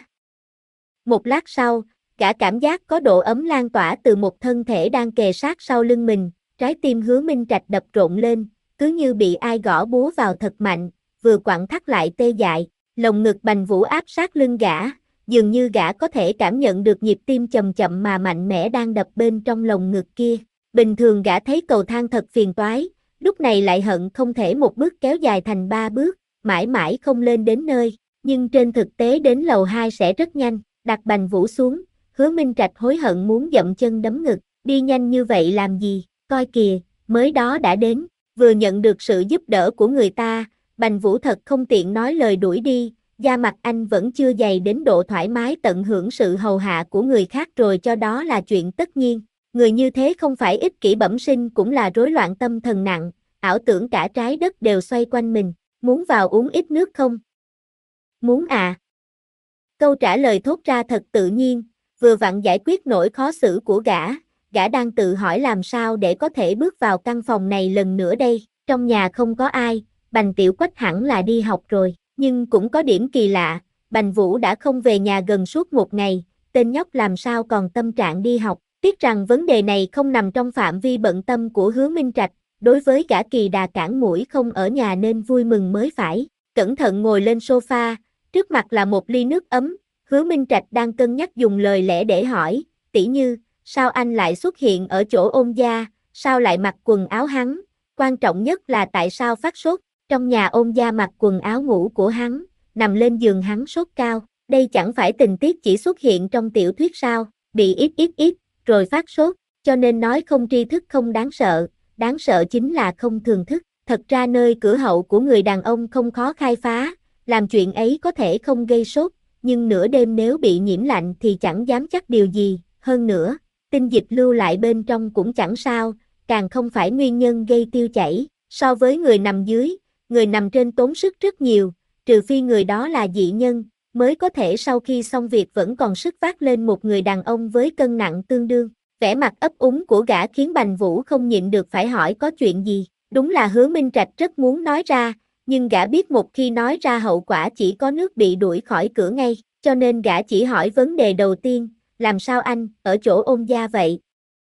Một lát sau, gã cảm giác có độ ấm lan tỏa từ một thân thể đang kề sát sau lưng mình, trái tim Hứa Minh Trạch đập rộn lên, cứ như bị ai gõ búa vào thật mạnh, vừa quặn thắt lại tê dại, lồng ngực Bành Vũ áp sát lưng gã, dường như gã có thể cảm nhận được nhịp tim chậm chậm mà mạnh mẽ đang đập bên trong lồng ngực kia. Bình thường gã thấy cầu thang thật phiền toái, lúc này lại hận không thể một bước kéo dài thành ba bước, mãi mãi không lên đến nơi, nhưng trên thực tế đến lầu hai sẽ rất nhanh, đặt Bành Vũ xuống, Hứa Minh Trạch hối hận muốn dậm chân đấm ngực, đi nhanh như vậy làm gì, coi kìa, mới đó đã đến, vừa nhận được sự giúp đỡ của người ta, Bành Vũ thật không tiện nói lời đuổi đi, da mặt anh vẫn chưa dày đến độ thoải mái tận hưởng sự hầu hạ của người khác rồi cho đó là chuyện tất nhiên. Người như thế không phải ích kỷ bẩm sinh cũng là rối loạn tâm thần nặng, ảo tưởng cả trái đất đều xoay quanh mình, muốn vào uống ít nước không? Muốn à? Câu trả lời thốt ra thật tự nhiên, vừa vặn giải quyết nỗi khó xử của gã, gã đang tự hỏi làm sao để có thể bước vào căn phòng này lần nữa đây, trong nhà không có ai, Bành Tiểu Quách hẳn là đi học rồi, nhưng cũng có điểm kỳ lạ, Bành Vũ đã không về nhà gần suốt một ngày, tên nhóc làm sao còn tâm trạng đi học. Tiếc rằng vấn đề này không nằm trong phạm vi bận tâm của Hứa Minh Trạch, đối với gã kỳ đà cản mũi không ở nhà nên vui mừng mới phải. Cẩn thận ngồi lên sofa, trước mặt là một ly nước ấm, Hứa Minh Trạch đang cân nhắc dùng lời lẽ để hỏi, tỷ Như, sao anh lại xuất hiện ở chỗ Ôn gia, sao lại mặc quần áo hắn, quan trọng nhất là tại sao phát sốt, trong nhà Ôn gia mặc quần áo ngủ của hắn, nằm lên giường hắn sốt cao, đây chẳng phải tình tiết chỉ xuất hiện trong tiểu thuyết sao, bị ít ít ít. Rồi phát sốt, cho nên nói không tri thức không đáng sợ, đáng sợ chính là không thường thức. Thật ra nơi cửa hậu của người đàn ông không khó khai phá, làm chuyện ấy có thể không gây sốt, nhưng nửa đêm nếu bị nhiễm lạnh thì chẳng dám chắc điều gì, hơn nữa, tinh dịch lưu lại bên trong cũng chẳng sao, càng không phải nguyên nhân gây tiêu chảy. So với người nằm dưới, người nằm trên tốn sức rất nhiều, trừ phi người đó là dị nhân, mới có thể sau khi xong việc vẫn còn sức vác lên một người đàn ông với cân nặng tương đương. Vẻ mặt ấp úng của gã khiến Bành Vũ không nhịn được phải hỏi có chuyện gì. Đúng là Hứa Minh Trạch rất muốn nói ra, nhưng gã biết một khi nói ra hậu quả chỉ có nước bị đuổi khỏi cửa ngay, cho nên gã chỉ hỏi vấn đề đầu tiên, làm sao anh, ở chỗ Ôn gia vậy?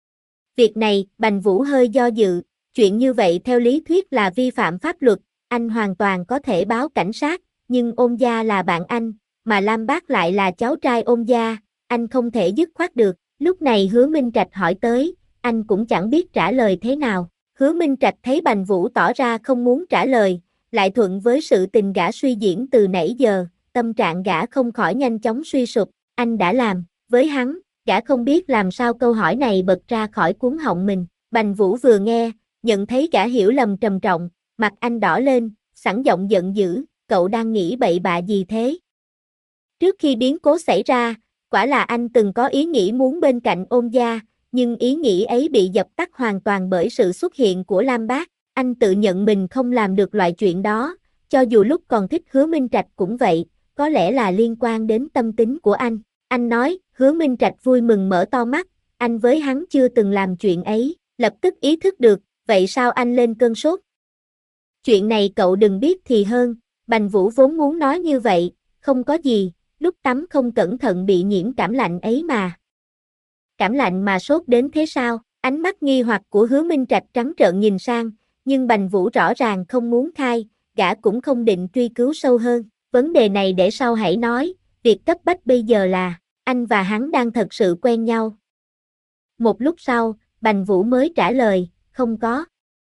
Việc này, Bành Vũ hơi do dự, chuyện như vậy theo lý thuyết là vi phạm pháp luật, anh hoàn toàn có thể báo cảnh sát, nhưng Ôn gia là bạn anh, mà Lam Bác lại là cháu trai Ôn gia, anh không thể dứt khoát được. Lúc này Hứa Minh Trạch hỏi tới, anh cũng chẳng biết trả lời thế nào. Hứa Minh Trạch thấy Bành Vũ tỏ ra không muốn trả lời, lại thuận với sự tình gã suy diễn từ nãy giờ, tâm trạng gã không khỏi nhanh chóng suy sụp, anh đã làm, với hắn, gã không biết làm sao câu hỏi này bật ra khỏi cuống họng mình. Bành Vũ vừa nghe, nhận thấy gã hiểu lầm trầm trọng, mặt anh đỏ lên, sẵn giọng giận dữ, cậu đang nghĩ bậy bạ gì thế? Trước khi biến cố xảy ra, quả là anh từng có ý nghĩ muốn bên cạnh Ôn gia, nhưng ý nghĩ ấy bị dập tắt hoàn toàn bởi sự xuất hiện của Lam Bác. Anh tự nhận mình không làm được loại chuyện đó, cho dù lúc còn thích Hứa Minh Trạch cũng vậy, có lẽ là liên quan đến tâm tính của anh. Anh nói, Hứa Minh Trạch vui mừng mở to mắt, anh với hắn chưa từng làm chuyện ấy, lập tức ý thức được, vậy sao anh lên cơn sốt? Chuyện này cậu đừng biết thì hơn, Bành Vũ vốn muốn nói như vậy, không có gì, lúc tắm không cẩn thận bị nhiễm cảm lạnh ấy mà. Cảm lạnh mà sốt đến thế sao? Ánh mắt nghi hoặc của Hứa Minh Trạch trắng trợn nhìn sang, nhưng Bành Vũ rõ ràng không muốn khai, gã cũng không định truy cứu sâu hơn. Vấn đề này để sau hãy nói, việc cấp bách bây giờ là, anh và hắn đang thật sự quen nhau. Một lúc sau, Bành Vũ mới trả lời, không có.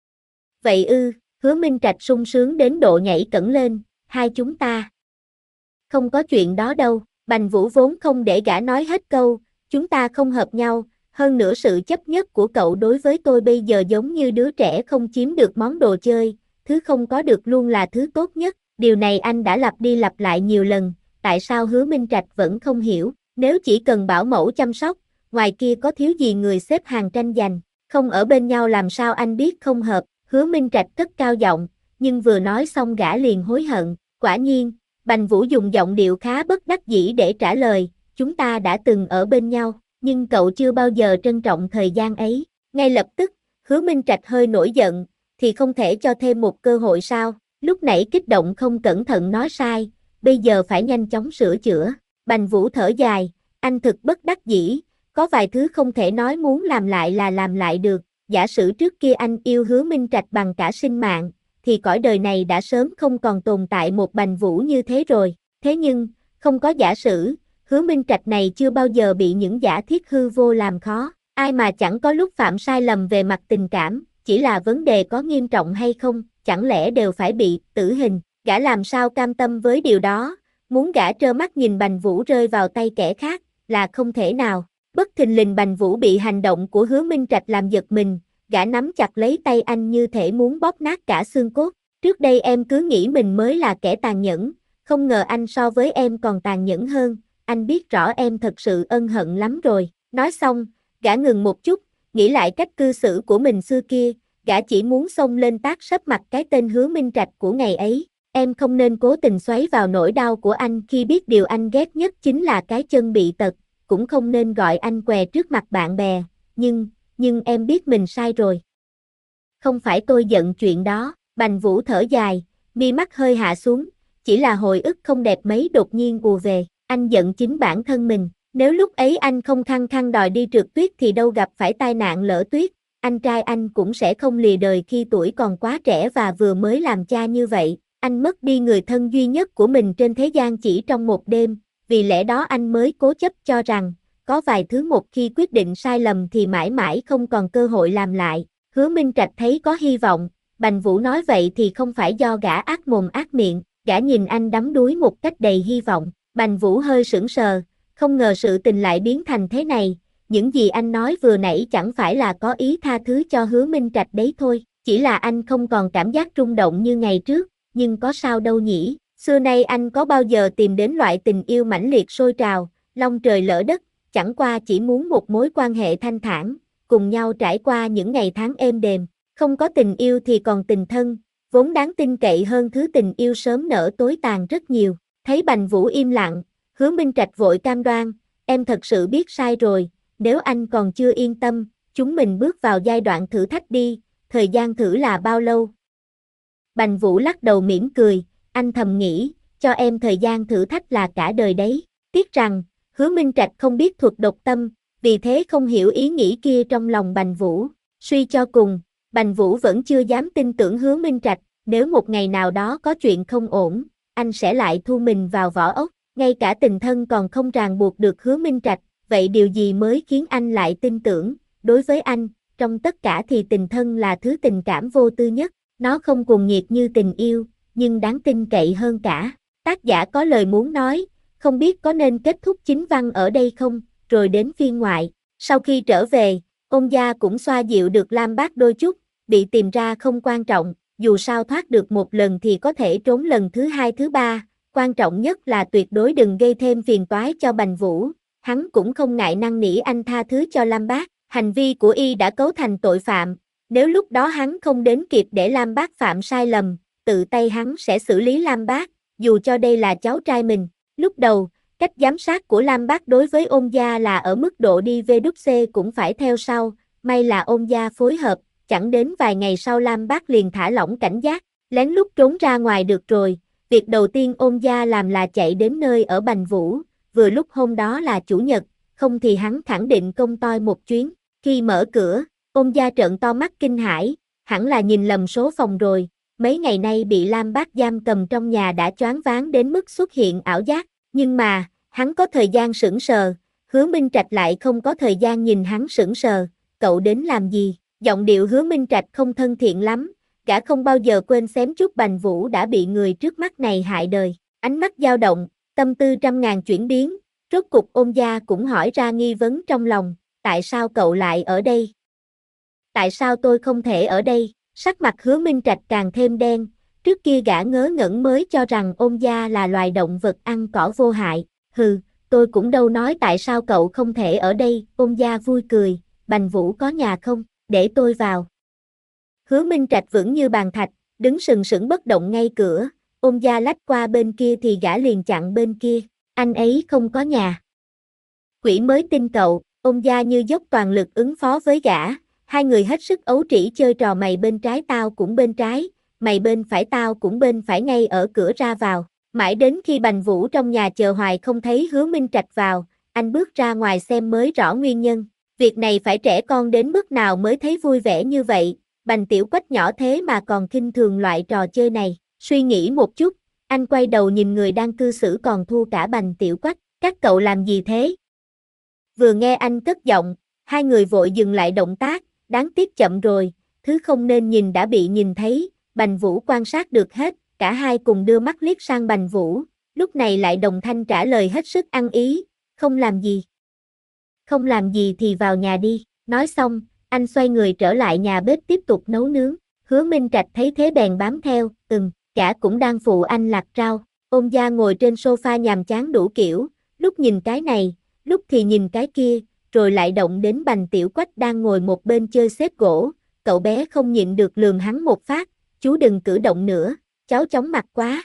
Vậy ư, Hứa Minh Trạch sung sướng đến độ nhảy cẫng lên, hai chúng ta. Không có chuyện đó đâu, Bành Vũ vốn không để gã nói hết câu, chúng ta không hợp nhau, hơn nữa sự chấp nhất của cậu đối với tôi bây giờ giống như đứa trẻ không chiếm được món đồ chơi, thứ không có được luôn là thứ tốt nhất, điều này anh đã lặp đi lặp lại nhiều lần, tại sao Hứa Minh Trạch vẫn không hiểu, nếu chỉ cần bảo mẫu chăm sóc, ngoài kia có thiếu gì người xếp hàng tranh giành, không ở bên nhau làm sao anh biết không hợp, Hứa Minh Trạch cất cao giọng, nhưng vừa nói xong gã liền hối hận, quả nhiên, Bành Vũ dùng giọng điệu khá bất đắc dĩ để trả lời, chúng ta đã từng ở bên nhau, nhưng cậu chưa bao giờ trân trọng thời gian ấy. Ngay lập tức, Hứa Minh Trạch hơi nổi giận, thì không thể cho thêm một cơ hội sao, lúc nãy kích động không cẩn thận nói sai, bây giờ phải nhanh chóng sửa chữa. Bành Vũ thở dài, anh thực bất đắc dĩ, có vài thứ không thể nói muốn làm lại là làm lại được, giả sử trước kia anh yêu Hứa Minh Trạch bằng cả sinh mạng, thì cõi đời này đã sớm không còn tồn tại một Bành Vũ như thế rồi, thế nhưng, không có giả sử, Hứa Minh Trạch này chưa bao giờ bị những giả thiết hư vô làm khó, ai mà chẳng có lúc phạm sai lầm về mặt tình cảm, chỉ là vấn đề có nghiêm trọng hay không, chẳng lẽ đều phải bị tử hình, gã làm sao cam tâm với điều đó, muốn gã trơ mắt nhìn Bành Vũ rơi vào tay kẻ khác, là không thể nào. Bất thình lình Bành Vũ bị hành động của Hứa Minh Trạch làm giật mình, gã nắm chặt lấy tay anh như thể muốn bóp nát cả xương cốt, trước đây em cứ nghĩ mình mới là kẻ tàn nhẫn, không ngờ anh so với em còn tàn nhẫn hơn, anh biết rõ em thật sự ân hận lắm rồi. Nói xong, gã ngừng một chút, nghĩ lại cách cư xử của mình xưa kia, gã chỉ muốn xông lên tát sấp mặt cái tên Hứa Minh Trạch của ngày ấy. Em không nên cố tình xoáy vào nỗi đau của anh khi biết điều anh ghét nhất chính là cái chân bị tật, cũng không nên gọi anh què trước mặt bạn bè, nhưng, nhưng em biết mình sai rồi. Không phải tôi giận chuyện đó, Bành Vũ thở dài, mi mắt hơi hạ xuống, chỉ là hồi ức không đẹp mấy đột nhiên ùa về, anh giận chính bản thân mình, nếu lúc ấy anh không khăng khăng đòi đi trượt tuyết thì đâu gặp phải tai nạn lỡ tuyết, anh trai anh cũng sẽ không lìa đời khi tuổi còn quá trẻ và vừa mới làm cha như vậy, anh mất đi người thân duy nhất của mình trên thế gian chỉ trong một đêm, vì lẽ đó anh mới cố chấp cho rằng, có vài thứ một khi quyết định sai lầm thì mãi mãi không còn cơ hội làm lại. Hứa Minh Trạch thấy có hy vọng, Bành Vũ nói vậy thì không phải do gã ác mồm ác miệng, gã nhìn anh đắm đuối một cách đầy hy vọng. Bành Vũ hơi sững sờ, không ngờ sự tình lại biến thành thế này, những gì anh nói vừa nãy chẳng phải là có ý tha thứ cho Hứa Minh Trạch đấy thôi, chỉ là anh không còn cảm giác rung động như ngày trước, nhưng có sao đâu nhỉ, Xưa nay anh có bao giờ tìm đến loại tình yêu mãnh liệt sôi trào, long trời lỡ đất, chẳng qua chỉ muốn một mối quan hệ thanh thản, cùng nhau trải qua những ngày tháng êm đềm. Không có tình yêu thì còn tình thân, vốn đáng tin cậy hơn thứ tình yêu sớm nở tối tàn rất nhiều. Thấy Bành Vũ im lặng, Hứa Minh Trạch vội cam đoan, em thật sự biết sai rồi, nếu anh còn chưa yên tâm, chúng mình bước vào giai đoạn thử thách đi, thời gian thử là bao lâu? Bành Vũ lắc đầu mỉm cười, anh thầm nghĩ, cho em thời gian thử thách là cả đời đấy. Tiếc rằng, Hứa Minh Trạch không biết thuật độc tâm, vì thế không hiểu ý nghĩ kia trong lòng Bành Vũ. Suy cho cùng, Bành Vũ vẫn chưa dám tin tưởng Hứa Minh Trạch, nếu một ngày nào đó có chuyện không ổn, anh sẽ lại thu mình vào vỏ ốc. Ngay cả tình thân còn không ràng buộc được Hứa Minh Trạch, vậy điều gì mới khiến anh lại tin tưởng? Đối với anh, trong tất cả thì tình thân là thứ tình cảm vô tư nhất, nó không cuồng nhiệt như tình yêu, nhưng đáng tin cậy hơn cả. Tác giả có lời muốn nói, không biết có nên kết thúc chính văn ở đây không, rồi đến phiên ngoại. Sau khi trở về, Ôn Gia cũng xoa dịu được Lam Bác đôi chút, bị tìm ra không quan trọng, dù sao thoát được một lần thì có thể trốn lần thứ hai thứ ba, quan trọng nhất là tuyệt đối đừng gây thêm phiền toái cho Bành Vũ, hắn cũng không ngại năn nỉ anh tha thứ cho Lam Bác, hành vi của y đã cấu thành tội phạm, nếu lúc đó hắn không đến kịp để Lam Bác phạm sai lầm, tự tay hắn sẽ xử lý Lam Bác, dù cho đây là cháu trai mình. Lúc đầu, cách giám sát của Lam Bác đối với Ôn Gia là ở mức độ đi vê kép xê cũng phải theo sau, may là Ôn Gia phối hợp, chẳng đến vài ngày sau Lam Bác liền thả lỏng cảnh giác, lén lút trốn ra ngoài được rồi. Việc đầu tiên Ôn Gia làm là chạy đến nơi ở Bành Vũ, vừa lúc hôm đó là chủ nhật, không thì hắn khẳng định công toi một chuyến. Khi mở cửa, Ôn Gia trợn to mắt kinh hãi, hẳn là nhìn lầm số phòng rồi, mấy ngày nay bị Lam Bác giam cầm trong nhà đã choáng váng đến mức xuất hiện ảo giác, nhưng mà, hắn có thời gian sững sờ, Hứa Minh Trạch lại không có thời gian nhìn hắn sững sờ, cậu đến làm gì? Giọng điệu Hứa Minh Trạch không thân thiện lắm, gã không bao giờ quên xém chút Bành Vũ đã bị người trước mắt này hại đời, ánh mắt dao động, tâm tư trăm ngàn chuyển biến, rốt cục Ôn Gia cũng hỏi ra nghi vấn trong lòng, tại sao cậu lại ở đây? Tại sao tôi không thể ở đây? Sắc mặt Hứa Minh Trạch càng thêm đen, trước kia gã ngớ ngẩn mới cho rằng Ôn Gia là loài động vật ăn cỏ vô hại, hừ, tôi cũng đâu nói tại sao cậu không thể ở đây, Ôn Gia vui cười, Bành Vũ có nhà không, để tôi vào. Hứa Minh Trạch vững như bàn thạch, đứng sừng sững bất động ngay cửa, Ôn Gia lách qua bên kia thì gã liền chặn bên kia, anh ấy không có nhà. Quỷ mới tin cậu, Ôn Gia như dốc toàn lực ứng phó với gã, hai người hết sức ấu trĩ chơi trò mày bên trái tao cũng bên trái, mày bên phải tao cũng bên phải ngay ở cửa ra vào, mãi đến khi Bành Vũ trong nhà chờ hoài không thấy Hứa Minh Trạch vào, anh bước ra ngoài xem mới rõ nguyên nhân, việc này phải trẻ con đến mức nào mới thấy vui vẻ như vậy. Bành Tiểu Quách nhỏ thế mà còn khinh thường loại trò chơi này, suy nghĩ một chút, anh quay đầu nhìn người đang cư xử còn thua cả Bành Tiểu Quách, các cậu làm gì thế? Vừa nghe anh cất giọng, hai người vội dừng lại động tác, đáng tiếc chậm rồi, thứ không nên nhìn đã bị nhìn thấy, Bành Vũ quan sát được hết, cả hai cùng đưa mắt liếc sang Bành Vũ, lúc này lại đồng thanh trả lời hết sức ăn ý, không làm gì. Không làm gì thì vào nhà đi, nói xong, anh xoay người trở lại nhà bếp tiếp tục nấu nướng, Hứa Minh Trạch thấy thế bèn bám theo, ừm, cả cũng đang phụ anh lặt rau, Ôn Gia ngồi trên sofa nhàm chán đủ kiểu, lúc nhìn cái này, lúc thì nhìn cái kia, rồi lại động đến Bành Tiểu Quách đang ngồi một bên chơi xếp gỗ, cậu bé không nhịn được lườm hắn một phát, chú đừng cử động nữa, cháu chóng mặt quá.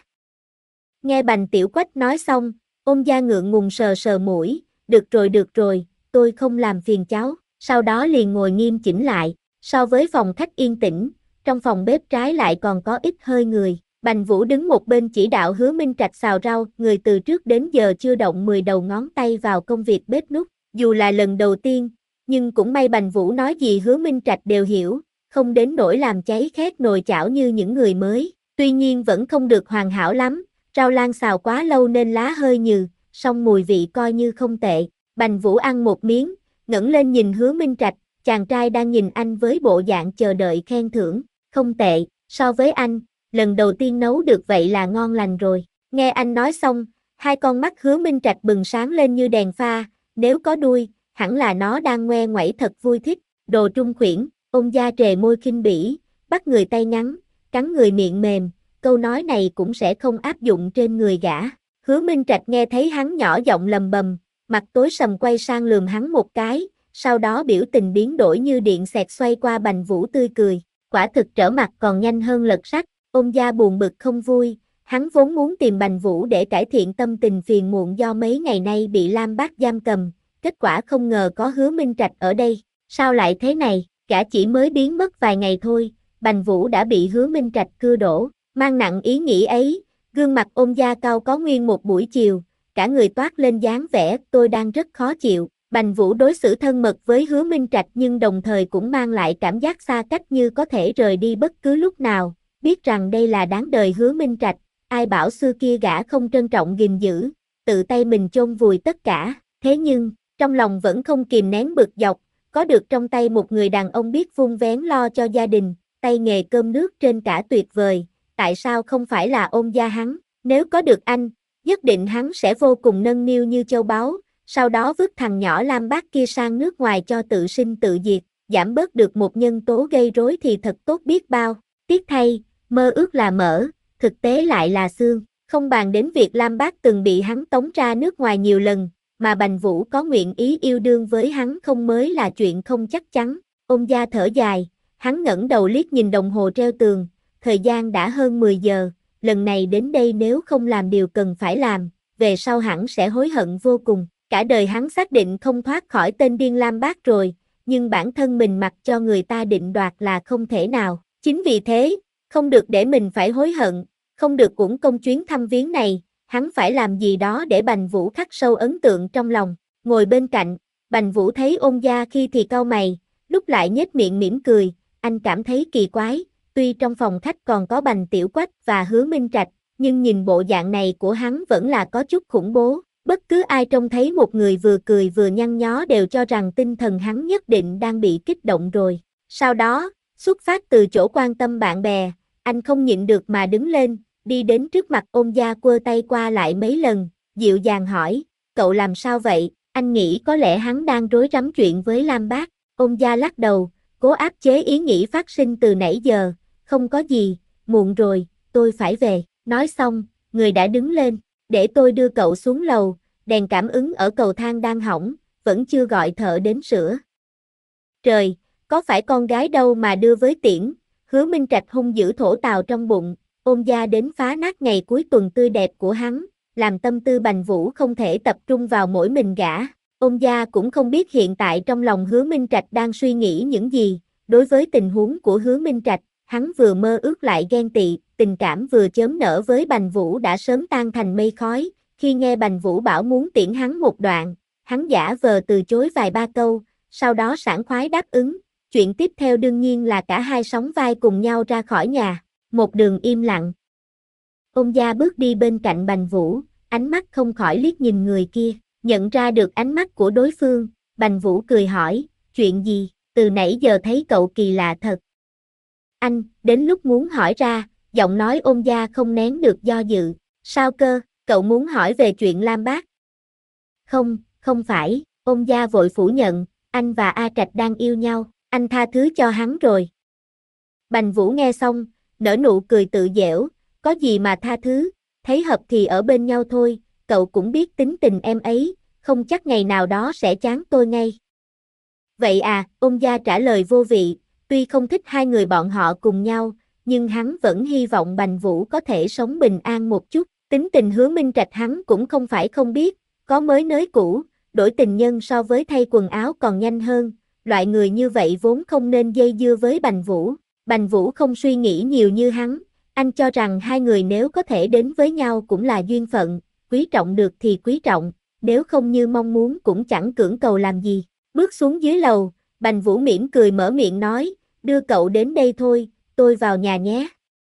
Nghe Bành Tiểu Quách nói xong, Ôn Gia ngượng ngùng sờ sờ mũi, được rồi được rồi, tôi không làm phiền cháu, sau đó liền ngồi nghiêm chỉnh lại, so với phòng khách yên tĩnh, trong phòng bếp trái lại còn có ít hơi người, Bành Vũ đứng một bên chỉ đạo Hứa Minh Trạch xào rau, người từ trước đến giờ chưa động mười đầu ngón tay vào công việc bếp núc, dù là lần đầu tiên, nhưng cũng may Bành Vũ nói gì Hứa Minh Trạch đều hiểu, không đến nỗi làm cháy khét nồi chảo như những người mới, tuy nhiên vẫn không được hoàn hảo lắm, rau lan xào quá lâu nên lá hơi nhừ, song mùi vị coi như không tệ, Bành Vũ ăn một miếng, ngẩng lên nhìn Hứa Minh Trạch, chàng trai đang nhìn anh với bộ dạng chờ đợi khen thưởng, không tệ, so với anh, lần đầu tiên nấu được vậy là ngon lành rồi, nghe anh nói xong, hai con mắt Hứa Minh Trạch bừng sáng lên như đèn pha, nếu có đuôi, hẳn là nó đang ngoe ngoẩy thật vui thích, đồ trung khuyển, Ôn Gia trề môi khinh bỉ, bắt người tay ngắn, cắn người miệng mềm, câu nói này cũng sẽ không áp dụng trên người gã. Hứa Minh Trạch nghe thấy hắn nhỏ giọng lầm bầm, mặt tối sầm quay sang lườm hắn một cái, sau đó biểu tình biến đổi như điện xẹt xoay qua Bành Vũ tươi cười, quả thực trở mặt còn nhanh hơn lật sắt. Ôn Gia buồn bực không vui, hắn vốn muốn tìm Bành Vũ để cải thiện tâm tình phiền muộn do mấy ngày nay bị Lam Bác giam cầm, kết quả không ngờ có Hứa Minh Trạch ở đây, sao lại thế này, gã chỉ mới biến mất vài ngày thôi, Bành Vũ đã bị Hứa Minh Trạch cưa đổ, mang nặng ý nghĩ ấy, gương mặt Ôn Gia cau có nguyên một buổi chiều, cả người toát lên dáng vẻ tôi đang rất khó chịu. Bành Vũ đối xử thân mật với Hứa Minh Trạch nhưng đồng thời cũng mang lại cảm giác xa cách như có thể rời đi bất cứ lúc nào, biết rằng đây là đáng đời Hứa Minh Trạch, ai bảo xưa kia gã không trân trọng gìn giữ, tự tay mình chôn vùi tất cả, thế nhưng, trong lòng vẫn không kìm nén bực dọc, có được trong tay một người đàn ông biết vun vén lo cho gia đình, tay nghề cơm nước trên cả tuyệt vời, tại sao không phải là Ôn Gia hắn, nếu có được anh, nhất định hắn sẽ vô cùng nâng niu như châu báu, sau đó vứt thằng nhỏ Lam Bác kia sang nước ngoài cho tự sinh tự diệt, giảm bớt được một nhân tố gây rối thì thật tốt biết bao. Tiếc thay, mơ ước là mỡ, thực tế lại là xương, không bàn đến việc Lam Bác từng bị hắn tống ra nước ngoài nhiều lần, mà Bành Vũ có nguyện ý yêu đương với hắn không mới là chuyện không chắc chắn. Ôn Gia thở dài, hắn ngẩng đầu liếc nhìn đồng hồ treo tường, thời gian đã hơn mười giờ, lần này đến đây nếu không làm điều cần phải làm, về sau hẳn sẽ hối hận vô cùng. Cả đời hắn xác định không thoát khỏi tên điên Lam Bác rồi, nhưng bản thân mình mặc cho người ta định đoạt là không thể nào. Chính vì thế, không được để mình phải hối hận, không được uổng công chuyến thăm viếng này, hắn phải làm gì đó để Bành Vũ khắc sâu ấn tượng trong lòng. Ngồi bên cạnh, Bành Vũ thấy Ôn Gia khi thì cau mày, lúc lại nhếch miệng mỉm cười, anh cảm thấy kỳ quái, tuy trong phòng khách còn có Bành Tiểu Quách và Hứa Minh Trạch, nhưng nhìn bộ dạng này của hắn vẫn là có chút khủng bố. Bất cứ ai trông thấy một người vừa cười vừa nhăn nhó đều cho rằng tinh thần hắn nhất định đang bị kích động rồi. Sau đó, xuất phát từ chỗ quan tâm bạn bè, anh không nhịn được mà đứng lên, đi đến trước mặt Ôn Gia quơ tay qua lại mấy lần, dịu dàng hỏi, cậu làm sao vậy, anh nghĩ có lẽ hắn đang rối rắm chuyện với Lam Bác. Ôn Gia lắc đầu, cố áp chế ý nghĩ phát sinh từ nãy giờ, không có gì, muộn rồi, tôi phải về. Nói xong, người đã đứng lên. Để tôi đưa cậu xuống lầu, đèn cảm ứng ở cầu thang đang hỏng, vẫn chưa gọi thợ đến sửa. Trời, có phải con gái đâu mà đưa với tiễn, Hứa Minh Trạch hung dữ thổ tào trong bụng, Ôn Gia đến phá nát ngày cuối tuần tươi đẹp của hắn, làm tâm tư Bành Vũ không thể tập trung vào mỗi mình gã. Ôn Gia cũng không biết hiện tại trong lòng Hứa Minh Trạch đang suy nghĩ những gì, đối với tình huống của Hứa Minh Trạch, hắn vừa mơ ước lại ghen tị, tình cảm vừa chớm nở với Bành Vũ đã sớm tan thành mây khói, khi nghe Bành Vũ bảo muốn tiễn hắn một đoạn, hắn giả vờ từ chối vài ba câu, sau đó sảng khoái đáp ứng, chuyện tiếp theo đương nhiên là cả hai sóng vai cùng nhau ra khỏi nhà, một đường im lặng. Ôn Gia bước đi bên cạnh Bành Vũ, ánh mắt không khỏi liếc nhìn người kia, nhận ra được ánh mắt của đối phương, Bành Vũ cười hỏi, chuyện gì, từ nãy giờ thấy cậu kỳ lạ thật. Anh, đến lúc muốn hỏi ra, giọng nói Ôn Gia không nén được do dự, sao cơ, cậu muốn hỏi về chuyện Lam Bác? Không, không phải, Ôn Gia vội phủ nhận, anh và A Trạch đang yêu nhau, anh tha thứ cho hắn rồi. Bành Vũ nghe xong, nở nụ cười tự dẻo, có gì mà tha thứ, thấy hợp thì ở bên nhau thôi, cậu cũng biết tính tình em ấy, không chắc ngày nào đó sẽ chán tôi ngay. Vậy à, Ôn Gia trả lời vô vị, tuy không thích hai người bọn họ cùng nhau, nhưng hắn vẫn hy vọng Bành Vũ có thể sống bình an một chút, tính tình Hứa Minh Trạch hắn cũng không phải không biết, có mới nới cũ, đổi tình nhân so với thay quần áo còn nhanh hơn, loại người như vậy vốn không nên dây dưa với Bành Vũ. Bành Vũ không suy nghĩ nhiều như hắn, anh cho rằng hai người nếu có thể đến với nhau cũng là duyên phận, quý trọng được thì quý trọng, nếu không như mong muốn cũng chẳng cưỡng cầu làm gì. Bước xuống dưới lầu, Bành Vũ mỉm cười mở miệng nói, đưa cậu đến đây thôi, tôi vào nhà nhé.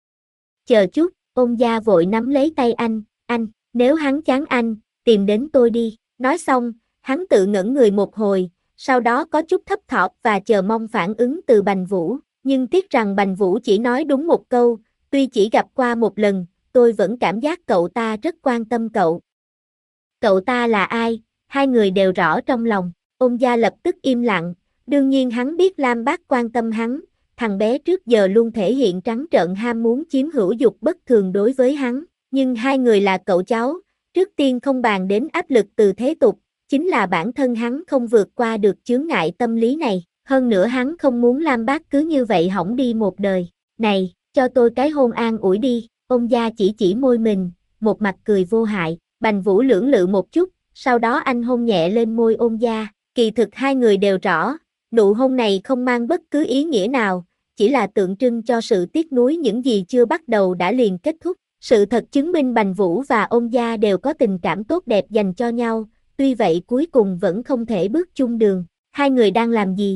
Chờ chút, Ôn Gia vội nắm lấy tay anh, anh, nếu hắn chán anh, tìm đến tôi đi. Nói xong, hắn tự ngẩn người một hồi, sau đó có chút thấp thỏm và chờ mong phản ứng từ Bành Vũ. Nhưng tiếc rằng Bành Vũ chỉ nói đúng một câu, tuy chỉ gặp qua một lần, tôi vẫn cảm giác cậu ta rất quan tâm cậu. Cậu ta là ai? Hai người đều rõ trong lòng. Ôn Gia lập tức im lặng, đương nhiên hắn biết Lam Bác quan tâm hắn, thằng bé trước giờ luôn thể hiện trắng trợn ham muốn chiếm hữu dục bất thường đối với hắn, nhưng hai người là cậu cháu, trước tiên không bàn đến áp lực từ thế tục, chính là bản thân hắn không vượt qua được chướng ngại tâm lý này, hơn nữa hắn không muốn Lam Bác cứ như vậy hỏng đi một đời. Này, cho tôi cái hôn an ủi đi, Ôn Gia chỉ chỉ môi mình, một mặt cười vô hại. Bành Vũ lưỡng lự một chút, sau đó anh hôn nhẹ lên môi Ôn Gia, kỳ thực hai người đều rõ, nụ hôn này không mang bất cứ ý nghĩa nào, chỉ là tượng trưng cho sự tiếc nuối những gì chưa bắt đầu đã liền kết thúc. Sự thật chứng minh Bành Vũ và Ôn Gia đều có tình cảm tốt đẹp dành cho nhau, tuy vậy cuối cùng vẫn không thể bước chung đường. Hai người đang làm gì?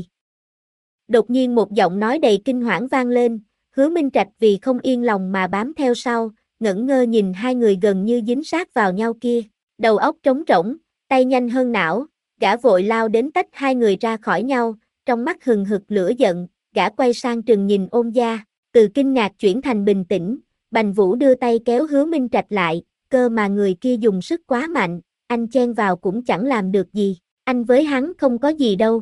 Đột nhiên một giọng nói đầy kinh hoảng vang lên, Hứa Minh Trạch vì không yên lòng mà bám theo sau, ngẩn ngơ nhìn hai người gần như dính sát vào nhau kia, đầu óc trống rỗng, tay nhanh hơn não, gã vội lao đến tách hai người ra khỏi nhau, trong mắt hừng hực lửa giận, gã quay sang trừng nhìn Ôn Gia, từ kinh ngạc chuyển thành bình tĩnh, Bành Vũ đưa tay kéo Hứa Minh Trạch lại, cơ mà người kia dùng sức quá mạnh, anh chen vào cũng chẳng làm được gì, anh với hắn không có gì đâu.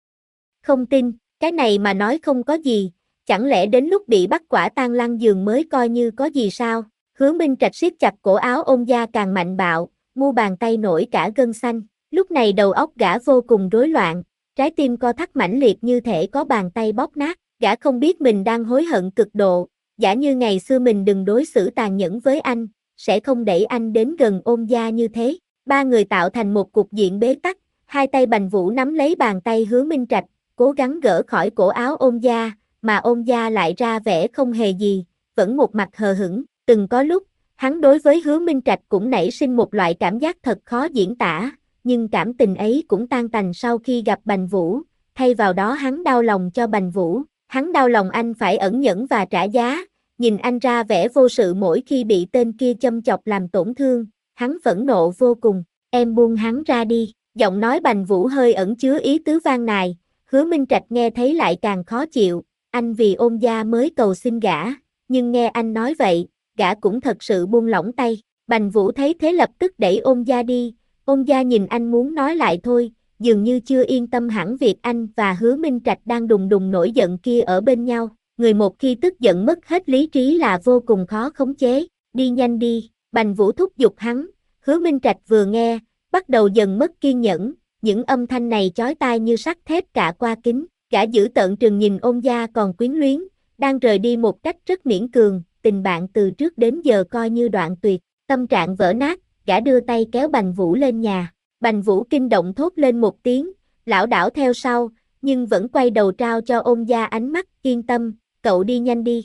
Không tin, cái này mà nói không có gì, chẳng lẽ đến lúc bị bắt quả tang lăng giường mới coi như có gì sao? Hứa Minh Trạch siết chặt cổ áo Ôn Gia càng mạnh bạo, mu bàn tay nổi cả gân xanh, lúc này đầu óc gã vô cùng rối loạn, trái tim co thắt mãnh liệt như thể có bàn tay bóp nát, gã không biết mình đang hối hận cực độ, giả như ngày xưa mình đừng đối xử tàn nhẫn với anh, sẽ không đẩy anh đến gần Ôn Gia như thế. Ba người tạo thành một cục diện bế tắc, hai tay Bành Vũ nắm lấy bàn tay Hứa Minh Trạch, cố gắng gỡ khỏi cổ áo Ôn Gia, mà Ôn Gia lại ra vẻ không hề gì, vẫn một mặt hờ hững, từng có lúc, hắn đối với Hứa Minh Trạch cũng nảy sinh một loại cảm giác thật khó diễn tả, nhưng cảm tình ấy cũng tan tành sau khi gặp Bành Vũ, thay vào đó hắn đau lòng cho Bành Vũ, hắn đau lòng anh phải ẩn nhẫn và trả giá, nhìn anh ra vẻ vô sự mỗi khi bị tên kia châm chọc làm tổn thương, hắn phẫn nộ vô cùng, em buông hắn ra đi, giọng nói Bành Vũ hơi ẩn chứa ý tứ van nài, Hứa Minh Trạch nghe thấy lại càng khó chịu, anh vì Ôn Gia mới cầu xin gã, nhưng nghe anh nói vậy, gã cũng thật sự buông lỏng tay, Bành Vũ thấy thế lập tức đẩy Ôn Gia đi, Ôn Gia nhìn anh muốn nói lại thôi, dường như chưa yên tâm hẳn việc anh và Hứa Minh Trạch đang đùng đùng nổi giận kia ở bên nhau, người một khi tức giận mất hết lý trí là vô cùng khó khống chế, đi nhanh đi, Bành Vũ thúc giục hắn, Hứa Minh Trạch vừa nghe, bắt đầu dần mất kiên nhẫn, những âm thanh này chói tai như sắt thép cả qua kính, gã giữ tợn trừng nhìn Ôn Gia còn quyến luyến, đang rời đi một cách rất miễn cường, tình bạn từ trước đến giờ coi như đoạn tuyệt, tâm trạng vỡ nát, gã đưa tay kéo Bành Vũ lên nhà, Bành Vũ kinh động thốt lên một tiếng, lảo đảo theo sau, nhưng vẫn quay đầu trao cho Ôn Gia ánh mắt, yên tâm, cậu đi nhanh đi.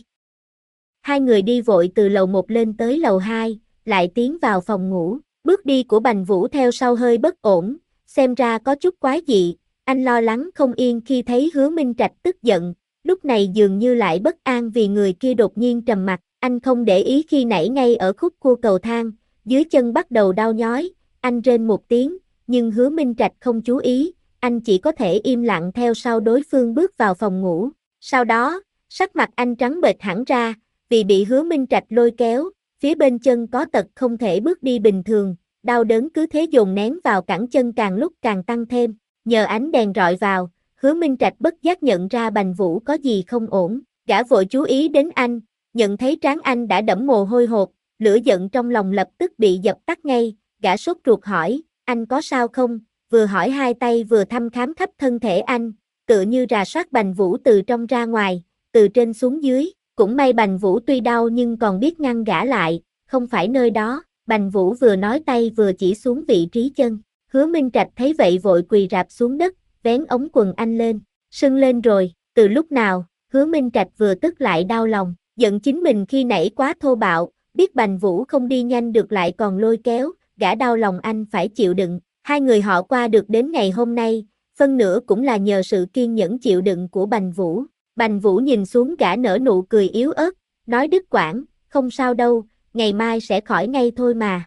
Hai người đi vội từ lầu một lên tới lầu hai, lại tiến vào phòng ngủ, bước đi của Bành Vũ theo sau hơi bất ổn, xem ra có chút quái dị, anh lo lắng không yên khi thấy Hứa Minh Trạch tức giận, lúc này dường như lại bất an vì người kia đột nhiên trầm mặc, anh không để ý khi nãy ngay ở khúc cua cầu thang, dưới chân bắt đầu đau nhói, anh rên một tiếng, nhưng Hứa Minh Trạch không chú ý, anh chỉ có thể im lặng theo sau đối phương bước vào phòng ngủ, sau đó, sắc mặt anh trắng bệch hẳn ra, vì bị Hứa Minh Trạch lôi kéo, phía bên chân có tật không thể bước đi bình thường, đau đớn cứ thế dồn nén vào cẳng chân càng lúc càng tăng thêm, nhờ ánh đèn rọi vào, Hứa Minh Trạch bất giác nhận ra Bành Vũ có gì không ổn, gã vội chú ý đến anh, nhận thấy trán anh đã đẫm mồ hôi hột, lửa giận trong lòng lập tức bị dập tắt ngay, gã sốt ruột hỏi, anh có sao không, vừa hỏi hai tay vừa thăm khám khắp thân thể anh, tựa như rà soát Bành Vũ từ trong ra ngoài, từ trên xuống dưới, cũng may Bành Vũ tuy đau nhưng còn biết ngăn gã lại, không phải nơi đó, Bành Vũ vừa nói tay vừa chỉ xuống vị trí chân, Hứa Minh Trạch thấy vậy vội quỳ rạp xuống đất, vén ống quần anh lên, sưng lên rồi, từ lúc nào, Hứa Minh Trạch vừa tức lại đau lòng, giận chính mình khi nãy quá thô bạo, biết Bành Vũ không đi nhanh được lại còn lôi kéo, gã đau lòng anh phải chịu đựng, hai người họ qua được đến ngày hôm nay, phân nửa cũng là nhờ sự kiên nhẫn chịu đựng của Bành Vũ. Bành Vũ nhìn xuống gã nở nụ cười yếu ớt, nói đứt quãng, không sao đâu, ngày mai sẽ khỏi ngay thôi mà.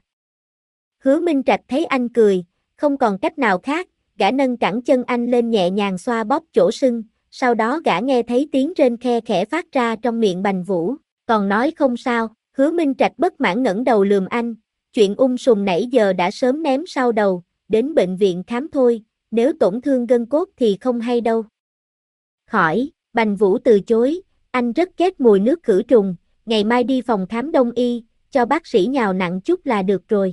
Hứa Minh Trạch thấy anh cười, không còn cách nào khác, gã nâng cẳng chân anh lên nhẹ nhàng xoa bóp chỗ sưng, sau đó gã nghe thấy tiếng rên khe khẽ phát ra trong miệng Bành Vũ, còn nói không sao, Hứa Minh Trạch bất mãn ngẩng đầu lườm anh, chuyện ung sùm nãy giờ đã sớm ném sau đầu, đến bệnh viện khám thôi, nếu tổn thương gân cốt thì không hay đâu. Khỏi. Bành Vũ từ chối, anh rất ghét mùi nước khử trùng, ngày mai đi phòng khám đông y, cho bác sĩ nhào nặng chút là được rồi.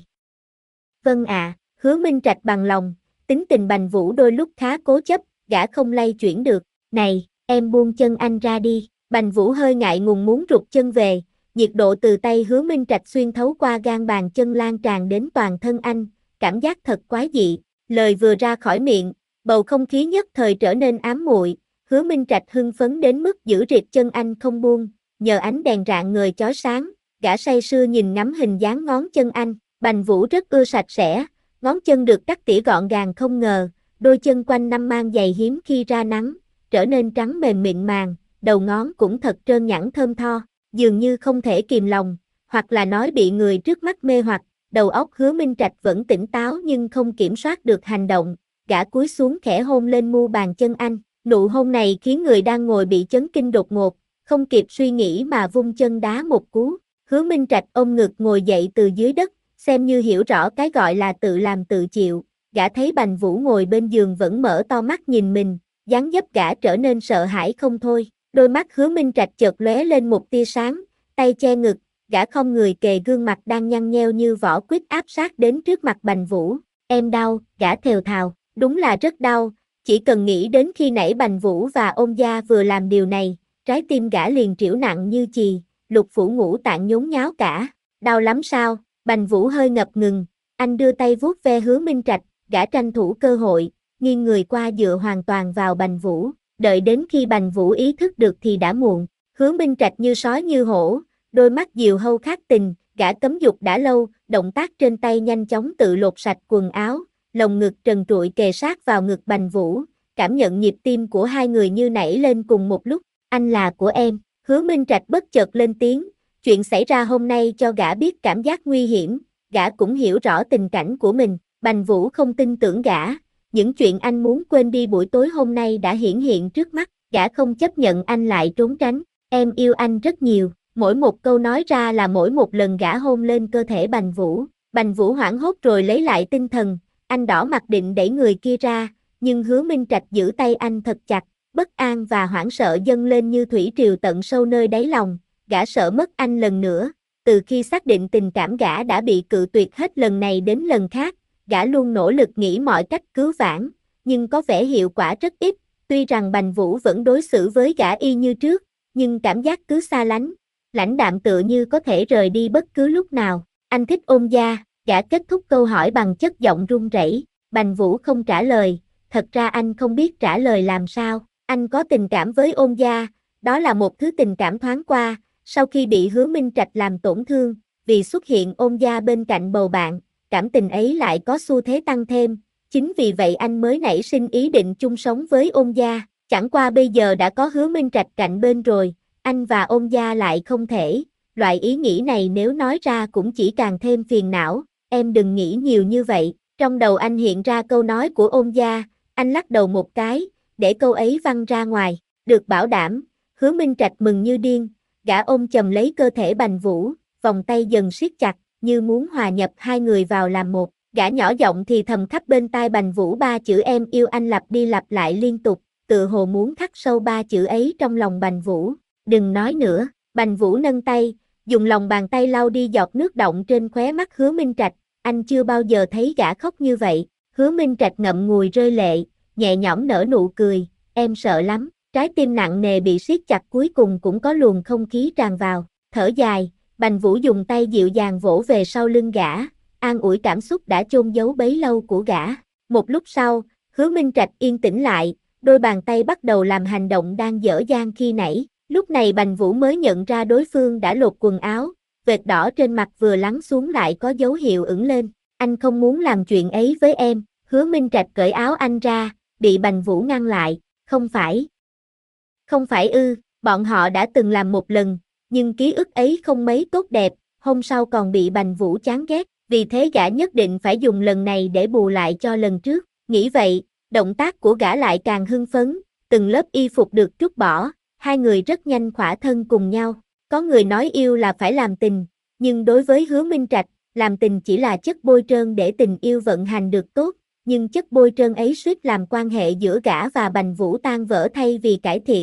Vâng ạ, à, Hứa Minh Trạch bằng lòng, tính tình Bành Vũ đôi lúc khá cố chấp, gã không lay chuyển được, này, em buông chân anh ra đi, Bành Vũ hơi ngại ngùng muốn rụt chân về, nhiệt độ từ tay Hứa Minh Trạch xuyên thấu qua gan bàn chân lan tràn đến toàn thân anh, cảm giác thật quái dị, lời vừa ra khỏi miệng, bầu không khí nhất thời trở nên ám muội, Hứa Minh Trạch hưng phấn đến mức giữ rịt chân anh không buông, nhờ ánh đèn rạng ngời chói sáng, gã say sưa nhìn ngắm hình dáng ngón chân anh, Bành Vũ rất ưa sạch sẽ, ngón chân được cắt tỉa gọn gàng không ngờ, đôi chân quanh năm mang giày hiếm khi ra nắng, trở nên trắng mềm mịn màng, đầu ngón cũng thật trơn nhẵn thơm tho, dường như không thể kìm lòng, hoặc là nói bị người trước mắt mê hoặc, đầu óc Hứa Minh Trạch vẫn tỉnh táo nhưng không kiểm soát được hành động, gã cúi xuống khẽ hôn lên mu bàn chân anh, nụ hôn này khiến người đang ngồi bị chấn kinh đột ngột, không kịp suy nghĩ mà vung chân đá một cú, Hứa Minh Trạch ôm ngực ngồi dậy từ dưới đất, xem như hiểu rõ cái gọi là tự làm tự chịu, gã thấy Bành Vũ ngồi bên giường vẫn mở to mắt nhìn mình, dáng dấp gã trở nên sợ hãi không thôi, đôi mắt Hứa Minh Trạch chợt lóe lên một tia sáng, tay che ngực, gã không người kề gương mặt đang nhăn nheo như vỏ quýt áp sát đến trước mặt Bành Vũ, em đau, gã thều thào, đúng là rất đau, chỉ cần nghĩ đến khi nãy Bành Vũ và Ôn Gia vừa làm điều này, trái tim gã liền triểu nặng như chì, lục phủ ngũ tạng nhốn nháo cả, đau lắm sao? Bành Vũ hơi ngập ngừng, anh đưa tay vuốt ve Hứa Minh Trạch, gã tranh thủ cơ hội, nghiêng người qua dựa hoàn toàn vào Bành Vũ, đợi đến khi Bành Vũ ý thức được thì đã muộn, Hứa Minh Trạch như sói như hổ, đôi mắt diều hâu khát tình, gã cấm dục đã lâu, động tác trên tay nhanh chóng tự lột sạch quần áo, lồng ngực trần trụi kề sát vào ngực Bành Vũ, cảm nhận nhịp tim của hai người như nảy lên cùng một lúc, anh là của em, Hứa Minh Trạch bất chợt lên tiếng. Chuyện xảy ra hôm nay cho gã biết cảm giác nguy hiểm, gã cũng hiểu rõ tình cảnh của mình, Bành Vũ không tin tưởng gã, những chuyện anh muốn quên đi buổi tối hôm nay đã hiển hiện trước mắt, gã không chấp nhận anh lại trốn tránh, em yêu anh rất nhiều, mỗi một câu nói ra là mỗi một lần gã hôn lên cơ thể Bành Vũ, Bành Vũ hoảng hốt rồi lấy lại tinh thần, anh đỏ mặt định đẩy người kia ra, nhưng Hứa Minh Trạch giữ tay anh thật chặt, bất an và hoảng sợ dâng lên như thủy triều tận sâu nơi đáy lòng. Gã sợ mất anh lần nữa, từ khi xác định tình cảm gã đã bị cự tuyệt hết lần này đến lần khác, gã luôn nỗ lực nghĩ mọi cách cứu vãn, nhưng có vẻ hiệu quả rất ít, tuy rằng Bành Vũ vẫn đối xử với gã y như trước, nhưng cảm giác cứ xa lánh, lãnh đạm tựa như có thể rời đi bất cứ lúc nào, anh thích Ôn Gia, gã kết thúc câu hỏi bằng chất giọng run rẩy, Bành Vũ không trả lời, thật ra anh không biết trả lời làm sao, anh có tình cảm với Ôn Gia, đó là một thứ tình cảm thoáng qua. Sau khi bị Hứa Minh Trạch làm tổn thương, vì xuất hiện Ôn Gia bên cạnh bầu bạn, cảm tình ấy lại có xu thế tăng thêm, chính vì vậy anh mới nảy sinh ý định chung sống với Ôn Gia, chẳng qua bây giờ đã có Hứa Minh Trạch cạnh bên rồi, anh và Ôn Gia lại không thể, loại ý nghĩ này nếu nói ra cũng chỉ càng thêm phiền não, em đừng nghĩ nhiều như vậy, trong đầu anh hiện ra câu nói của Ôn Gia, anh lắc đầu một cái, để câu ấy văng ra ngoài, được bảo đảm, Hứa Minh Trạch mừng như điên. Gã ôm chầm lấy cơ thể Bành Vũ, vòng tay dần siết chặt, như muốn hòa nhập hai người vào làm một. Gã nhỏ giọng thì thầm khắp bên tai Bành Vũ ba chữ em yêu anh lặp đi lặp lại liên tục, tự hồ muốn khắc sâu ba chữ ấy trong lòng Bành Vũ. Đừng nói nữa, Bành Vũ nâng tay, dùng lòng bàn tay lau đi giọt nước đọng trên khóe mắt Hứa Minh Trạch, anh chưa bao giờ thấy gã khóc như vậy. Hứa Minh Trạch ngậm ngùi rơi lệ, nhẹ nhõm nở nụ cười, em sợ lắm. Trái tim nặng nề bị siết chặt cuối cùng cũng có luồng không khí tràn vào, thở dài, Bành Vũ dùng tay dịu dàng vỗ về sau lưng gã, an ủi cảm xúc đã chôn giấu bấy lâu của gã. Một lúc sau, Hứa Minh Trạch yên tĩnh lại, đôi bàn tay bắt đầu làm hành động đang dở dang khi nãy, lúc này Bành Vũ mới nhận ra đối phương đã lột quần áo, vệt đỏ trên mặt vừa lắng xuống lại có dấu hiệu ửng lên, anh không muốn làm chuyện ấy với em, Hứa Minh Trạch cởi áo anh ra, bị Bành Vũ ngăn lại, không phải. Không phải ư, bọn họ đã từng làm một lần, nhưng ký ức ấy không mấy tốt đẹp, hôm sau còn bị Bành Vũ chán ghét, vì thế gã nhất định phải dùng lần này để bù lại cho lần trước, nghĩ vậy, động tác của gã lại càng hưng phấn, từng lớp y phục được trút bỏ, hai người rất nhanh khỏa thân cùng nhau, có người nói yêu là phải làm tình, nhưng đối với Hứa Minh Trạch, làm tình chỉ là chất bôi trơn để tình yêu vận hành được tốt, nhưng chất bôi trơn ấy suýt làm quan hệ giữa gã và Bành Vũ tan vỡ thay vì cải thiện.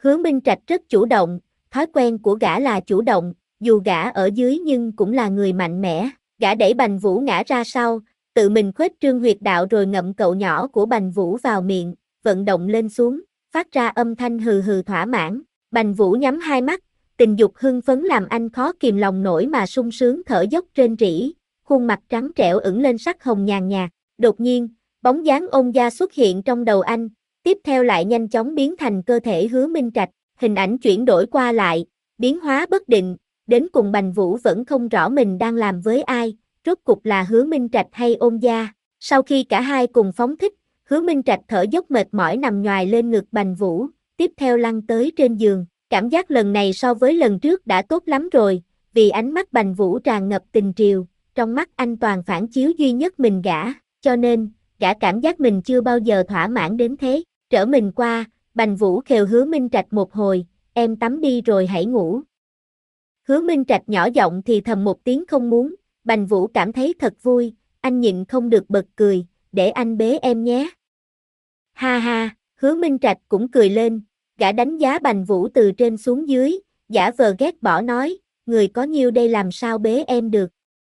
Hứa Minh Trạch rất chủ động, thói quen của gã là chủ động, dù gã ở dưới nhưng cũng là người mạnh mẽ. Gã đẩy Bành Vũ ngã ra sau, tự mình khuếch trương huyệt đạo rồi ngậm cậu nhỏ của Bành Vũ vào miệng, vận động lên xuống, phát ra âm thanh hừ hừ thỏa mãn. Bành Vũ nhắm hai mắt, tình dục hưng phấn làm anh khó kìm lòng nổi mà sung sướng thở dốc rên rỉ, khuôn mặt trắng trẻo ửng lên sắc hồng nhàn nhạt. Đột nhiên, bóng dáng ôn gia xuất hiện trong đầu anh, tiếp theo lại nhanh chóng biến thành cơ thể Hứa Minh Trạch, hình ảnh chuyển đổi qua lại, biến hóa bất định, đến cùng Bành Vũ vẫn không rõ mình đang làm với ai, rốt cục là Hứa Minh Trạch hay ôn gia. Sau khi cả hai cùng phóng thích, Hứa Minh Trạch thở dốc mệt mỏi nằm nhoài lên ngực Bành Vũ, tiếp theo lăn tới trên giường. Cảm giác lần này so với lần trước đã tốt lắm rồi, vì ánh mắt Bành Vũ tràn ngập tình triều, trong mắt anh toàn phản chiếu duy nhất mình gã, cho nên, gã cảm giác mình chưa bao giờ thỏa mãn đến thế. Trở mình qua, Bành Vũ khều Hứa Minh Trạch một hồi, em tắm đi rồi hãy ngủ. Hứa Minh Trạch nhỏ giọng thì thầm một tiếng không muốn, Bành Vũ cảm thấy thật vui, anh nhịn không được bật cười, để anh bế em nhé. Ha ha, Hứa Minh Trạch cũng cười lên, gã đánh giá Bành Vũ từ trên xuống dưới, giả vờ ghét bỏ nói, người có nhiêu đây làm sao bế em được.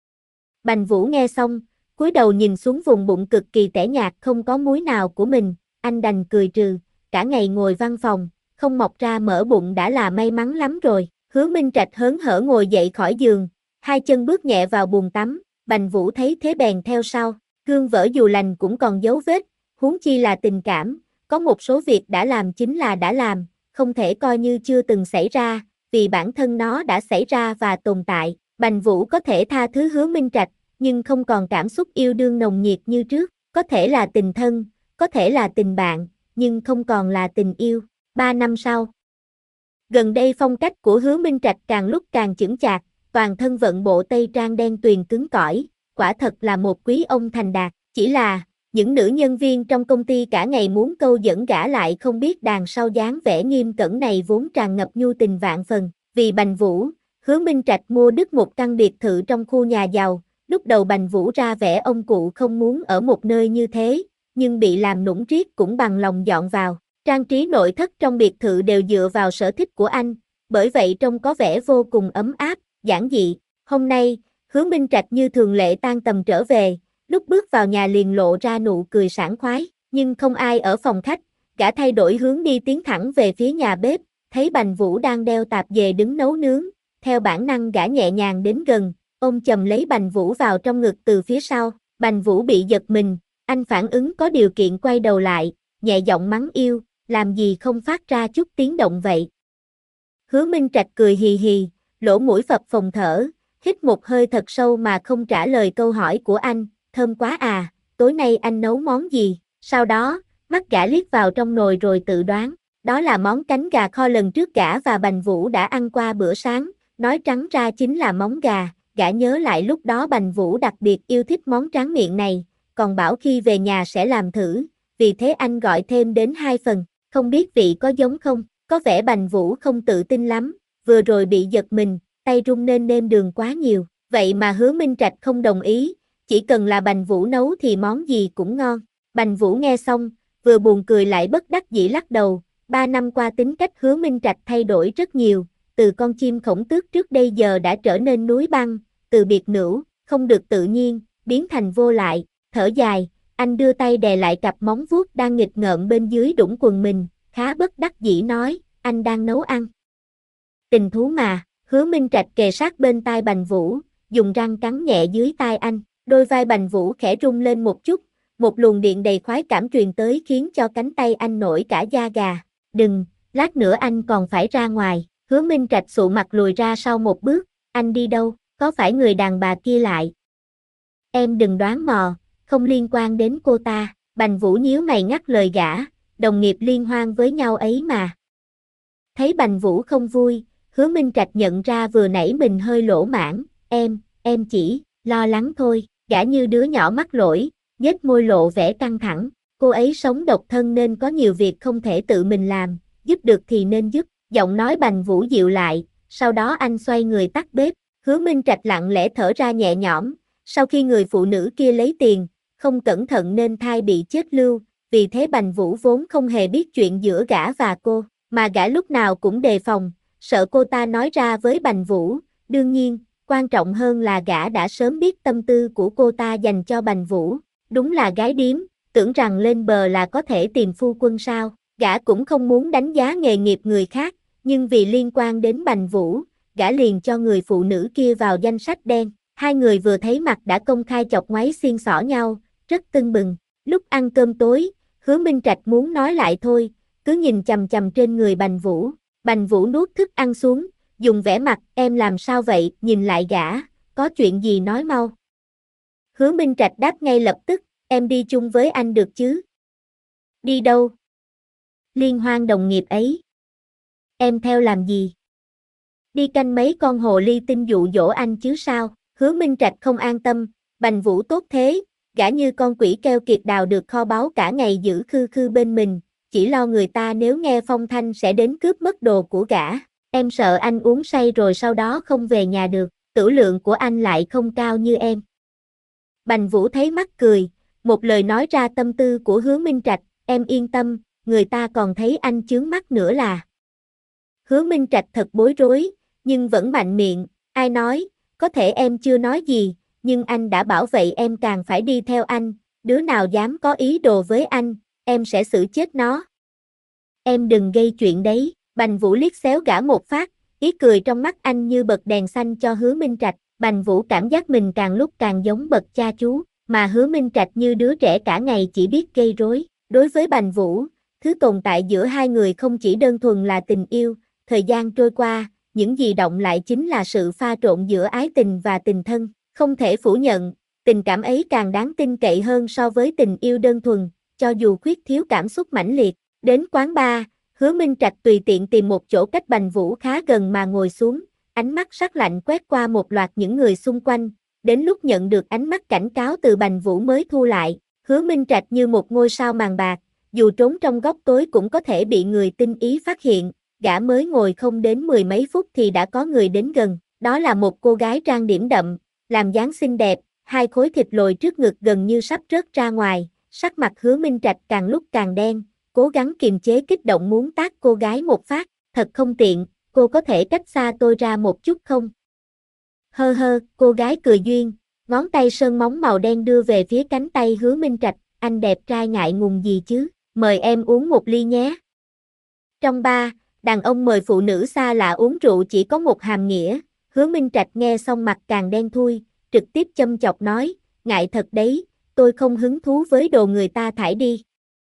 Bành Vũ nghe xong, cúi đầu nhìn xuống vùng bụng cực kỳ tẻ nhạt không có múi nào của mình, anh đành cười trừ, cả ngày ngồi văn phòng, không mọc ra mỡ bụng đã là may mắn lắm rồi. Hứa Minh Trạch hớn hở ngồi dậy khỏi giường, hai chân bước nhẹ vào bồn tắm, Bành Vũ thấy thế bèn theo sau, gương vỡ dù lành cũng còn dấu vết, huống chi là tình cảm, có một số việc đã làm chính là đã làm, không thể coi như chưa từng xảy ra, vì bản thân nó đã xảy ra và tồn tại. Bành Vũ có thể tha thứ Hứa Minh Trạch, nhưng không còn cảm xúc yêu đương nồng nhiệt như trước, có thể là tình thân, có thể là tình bạn, nhưng không còn là tình yêu. Ba năm sau, gần đây phong cách của Hứa Minh Trạch càng lúc càng chững chạc, toàn thân vận bộ tây trang đen tuyền cứng cỏi, quả thật là một quý ông thành đạt, chỉ là, những nữ nhân viên trong công ty cả ngày muốn câu dẫn gã lại không biết đằng sau dáng vẻ nghiêm cẩn này vốn tràn ngập nhu tình vạn phần, vì Bành Vũ, Hứa Minh Trạch mua đứt một căn biệt thự trong khu nhà giàu, lúc đầu Bành Vũ ra vẻ ông cụ không muốn ở một nơi như thế, nhưng bị làm nũng riết cũng bằng lòng dọn vào. Trang trí nội thất trong biệt thự đều dựa vào sở thích của anh, bởi vậy trông có vẻ vô cùng ấm áp, giản dị. Hôm nay, Hứa Minh Trạch như thường lệ tan tầm trở về, lúc bước vào nhà liền lộ ra nụ cười sảng khoái, nhưng không ai ở phòng khách, gã thay đổi hướng đi tiến thẳng về phía nhà bếp, thấy Bành Vũ đang đeo tạp dề đứng nấu nướng, theo bản năng gã nhẹ nhàng đến gần, ôm chầm lấy Bành Vũ vào trong ngực từ phía sau, Bành Vũ bị giật mình, anh phản ứng có điều kiện quay đầu lại, nhẹ giọng mắng yêu, làm gì không phát ra chút tiếng động vậy. Hứa Minh Trạch cười hì hì, lỗ mũi phập phồng thở, hít một hơi thật sâu mà không trả lời câu hỏi của anh, thơm quá à, tối nay anh nấu món gì, sau đó, mắt gã liếc vào trong nồi rồi tự đoán, đó là món cánh gà kho lần trước gã và Bành Vũ đã ăn qua bữa sáng, nói trắng ra chính là móng gà, gã nhớ lại lúc đó Bành Vũ đặc biệt yêu thích món tráng miệng này, còn bảo khi về nhà sẽ làm thử, vì thế anh gọi thêm đến hai phần, không biết vị có giống không, có vẻ Bành Vũ không tự tin lắm, vừa rồi bị giật mình, tay run nên nêm đường quá nhiều, vậy mà Hứa Minh Trạch không đồng ý, chỉ cần là Bành Vũ nấu thì món gì cũng ngon. Bành Vũ nghe xong, vừa buồn cười lại bất đắc dĩ lắc đầu, ba năm qua tính cách Hứa Minh Trạch thay đổi rất nhiều, từ con chim khổng tước trước đây giờ đã trở nên núi băng, từ biệt nữ, không được tự nhiên, biến thành vô lại, thở dài, anh đưa tay đè lại cặp móng vuốt đang nghịch ngợm bên dưới đũng quần mình, khá bất đắc dĩ nói, anh đang nấu ăn. Tình thú mà, Hứa Minh Trạch kề sát bên tai Bành Vũ, dùng răng cắn nhẹ dưới tai anh, đôi vai Bành Vũ khẽ rung lên một chút, một luồng điện đầy khoái cảm truyền tới khiến cho cánh tay anh nổi cả da gà, đừng, lát nữa anh còn phải ra ngoài, Hứa Minh Trạch sụ mặt lùi ra sau một bước, anh đi đâu, có phải người đàn bà kia lại? Em đừng đoán mò, không liên quan đến cô ta, Bành Vũ nhíu mày ngắt lời gã, đồng nghiệp liên hoan với nhau ấy mà. Thấy Bành Vũ không vui, Hứa Minh Trạch nhận ra vừa nãy mình hơi lỗ mãn, em, em chỉ, lo lắng thôi, gã như đứa nhỏ mắc lỗi, nhếch môi lộ vẻ căng thẳng, cô ấy sống độc thân nên có nhiều việc không thể tự mình làm, giúp được thì nên giúp, giọng nói Bành Vũ dịu lại, sau đó anh xoay người tắt bếp, Hứa Minh Trạch lặng lẽ thở ra nhẹ nhõm, sau khi người phụ nữ kia lấy tiền, không cẩn thận nên thai bị chết lưu, vì thế Bành Vũ vốn không hề biết chuyện giữa gã và cô, mà gã lúc nào cũng đề phòng, sợ cô ta nói ra với Bành Vũ, đương nhiên, quan trọng hơn là gã đã sớm biết tâm tư của cô ta dành cho Bành Vũ, đúng là gái điếm, tưởng rằng lên bờ là có thể tìm phu quân sao, gã cũng không muốn đánh giá nghề nghiệp người khác, nhưng vì liên quan đến Bành Vũ, gã liền cho người phụ nữ kia vào danh sách đen, hai người vừa thấy mặt đã công khai chọc ngoáy xiên xỏ nhau, rất tưng bừng, lúc ăn cơm tối, Hứa Minh Trạch muốn nói lại thôi, cứ nhìn chằm chằm trên người Bành Vũ, Bành Vũ nuốt thức ăn xuống, dùng vẻ mặt, em làm sao vậy, nhìn lại gã, có chuyện gì nói mau. Hứa Minh Trạch đáp ngay lập tức, em đi chung với anh được chứ? Đi đâu? Liên hoan đồng nghiệp ấy. Em theo làm gì? Đi canh mấy con hồ ly tinh dụ dỗ anh chứ sao? Hứa Minh Trạch không an tâm, Bành Vũ tốt thế, gã như con quỷ keo kiệt đào được kho báu cả ngày giữ khư khư bên mình, chỉ lo người ta nếu nghe phong thanh sẽ đến cướp mất đồ của gã. Em sợ anh uống say rồi sau đó không về nhà được, tửu lượng của anh lại không cao như em. Bành Vũ thấy mắc cười, một lời nói ra tâm tư của Hứa Minh Trạch, em yên tâm, người ta còn thấy anh chướng mắt nữa là. Hứa Minh Trạch thật bối rối, nhưng vẫn mạnh miệng, ai nói, có thể em chưa nói gì, nhưng anh đã bảo vậy em càng phải đi theo anh, đứa nào dám có ý đồ với anh, em sẽ xử chết nó. Em đừng gây chuyện đấy, Bành Vũ liếc xéo gã một phát, ý cười trong mắt anh như bật đèn xanh cho Hứa Minh Trạch, Bành Vũ cảm giác mình càng lúc càng giống bậc cha chú, mà Hứa Minh Trạch như đứa trẻ cả ngày chỉ biết gây rối. Đối với Bành Vũ, thứ tồn tại giữa hai người không chỉ đơn thuần là tình yêu, thời gian trôi qua, những gì động lại chính là sự pha trộn giữa ái tình và tình thân, không thể phủ nhận, tình cảm ấy càng đáng tin cậy hơn so với tình yêu đơn thuần, cho dù khuyết thiếu cảm xúc mãnh liệt. Đến quán bar, Hứa Minh Trạch tùy tiện tìm một chỗ cách Bành Vũ khá gần mà ngồi xuống, ánh mắt sắc lạnh quét qua một loạt những người xung quanh, đến lúc nhận được ánh mắt cảnh cáo từ Bành Vũ mới thu lại, Hứa Minh Trạch như một ngôi sao màn bạc, dù trốn trong góc tối cũng có thể bị người tinh ý phát hiện, gã mới ngồi không đến mười mấy phút thì đã có người đến gần, đó là một cô gái trang điểm đậm, làm dáng xinh đẹp, hai khối thịt lồi trước ngực gần như sắp rớt ra ngoài, sắc mặt Hứa Minh Trạch càng lúc càng đen, cố gắng kiềm chế kích động muốn tát cô gái một phát, thật không tiện, cô có thể cách xa tôi ra một chút không? Hơ hơ, cô gái cười duyên, ngón tay sơn móng màu đen đưa về phía cánh tay Hứa Minh Trạch, anh đẹp trai ngại ngùng gì chứ, mời em uống một ly nhé. Trong bar, đàn ông mời phụ nữ xa lạ uống rượu chỉ có một hàm nghĩa, Hứa Minh Trạch nghe xong mặt càng đen thui, trực tiếp châm chọc nói, ngại thật đấy, tôi không hứng thú với đồ người ta thải đi.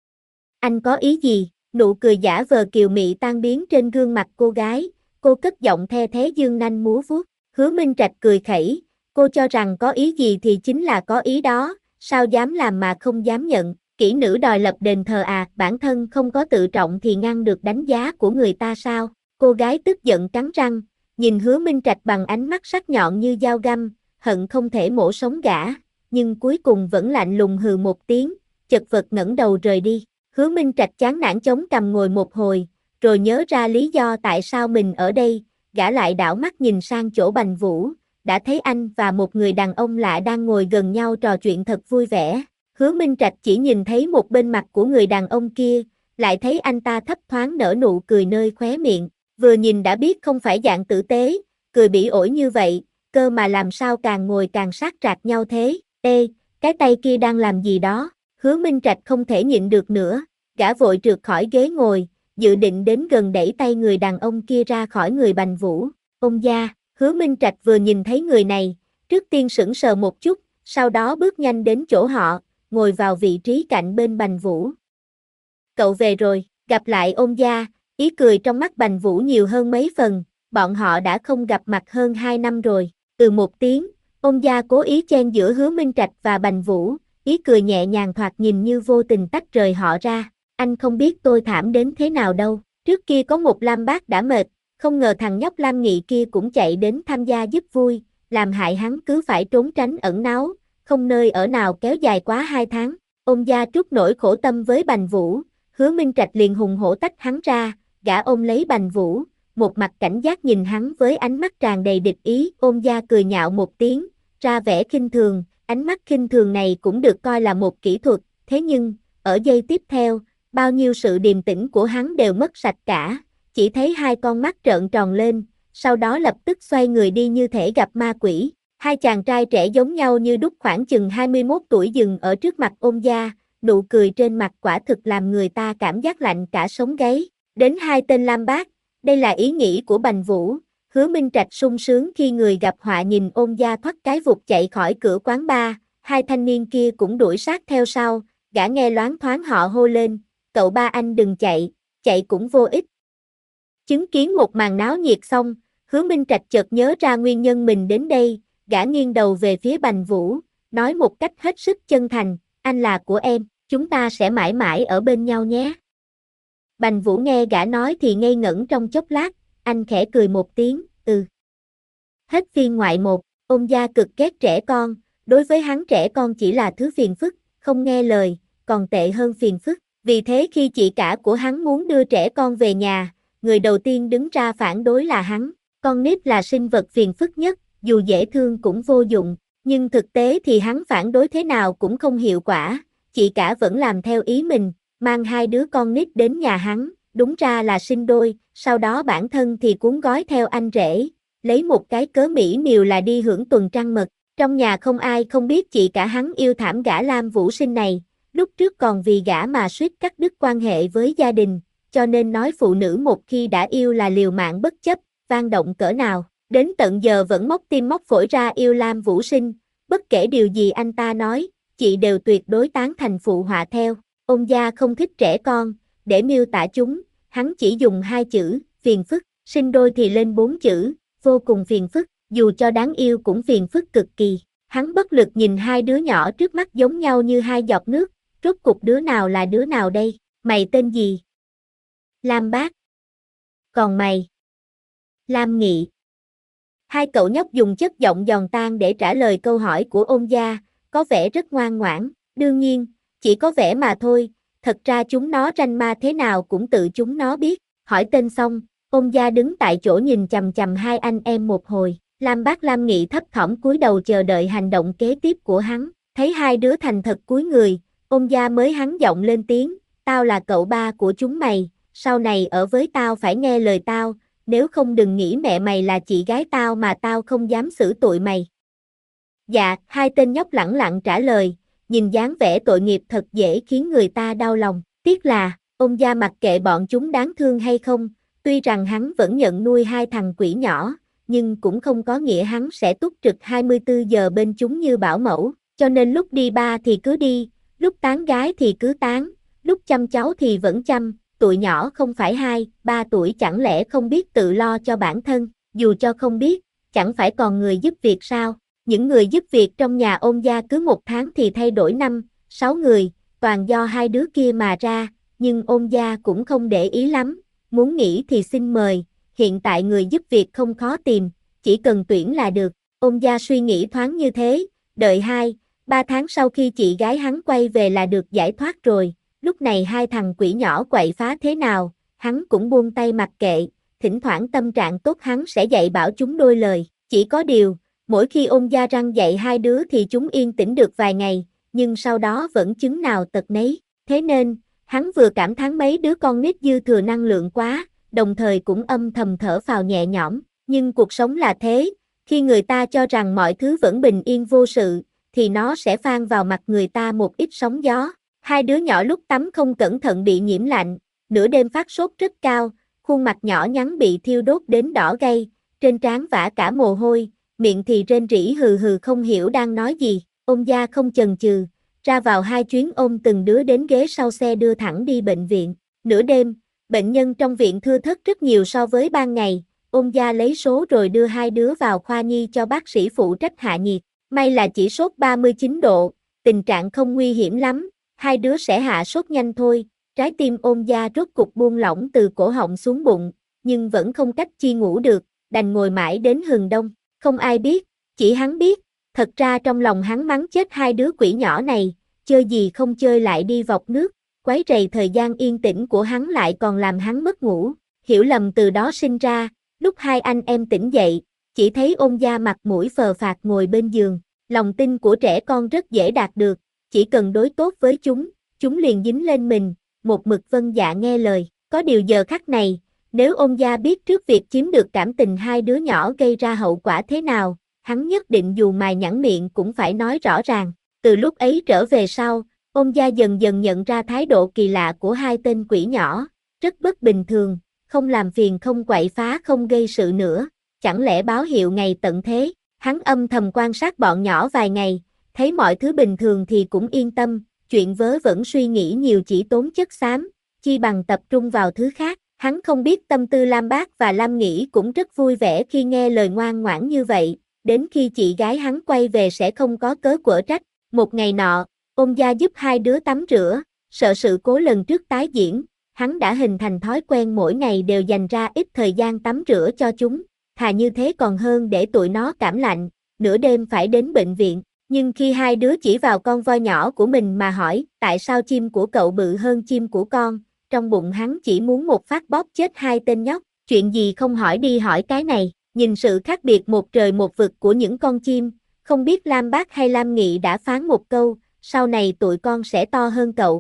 Anh có ý gì? Nụ cười giả vờ kiều mị tan biến trên gương mặt cô gái, cô cất giọng the thế dương nanh múa vuốt, Hứa Minh Trạch cười khẩy, cô cho rằng có ý gì thì chính là có ý đó, sao dám làm mà không dám nhận, kỹ nữ đòi lập đền thờ à, bản thân không có tự trọng thì ngăn được đánh giá của người ta sao, cô gái tức giận cắn răng, nhìn Hứa Minh Trạch bằng ánh mắt sắc nhọn như dao găm, hận không thể mổ sống gã, nhưng cuối cùng vẫn lạnh lùng hừ một tiếng, chật vật ngẩng đầu rời đi. Hứa Minh Trạch chán nản chống cằm ngồi một hồi, rồi nhớ ra lý do tại sao mình ở đây, gã lại đảo mắt nhìn sang chỗ Bành Vũ, đã thấy anh và một người đàn ông lạ đang ngồi gần nhau trò chuyện thật vui vẻ. Hứa Minh Trạch chỉ nhìn thấy một bên mặt của người đàn ông kia, lại thấy anh ta thấp thoáng nở nụ cười nơi khóe miệng, vừa nhìn đã biết không phải dạng tử tế, cười bỉ ổi như vậy, cơ mà làm sao càng ngồi càng sát rạc nhau thế, ê, cái tay kia đang làm gì đó. Hứa Minh Trạch không thể nhịn được nữa, gã vội trượt khỏi ghế ngồi, dự định đến gần đẩy tay người đàn ông kia ra khỏi người Bành Vũ. Ông gia, Hứa Minh Trạch vừa nhìn thấy người này, trước tiên sững sờ một chút, sau đó bước nhanh đến chỗ họ, ngồi vào vị trí cạnh bên Bành Vũ. Cậu về rồi, gặp lại ông gia, ý cười trong mắt Bành Vũ nhiều hơn mấy phần, bọn họ đã không gặp mặt hơn hai năm rồi, từ một tiếng, ông gia cố ý chen giữa Hứa Minh Trạch và Bành Vũ. Ý cười nhẹ nhàng thoạt nhìn như vô tình tách rời họ ra, anh không biết tôi thảm đến thế nào đâu, trước kia có một Lam Bác đã mệt, không ngờ thằng nhóc Lam Nghị kia cũng chạy đến tham gia giúp vui, làm hại hắn cứ phải trốn tránh ẩn náu, không nơi ở nào kéo dài quá hai tháng, ông gia trút nỗi khổ tâm với Bành Vũ, Hứa Minh Trạch liền hùng hổ tách hắn ra, gã ôm lấy Bành Vũ, một mặt cảnh giác nhìn hắn với ánh mắt tràn đầy địch ý, ông gia cười nhạo một tiếng, ra vẻ khinh thường. Ánh mắt khinh thường này cũng được coi là một kỹ thuật, thế nhưng, ở giây tiếp theo, bao nhiêu sự điềm tĩnh của hắn đều mất sạch cả, chỉ thấy hai con mắt trợn tròn lên, sau đó lập tức xoay người đi như thể gặp ma quỷ. Hai chàng trai trẻ giống nhau như đúc khoảng chừng hai mươi mốt tuổi dừng ở trước mặt Ôn gia, nụ cười trên mặt quả thực làm người ta cảm giác lạnh cả sống gáy. Đến hai tên Lam Bác, đây là ý nghĩ của Bành Vũ. Hứa Minh Trạch sung sướng khi người gặp họa nhìn Ôn gia thoát cái vụt chạy khỏi cửa quán bar, hai thanh niên kia cũng đuổi sát theo sau, gã nghe loáng thoáng họ hô lên, cậu ba anh đừng chạy, chạy cũng vô ích. Chứng kiến một màn náo nhiệt xong, Hứa Minh Trạch chợt nhớ ra nguyên nhân mình đến đây, gã nghiêng đầu về phía Bành Vũ, nói một cách hết sức chân thành, anh là của em, chúng ta sẽ mãi mãi ở bên nhau nhé. Bành Vũ nghe gã nói thì ngây ngẩn trong chốc lát, anh khẽ cười một tiếng, ừ. Hết phiên ngoại một, Ôn gia cực ghét trẻ con, đối với hắn trẻ con chỉ là thứ phiền phức, không nghe lời, còn tệ hơn phiền phức. Vì thế khi chị cả của hắn muốn đưa trẻ con về nhà, người đầu tiên đứng ra phản đối là hắn. Con nít là sinh vật phiền phức nhất, dù dễ thương cũng vô dụng, nhưng thực tế thì hắn phản đối thế nào cũng không hiệu quả, chị cả vẫn làm theo ý mình, mang hai đứa con nít đến nhà hắn, đúng ra là sinh đôi, sau đó bản thân thì cuốn gói theo anh rể, lấy một cái cớ mỹ miều là đi hưởng tuần trăng mật. Trong nhà không ai không biết chị cả hắn yêu thảm gã Lam Vũ Sinh này, lúc trước còn vì gã mà suýt cắt đứt quan hệ với gia đình, cho nên nói phụ nữ một khi đã yêu là liều mạng bất chấp, vang động cỡ nào, đến tận giờ vẫn móc tim móc phổi ra yêu Lam Vũ Sinh, bất kể điều gì anh ta nói, chị đều tuyệt đối tán thành phụ họa theo. Ôn gia không thích trẻ con, để miêu tả chúng, hắn chỉ dùng hai chữ, phiền phức, sinh đôi thì lên bốn chữ, vô cùng phiền phức, dù cho đáng yêu cũng phiền phức cực kỳ. Hắn bất lực nhìn hai đứa nhỏ trước mắt giống nhau như hai giọt nước, rốt cục đứa nào là đứa nào đây, mày tên gì? Lam Bác. Còn mày? Lam Nghị. Hai cậu nhóc dùng chất giọng giòn tan để trả lời câu hỏi của Ôn gia, có vẻ rất ngoan ngoãn, đương nhiên, chỉ có vẻ mà thôi, thật ra chúng nó ranh ma thế nào cũng tự chúng nó biết. Hỏi tên xong, Ôn gia đứng tại chỗ nhìn chằm chằm hai anh em một hồi, Lam Bác Lam Nghị thấp thỏm cúi đầu chờ đợi hành động kế tiếp của hắn, thấy hai đứa thành thật cúi người, Ôn gia mới hắn giọng lên tiếng, tao là cậu ba của chúng mày, sau này ở với tao phải nghe lời tao, nếu không đừng nghĩ mẹ mày là chị gái tao mà tao không dám xử tụi mày. Dạ, hai tên nhóc lẳng lặng trả lời, nhìn dáng vẻ tội nghiệp thật dễ khiến người ta đau lòng, tiếc là, Ôn gia mặc kệ bọn chúng đáng thương hay không, tuy rằng hắn vẫn nhận nuôi hai thằng quỷ nhỏ, nhưng cũng không có nghĩa hắn sẽ túc trực hai mươi tư giờ bên chúng như bảo mẫu, cho nên lúc đi ba thì cứ đi, lúc tán gái thì cứ tán, lúc chăm cháu thì vẫn chăm, tụi nhỏ không phải hai, ba tuổi chẳng lẽ không biết tự lo cho bản thân, dù cho không biết, chẳng phải còn người giúp việc sao, những người giúp việc trong nhà Ôn gia cứ một tháng thì thay đổi năm, sáu người, toàn do hai đứa kia mà ra, nhưng Ôn gia cũng không để ý lắm, muốn nghỉ thì xin mời, hiện tại người giúp việc không khó tìm, chỉ cần tuyển là được, Ôn gia suy nghĩ thoáng như thế, đợi hai, ba tháng sau khi chị gái hắn quay về là được giải thoát rồi, lúc này hai thằng quỷ nhỏ quậy phá thế nào, hắn cũng buông tay mặc kệ, thỉnh thoảng tâm trạng tốt hắn sẽ dạy bảo chúng đôi lời, chỉ có điều, mỗi khi Ôn gia răng dạy hai đứa thì chúng yên tĩnh được vài ngày, nhưng sau đó vẫn chứng nào tật nấy, thế nên, hắn vừa cảm thán mấy đứa con nít dư thừa năng lượng quá, đồng thời cũng âm thầm thở phào nhẹ nhõm, nhưng cuộc sống là thế, khi người ta cho rằng mọi thứ vẫn bình yên vô sự, thì nó sẽ phang vào mặt người ta một ít sóng gió. Hai đứa nhỏ lúc tắm không cẩn thận bị nhiễm lạnh, nửa đêm phát sốt rất cao, khuôn mặt nhỏ nhắn bị thiêu đốt đến đỏ gay, trên trán vã cả mồ hôi, miệng thì rên rỉ hừ hừ không hiểu đang nói gì, Ôn gia không chần chừ, ra vào hai chuyến ôm từng đứa đến ghế sau xe đưa thẳng đi bệnh viện. Nửa đêm, bệnh nhân trong viện thưa thớt rất nhiều so với ban ngày, Ôn gia lấy số rồi đưa hai đứa vào khoa nhi cho bác sĩ phụ trách hạ nhiệt, may là chỉ sốt ba mươi chín độ, tình trạng không nguy hiểm lắm, hai đứa sẽ hạ sốt nhanh thôi. Trái tim Ôn gia rốt cục buông lỏng từ cổ họng xuống bụng, nhưng vẫn không cách chi ngủ được, đành ngồi mãi đến hừng đông, không ai biết, chỉ hắn biết, thật ra trong lòng hắn mắng chết hai đứa quỷ nhỏ này, chơi gì không chơi lại đi vọc nước, quấy rầy thời gian yên tĩnh của hắn lại còn làm hắn mất ngủ, hiểu lầm từ đó sinh ra, lúc hai anh em tỉnh dậy, chỉ thấy Ôn gia mặt mũi phờ phạc ngồi bên giường, lòng tin của trẻ con rất dễ đạt được, chỉ cần đối tốt với chúng, chúng liền dính lên mình, một mực vâng dạ nghe lời, có điều giờ khắc này, Nếu ông gia biết trước việc chiếm được cảm tình hai đứa nhỏ gây ra hậu quả thế nào, hắn nhất định dù mài nhẵn miệng cũng phải nói rõ ràng. Từ lúc ấy trở về sau, ông gia dần dần nhận ra thái độ kỳ lạ của hai tên quỷ nhỏ, rất bất bình thường, không làm phiền không quậy phá không gây sự nữa, chẳng lẽ báo hiệu ngày tận thế. Hắn âm thầm quan sát bọn nhỏ vài ngày, thấy mọi thứ bình thường thì cũng yên tâm, chuyện vớ vẩn suy nghĩ nhiều chỉ tốn chất xám, chi bằng tập trung vào thứ khác. Hắn không biết tâm tư Lam Bác và Lam Nghĩ cũng rất vui vẻ khi nghe lời ngoan ngoãn như vậy, đến khi chị gái hắn quay về sẽ không có cớ quở trách. Một ngày nọ, ông gia giúp hai đứa tắm rửa, sợ sự cố lần trước tái diễn, hắn đã hình thành thói quen mỗi ngày đều dành ra ít thời gian tắm rửa cho chúng, thà như thế còn hơn để tụi nó cảm lạnh, nửa đêm phải đến bệnh viện. Nhưng khi hai đứa chỉ vào con voi nhỏ của mình mà hỏi tại sao chim của cậu bự hơn chim của con, trong bụng hắn chỉ muốn một phát bóp chết hai tên nhóc, chuyện gì không hỏi đi hỏi cái này. Nhìn sự khác biệt một trời một vực của những con chim, không biết Lam Bác hay Lam Nghị đã phán một câu, sau này tụi con sẽ to hơn cậu.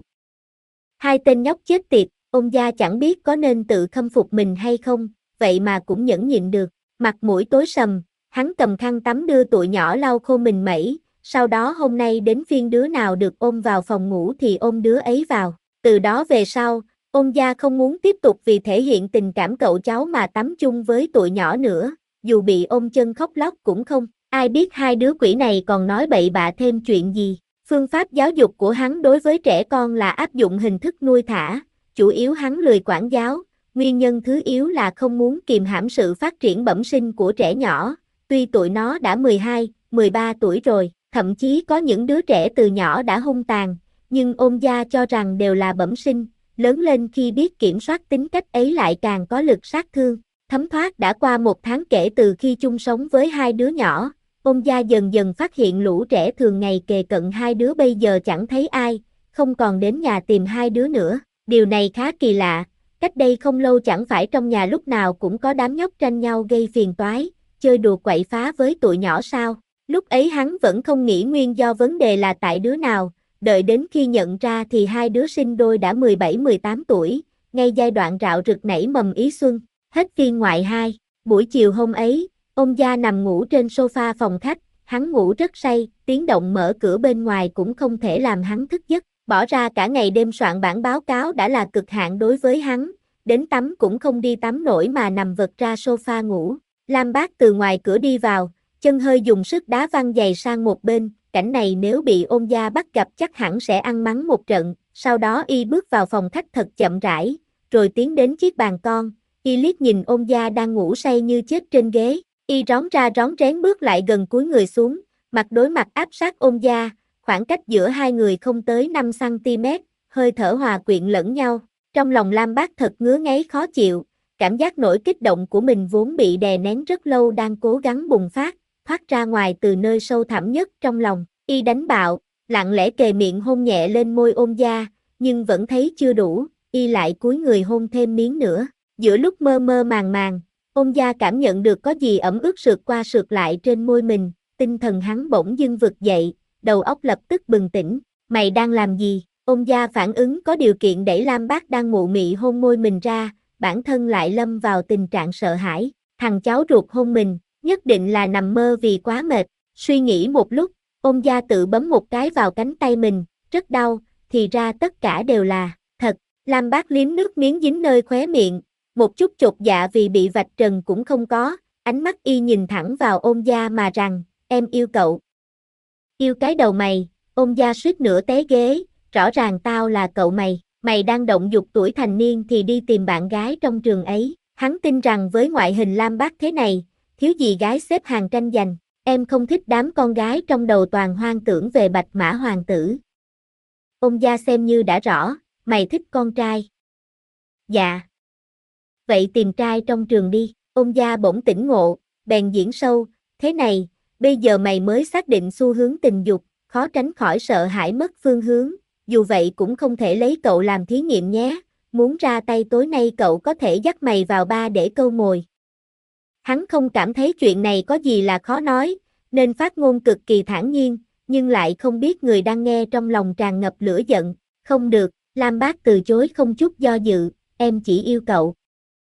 Hai tên nhóc chết tiệt, ông gia chẳng biết có nên tự khâm phục mình hay không, vậy mà cũng nhẫn nhịn được. Mặt mũi tối sầm, hắn cầm khăn tắm đưa tụi nhỏ lau khô mình mẩy, sau đó hôm nay đến phiên đứa nào được ôm vào phòng ngủ thì ôm đứa ấy vào. Từ đó về sau, ông gia không muốn tiếp tục vì thể hiện tình cảm cậu cháu mà tắm chung với tụi nhỏ nữa, dù bị ôm chân khóc lóc cũng không. Ai biết hai đứa quỷ này còn nói bậy bạ thêm chuyện gì. Phương pháp giáo dục của hắn đối với trẻ con là áp dụng hình thức nuôi thả, chủ yếu hắn lười quản giáo, nguyên nhân thứ yếu là không muốn kìm hãm sự phát triển bẩm sinh của trẻ nhỏ, tuy tụi nó đã mười hai, mười ba tuổi rồi, thậm chí có những đứa trẻ từ nhỏ đã hung tàn, nhưng ông gia cho rằng đều là bẩm sinh, lớn lên khi biết kiểm soát tính cách ấy lại càng có lực sát thương. Thấm thoát đã qua một tháng kể từ khi chung sống với hai đứa nhỏ, ông gia dần dần phát hiện lũ trẻ thường ngày kề cận hai đứa bây giờ chẳng thấy ai, không còn đến nhà tìm hai đứa nữa. Điều này khá kỳ lạ, cách đây không lâu chẳng phải trong nhà lúc nào cũng có đám nhóc tranh nhau gây phiền toái, chơi đùa quậy phá với tụi nhỏ sao? Lúc ấy hắn vẫn không nghĩ nguyên do vấn đề là tại đứa nào, đợi đến khi nhận ra thì hai đứa sinh đôi đã mười bảy mười tám tuổi, ngay giai đoạn rạo rực nảy mầm ý xuân. Hết phiên ngoại hai. Buổi chiều hôm ấy, ông gia nằm ngủ trên sofa phòng khách, hắn ngủ rất say, tiếng động mở cửa bên ngoài cũng không thể làm hắn thức giấc. Bỏ ra cả ngày đêm soạn bản báo cáo đã là cực hạn đối với hắn, đến tắm cũng không đi tắm nổi mà nằm vật ra sofa ngủ. Lam Bác từ ngoài cửa đi vào, chân hơi dùng sức đá văng giày sang một bên, cảnh này nếu bị ông gia bắt gặp chắc hẳn sẽ ăn mắng một trận. Sau đó y bước vào phòng khách thật chậm rãi, rồi tiến đến chiếc bàn con, y liếc nhìn ông gia đang ngủ say như chết trên ghế, y rón ra rón rén bước lại gần cúi người xuống, mặt đối mặt áp sát ông gia, khoảng cách giữa hai người không tới năm xăng ti mét, hơi thở hòa quyện lẫn nhau. Trong lòng Lam Bác thật ngứa ngáy khó chịu, cảm giác nỗi kích động của mình vốn bị đè nén rất lâu đang cố gắng bùng phát, thoát ra ngoài từ nơi sâu thẳm nhất trong lòng. Y đánh bạo, lặng lẽ kề miệng hôn nhẹ lên môi ông gia, nhưng vẫn thấy chưa đủ, y lại cúi người hôn thêm miếng nữa. Giữa lúc mơ mơ màng màng, ông gia cảm nhận được có gì ẩm ướt sượt qua sượt lại trên môi mình, tinh thần hắn bỗng dưng vực dậy, đầu óc lập tức bừng tỉnh. Mày đang làm gì? Ông gia phản ứng có điều kiện đẩy Lam Bác đang mụ mị hôn môi mình ra, bản thân lại lâm vào tình trạng sợ hãi. Thằng cháu ruột hôn mình, nhất định là nằm mơ vì quá mệt. Suy nghĩ một lúc, ông gia tự bấm một cái vào cánh tay mình, rất đau, thì ra tất cả đều là thật. Lam Bác liếm nước miếng dính nơi khóe miệng, một chút chột dạ vì bị vạch trần cũng không có, ánh mắt y nhìn thẳng vào ông gia mà rằng, em yêu cậu. Yêu cái đầu mày, ông gia suýt nữa té ghế, rõ ràng tao là cậu mày, mày đang động dục tuổi thành niên thì đi tìm bạn gái trong trường ấy. Hắn tin rằng với ngoại hình Lam Bác thế này, thiếu gì gái xếp hàng tranh giành. Em không thích đám con gái trong đầu toàn hoang tưởng về bạch mã hoàng tử. Ông gia xem như đã rõ, mày thích con trai. Dạ. Vậy tìm trai trong trường đi. Ông gia bỗng tỉnh ngộ, bèn diễn sâu, thế này, bây giờ mày mới xác định xu hướng tình dục, khó tránh khỏi sợ hãi mất phương hướng, dù vậy cũng không thể lấy cậu làm thí nghiệm nhé, muốn ra tay tối nay cậu có thể dắt mày vào ba để câu mồi. Hắn không cảm thấy chuyện này có gì là khó nói, nên phát ngôn cực kỳ thản nhiên, nhưng lại không biết người đang nghe trong lòng tràn ngập lửa giận. Không được, Lam Bác từ chối không chút do dự, em chỉ yêu cậu.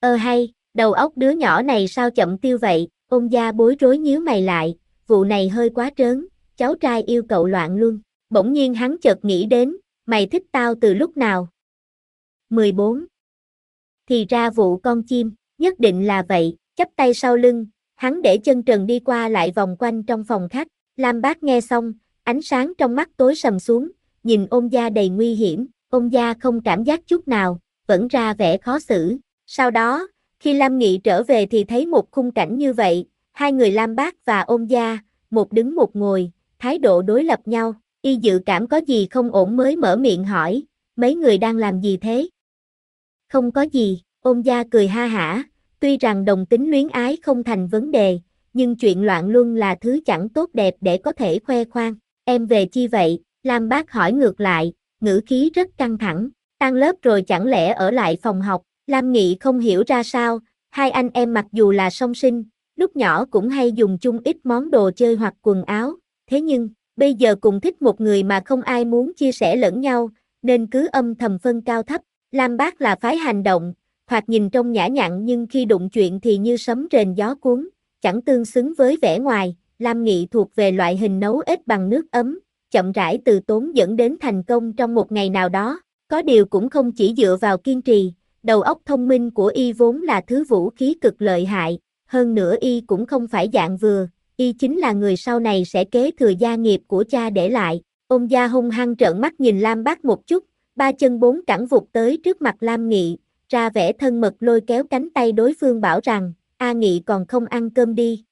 Ơ hay, đầu óc đứa nhỏ này sao chậm tiêu vậy, ôn gia bối rối nhíu mày lại, vụ này hơi quá trớn, cháu trai yêu cậu loạn luân. Bỗng nhiên hắn chợt nghĩ đến, mày thích tao từ lúc nào? mười bốn. Thì ra vụ con chim, nhất định là vậy, chắp tay sau lưng, hắn để chân trần đi qua lại vòng quanh trong phòng khách. Lam Bác nghe xong, ánh sáng trong mắt tối sầm xuống, nhìn ôn gia đầy nguy hiểm, ôn gia không cảm giác chút nào, vẫn ra vẻ khó xử. Sau đó, khi Lam Nghị trở về thì thấy một khung cảnh như vậy, hai người Lam Bác và ôn gia, một đứng một ngồi, thái độ đối lập nhau, y dự cảm có gì không ổn mới mở miệng hỏi, mấy người đang làm gì thế? Không có gì, ôn gia cười ha hả, tuy rằng đồng tính luyến ái không thành vấn đề, nhưng chuyện loạn luân là thứ chẳng tốt đẹp để có thể khoe khoang. Em về chi vậy? Lam Bác hỏi ngược lại, ngữ khí rất căng thẳng, tan lớp rồi chẳng lẽ ở lại phòng học? Lam Nghị không hiểu ra sao, hai anh em mặc dù là song sinh, lúc nhỏ cũng hay dùng chung ít món đồ chơi hoặc quần áo, thế nhưng, bây giờ cùng thích một người mà không ai muốn chia sẻ lẫn nhau, nên cứ âm thầm phân cao thấp. Lam Bác là phái hành động, thoạt nhìn trông nhã nhặn nhưng khi đụng chuyện thì như sấm rền gió cuốn, chẳng tương xứng với vẻ ngoài. Lam Nghị thuộc về loại hình nấu ếch bằng nước ấm, chậm rãi từ tốn dẫn đến thành công trong một ngày nào đó. Có điều cũng không chỉ dựa vào kiên trì, đầu óc thông minh của y vốn là thứ vũ khí cực lợi hại, hơn nữa y cũng không phải dạng vừa, y chính là người sau này sẽ kế thừa gia nghiệp của cha để lại. Ôn gia hung hăng trợn mắt nhìn Lam Bác một chút, ba chân bốn cẳng vụt tới trước mặt Lam Nghị, ra vẻ thân mật lôi kéo cánh tay đối phương bảo rằng, A Nghị còn không ăn cơm đi.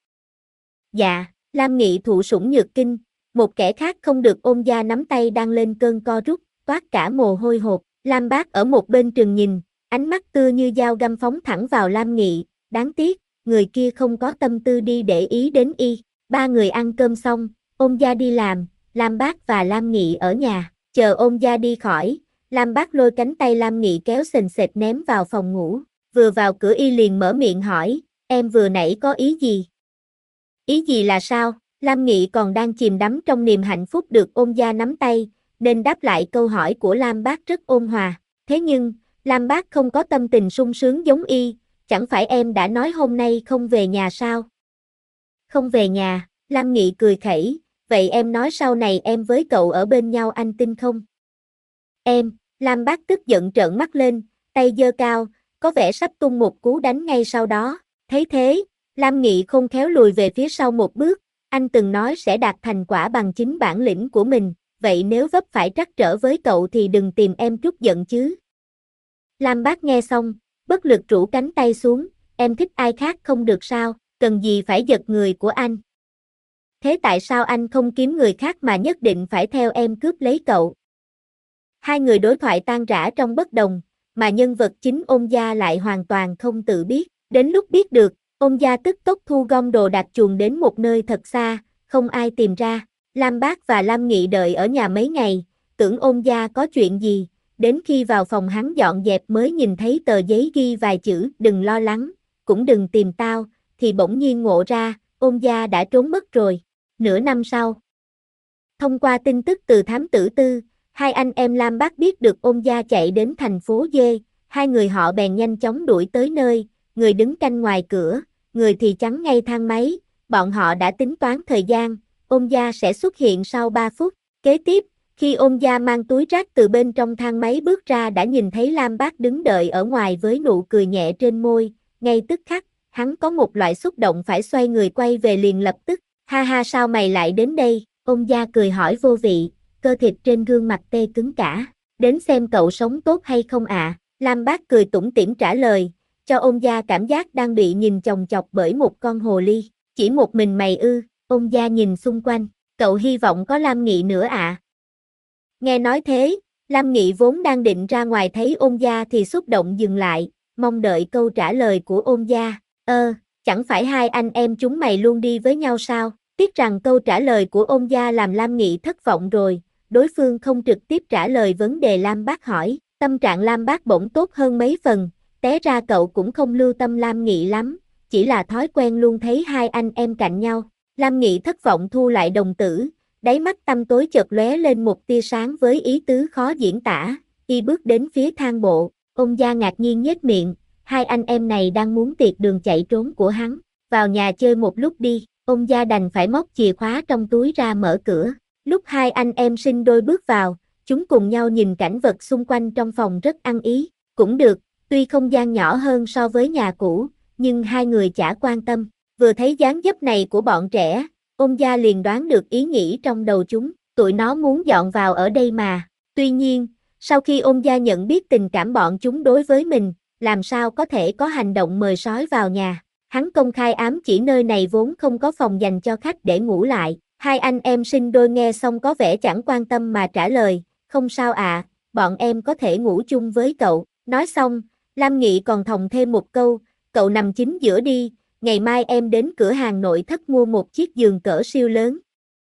Dạ, Lam Nghị thụ sủng nhược kinh, một kẻ khác không được ôn gia nắm tay đang lên cơn co rút, toát cả mồ hôi hột. Lam Bác ở một bên trừng nhìn, ánh mắt tưa như dao găm phóng thẳng vào Lam Nghị, đáng tiếc, người kia không có tâm tư đi để ý đến y. Ba người ăn cơm xong, ôn gia đi làm, Lam Bác và Lam Nghị ở nhà, chờ ôn gia đi khỏi, Lam Bác lôi cánh tay Lam Nghị kéo sền sệt ném vào phòng ngủ, vừa vào cửa y liền mở miệng hỏi, em vừa nãy có ý gì? Ý gì là sao? Lam Nghị còn đang chìm đắm trong niềm hạnh phúc được ôn gia nắm tay, nên đáp lại câu hỏi của Lam Bác rất ôn hòa. Thế nhưng, Lam Bác không có tâm tình sung sướng giống y, chẳng phải em đã nói hôm nay không về nhà sao? Không về nhà, Lam Nghị cười khẩy, vậy em nói sau này em với cậu ở bên nhau anh tin không? Em, Lam Bác tức giận trợn mắt lên, tay giơ cao, có vẻ sắp tung một cú đánh ngay sau đó. Thấy thế, Lam Nghị khôn khéo lùi về phía sau một bước, anh từng nói sẽ đạt thành quả bằng chính bản lĩnh của mình, vậy nếu vấp phải trắc trở với cậu thì đừng tìm em trút giận chứ. Lam Bác nghe xong, bất lực rũ cánh tay xuống, em thích ai khác không được sao, cần gì phải giật người của anh. Thế tại sao anh không kiếm người khác mà nhất định phải theo em cướp lấy cậu? Hai người đối thoại tan rã trong bất đồng, mà nhân vật chính ôn gia lại hoàn toàn không tự biết. Đến lúc biết được, ôn gia tức tốc thu gom đồ đạc chuồn đến một nơi thật xa, không ai tìm ra. Lam Bác và Lam Nghị đợi ở nhà mấy ngày, tưởng ôn gia có chuyện gì, đến khi vào phòng hắn dọn dẹp mới nhìn thấy tờ giấy ghi vài chữ đừng lo lắng, cũng đừng tìm tao, thì bỗng nhiên ngộ ra, ôn gia đã trốn mất rồi. Nửa năm sau, thông qua tin tức từ thám tử tư, hai anh em Lam Bác biết được ôn gia chạy đến thành phố Dê, hai người họ bèn nhanh chóng đuổi tới nơi, người đứng canh ngoài cửa, người thì chắn ngay thang máy, bọn họ đã tính toán thời gian, ôn gia sẽ xuất hiện sau ba phút. Kế tiếp, khi ôn gia mang túi rác từ bên trong thang máy bước ra đã nhìn thấy Lam Bác đứng đợi ở ngoài với nụ cười nhẹ trên môi, ngay tức khắc, hắn có một loại xúc động phải xoay người quay về liền lập tức, ha ha sao mày lại đến đây, ôn gia cười hỏi vô vị, cơ thịt trên gương mặt tê cứng cả, đến xem cậu sống tốt hay không ạ, à? Lam Bác cười tủm tỉm trả lời, cho ôn gia cảm giác đang bị nhìn chòng chọc bởi một con hồ ly, chỉ một mình mày ư, ôn gia nhìn xung quanh, cậu hy vọng có Lam Nghị nữa ạ. À? Nghe nói thế, Lam Nghị vốn đang định ra ngoài thấy ôn gia thì xúc động dừng lại, mong đợi câu trả lời của ôn gia, ơ, chẳng phải hai anh em chúng mày luôn đi với nhau sao? Tiếc rằng câu trả lời của ôn gia làm Lam Nghị thất vọng rồi, đối phương không trực tiếp trả lời vấn đề Lam Bác hỏi, tâm trạng Lam Bác bỗng tốt hơn mấy phần, té ra cậu cũng không lưu tâm Lam Nghị lắm, chỉ là thói quen luôn thấy hai anh em cạnh nhau. Lam Nghị thất vọng thu lại đồng tử, đáy mắt tăm tối chợt lóe lên một tia sáng với ý tứ khó diễn tả, y bước đến phía thang bộ, ôn gia ngạc nhiên nhếch miệng, hai anh em này đang muốn tiệt đường chạy trốn của hắn, vào nhà chơi một lúc đi, ông gia đành phải móc chìa khóa trong túi ra mở cửa, lúc hai anh em sinh đôi bước vào, chúng cùng nhau nhìn cảnh vật xung quanh trong phòng rất ăn ý, cũng được, tuy không gian nhỏ hơn so với nhà cũ, nhưng hai người chả quan tâm, vừa thấy dáng dấp này của bọn trẻ, ông gia liền đoán được ý nghĩ trong đầu chúng, tụi nó muốn dọn vào ở đây mà, tuy nhiên, sau khi ông gia nhận biết tình cảm bọn chúng đối với mình, làm sao có thể có hành động mời sói vào nhà, hắn công khai ám chỉ nơi này vốn không có phòng dành cho khách để ngủ lại, hai anh em sinh đôi nghe xong có vẻ chẳng quan tâm mà trả lời, không sao ạ, à, bọn em có thể ngủ chung với cậu, nói xong, Lam Nghị còn thòng thêm một câu, cậu nằm chính giữa đi, ngày mai em đến cửa hàng nội thất mua một chiếc giường cỡ siêu lớn.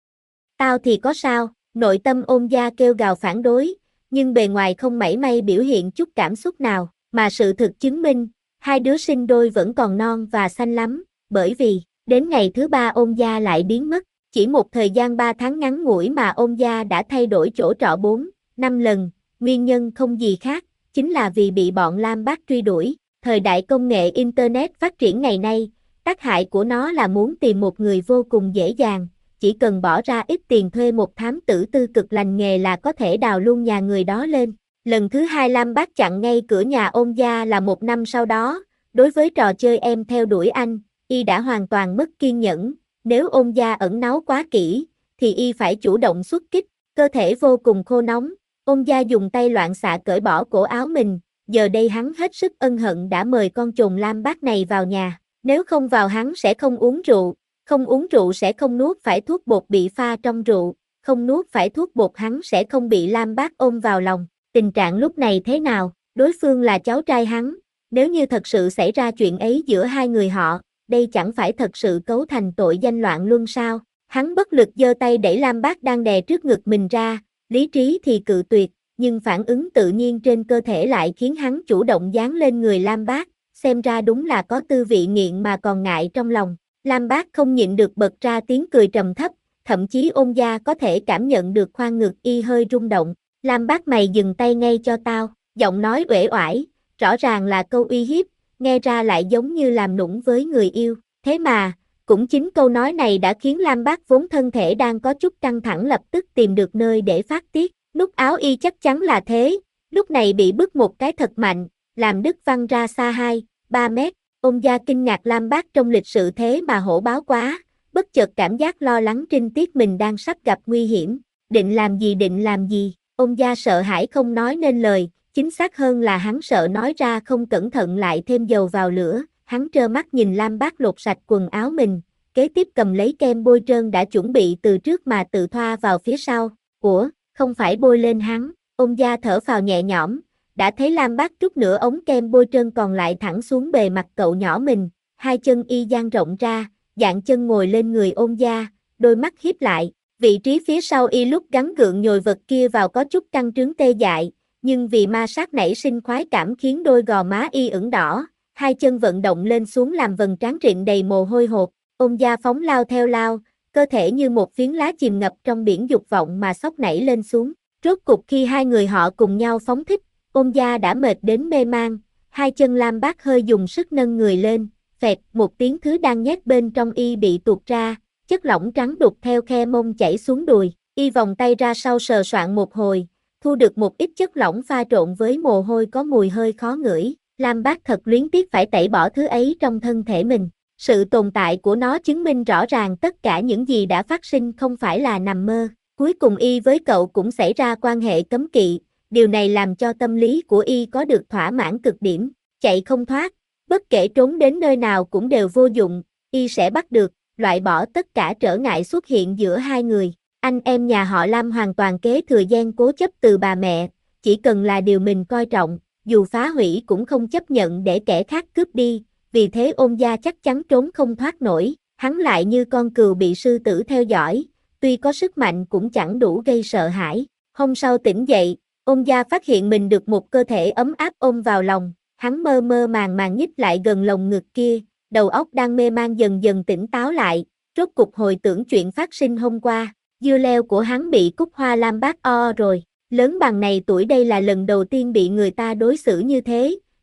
Tao thì có sao, nội tâm ôn gia kêu gào phản đối, nhưng bề ngoài không mảy may biểu hiện chút cảm xúc nào, mà sự thực chứng minh, hai đứa sinh đôi vẫn còn non và xanh lắm, bởi vì, đến ngày thứ ba ôn gia lại biến mất, chỉ một thời gian ba tháng ngắn ngủi mà ôn gia đã thay đổi chỗ trọ bốn, năm lần, nguyên nhân không gì khác, chính là vì bị bọn Lam Bác truy đuổi, thời đại công nghệ Internet phát triển ngày nay, tác hại của nó là muốn tìm một người vô cùng dễ dàng, chỉ cần bỏ ra ít tiền thuê một thám tử tư cực lành nghề là có thể đào luôn nhà người đó lên. Lần thứ hai Lam Bác chặn ngay cửa nhà ôn gia là một năm sau đó, đối với trò chơi em theo đuổi anh, y đã hoàn toàn mất kiên nhẫn, nếu ôn gia ẩn náu quá kỹ, thì y phải chủ động xuất kích, cơ thể vô cùng khô nóng, ôn gia dùng tay loạn xạ cởi bỏ cổ áo mình, giờ đây hắn hết sức ân hận đã mời con trồn Lam Bác này vào nhà, nếu không vào hắn sẽ không uống rượu, không uống rượu sẽ không nuốt phải thuốc bột bị pha trong rượu, không nuốt phải thuốc bột hắn sẽ không bị Lam Bác ôm vào lòng. Tình trạng lúc này thế nào, đối phương là cháu trai hắn, nếu như thật sự xảy ra chuyện ấy giữa hai người họ, đây chẳng phải thật sự cấu thành tội danh loạn luân sao, hắn bất lực giơ tay đẩy Lam Bác đang đè trước ngực mình ra, lý trí thì cự tuyệt, nhưng phản ứng tự nhiên trên cơ thể lại khiến hắn chủ động dán lên người Lam Bác, xem ra đúng là có tư vị nghiện mà còn ngại trong lòng, Lam Bác không nhịn được bật ra tiếng cười trầm thấp, thậm chí ôn gia có thể cảm nhận được khoang ngực y hơi rung động. Lam Bác mày dừng tay ngay cho tao, giọng nói uể oải, rõ ràng là câu uy hiếp, nghe ra lại giống như làm nũng với người yêu, thế mà, cũng chính câu nói này đã khiến Lam Bác vốn thân thể đang có chút căng thẳng lập tức tìm được nơi để phát tiết, nút áo y chắc chắn là thế, lúc này bị bứt một cái thật mạnh, làm đứt văng ra xa hai, ba mét, ôn gia kinh ngạc Lam Bác trong lịch sự thế mà hổ báo quá, bất chợt cảm giác lo lắng trinh tiết mình đang sắp gặp nguy hiểm, định làm gì định làm gì. Ôn gia sợ hãi không nói nên lời, chính xác hơn là hắn sợ nói ra không cẩn thận lại thêm dầu vào lửa, hắn trơ mắt nhìn Lam Bác lột sạch quần áo mình, kế tiếp cầm lấy kem bôi trơn đã chuẩn bị từ trước mà tự thoa vào phía sau, ủa, không phải bôi lên hắn, ôn gia thở phào nhẹ nhõm, đã thấy Lam Bác trút nửa ống kem bôi trơn còn lại thẳng xuống bề mặt cậu nhỏ mình, hai chân y dang rộng ra, dạng chân ngồi lên người ôn gia, đôi mắt híp lại. Vị trí phía sau y lúc gắn gượng nhồi vật kia vào có chút căng trướng tê dại, nhưng vì ma sát nảy sinh khoái cảm khiến đôi gò má y ửng đỏ, hai chân vận động lên xuống làm vầng trán rịn đầy mồ hôi hột, ôn gia phóng lao theo lao, cơ thể như một phiến lá chìm ngập trong biển dục vọng mà xốc nảy lên xuống. Rốt cục khi hai người họ cùng nhau phóng thích, ôn gia đã mệt đến mê man, hai chân Lam Bác hơi dùng sức nâng người lên, phẹt một tiếng thứ đang nhét bên trong y bị tuột ra. Chất lỏng trắng đục theo khe mông chảy xuống đùi, y vòng tay ra sau sờ soạn một hồi, thu được một ít chất lỏng pha trộn với mồ hôi có mùi hơi khó ngửi, Lam Bác thật luyến tiếc phải tẩy bỏ thứ ấy trong thân thể mình, sự tồn tại của nó chứng minh rõ ràng tất cả những gì đã phát sinh không phải là nằm mơ, cuối cùng y với cậu cũng xảy ra quan hệ cấm kỵ, điều này làm cho tâm lý của y có được thỏa mãn cực điểm, chạy không thoát, bất kể trốn đến nơi nào cũng đều vô dụng, y sẽ bắt được, loại bỏ tất cả trở ngại xuất hiện giữa hai người. Anh em nhà họ Lam hoàn toàn kế thừa gen cố chấp từ bà mẹ, chỉ cần là điều mình coi trọng, dù phá hủy cũng không chấp nhận để kẻ khác cướp đi, vì thế ôn gia chắc chắn trốn không thoát nổi, hắn lại như con cừu bị sư tử theo dõi, tuy có sức mạnh cũng chẳng đủ gây sợ hãi. Hôm sau tỉnh dậy, ôn gia phát hiện mình được một cơ thể ấm áp ôm vào lòng, hắn mơ mơ màng màng nhích lại gần lồng ngực kia, đầu óc đang mê man dần dần tỉnh táo lại, rốt cục hồi tưởng chuyện phát sinh hôm qua, dưa leo của hắn bị Cúc Hoa Lam Bác o rồi, lớn bằng này tuổi đây là lần đầu tiên bị người ta đối xử như thế,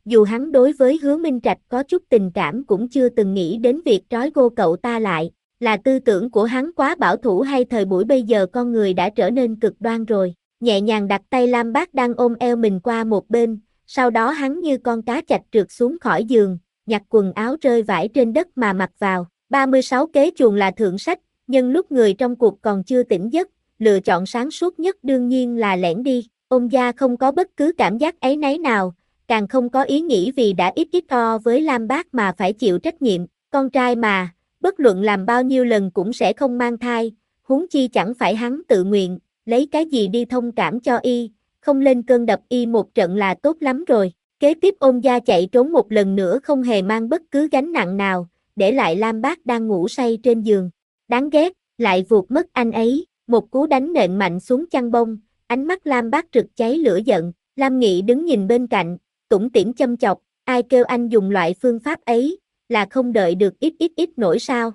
Dù hắn đối với Hứa Minh Trạch có chút tình cảm cũng chưa từng nghĩ đến việc trói gô cậu ta lại, là tư tưởng của hắn quá bảo thủ hay thời buổi bây giờ con người đã trở nên cực đoan rồi. Nhẹ nhàng đặt tay Lam Bác đang ôm eo mình qua một bên, sau đó hắn như con cá chạch trượt xuống khỏi giường, nhặt quần áo rơi vãi trên đất mà mặc vào. ba mươi sáu kế chuồng là thượng sách, nhưng lúc người trong cuộc còn chưa tỉnh giấc, lựa chọn sáng suốt nhất đương nhiên là lẻn đi. Ôn Gia không có bất cứ cảm giác áy náy nào, càng không có ý nghĩ vì đã ít ít o với Lam Bác mà phải chịu trách nhiệm. Con trai mà, bất luận làm bao nhiêu lần cũng sẽ không mang thai, huống chi chẳng phải hắn tự nguyện, lấy cái gì đi thông cảm cho y, không lên cơn đập y một trận là tốt lắm rồi. Kế tiếp Ôn Gia chạy trốn một lần nữa không hề mang bất cứ gánh nặng nào, để lại Lam Bác đang ngủ say trên giường. Đáng ghét, lại vụt mất anh ấy, một cú đánh nện mạnh xuống chăn bông, ánh mắt Lam Bác rực cháy lửa giận. Lam Nghị đứng nhìn bên cạnh, tủm tỉm châm chọc, ai kêu anh dùng loại phương pháp ấy, là không đợi được ít ít ít nổi sao?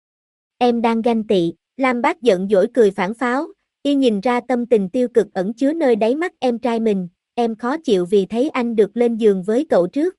Em đang ganh tị. Lam Bác giận dỗi cười phản pháo, y nhìn ra tâm tình tiêu cực ẩn chứa nơi đáy mắt em trai mình, em khó chịu vì thấy anh được lên giường với cậu trước.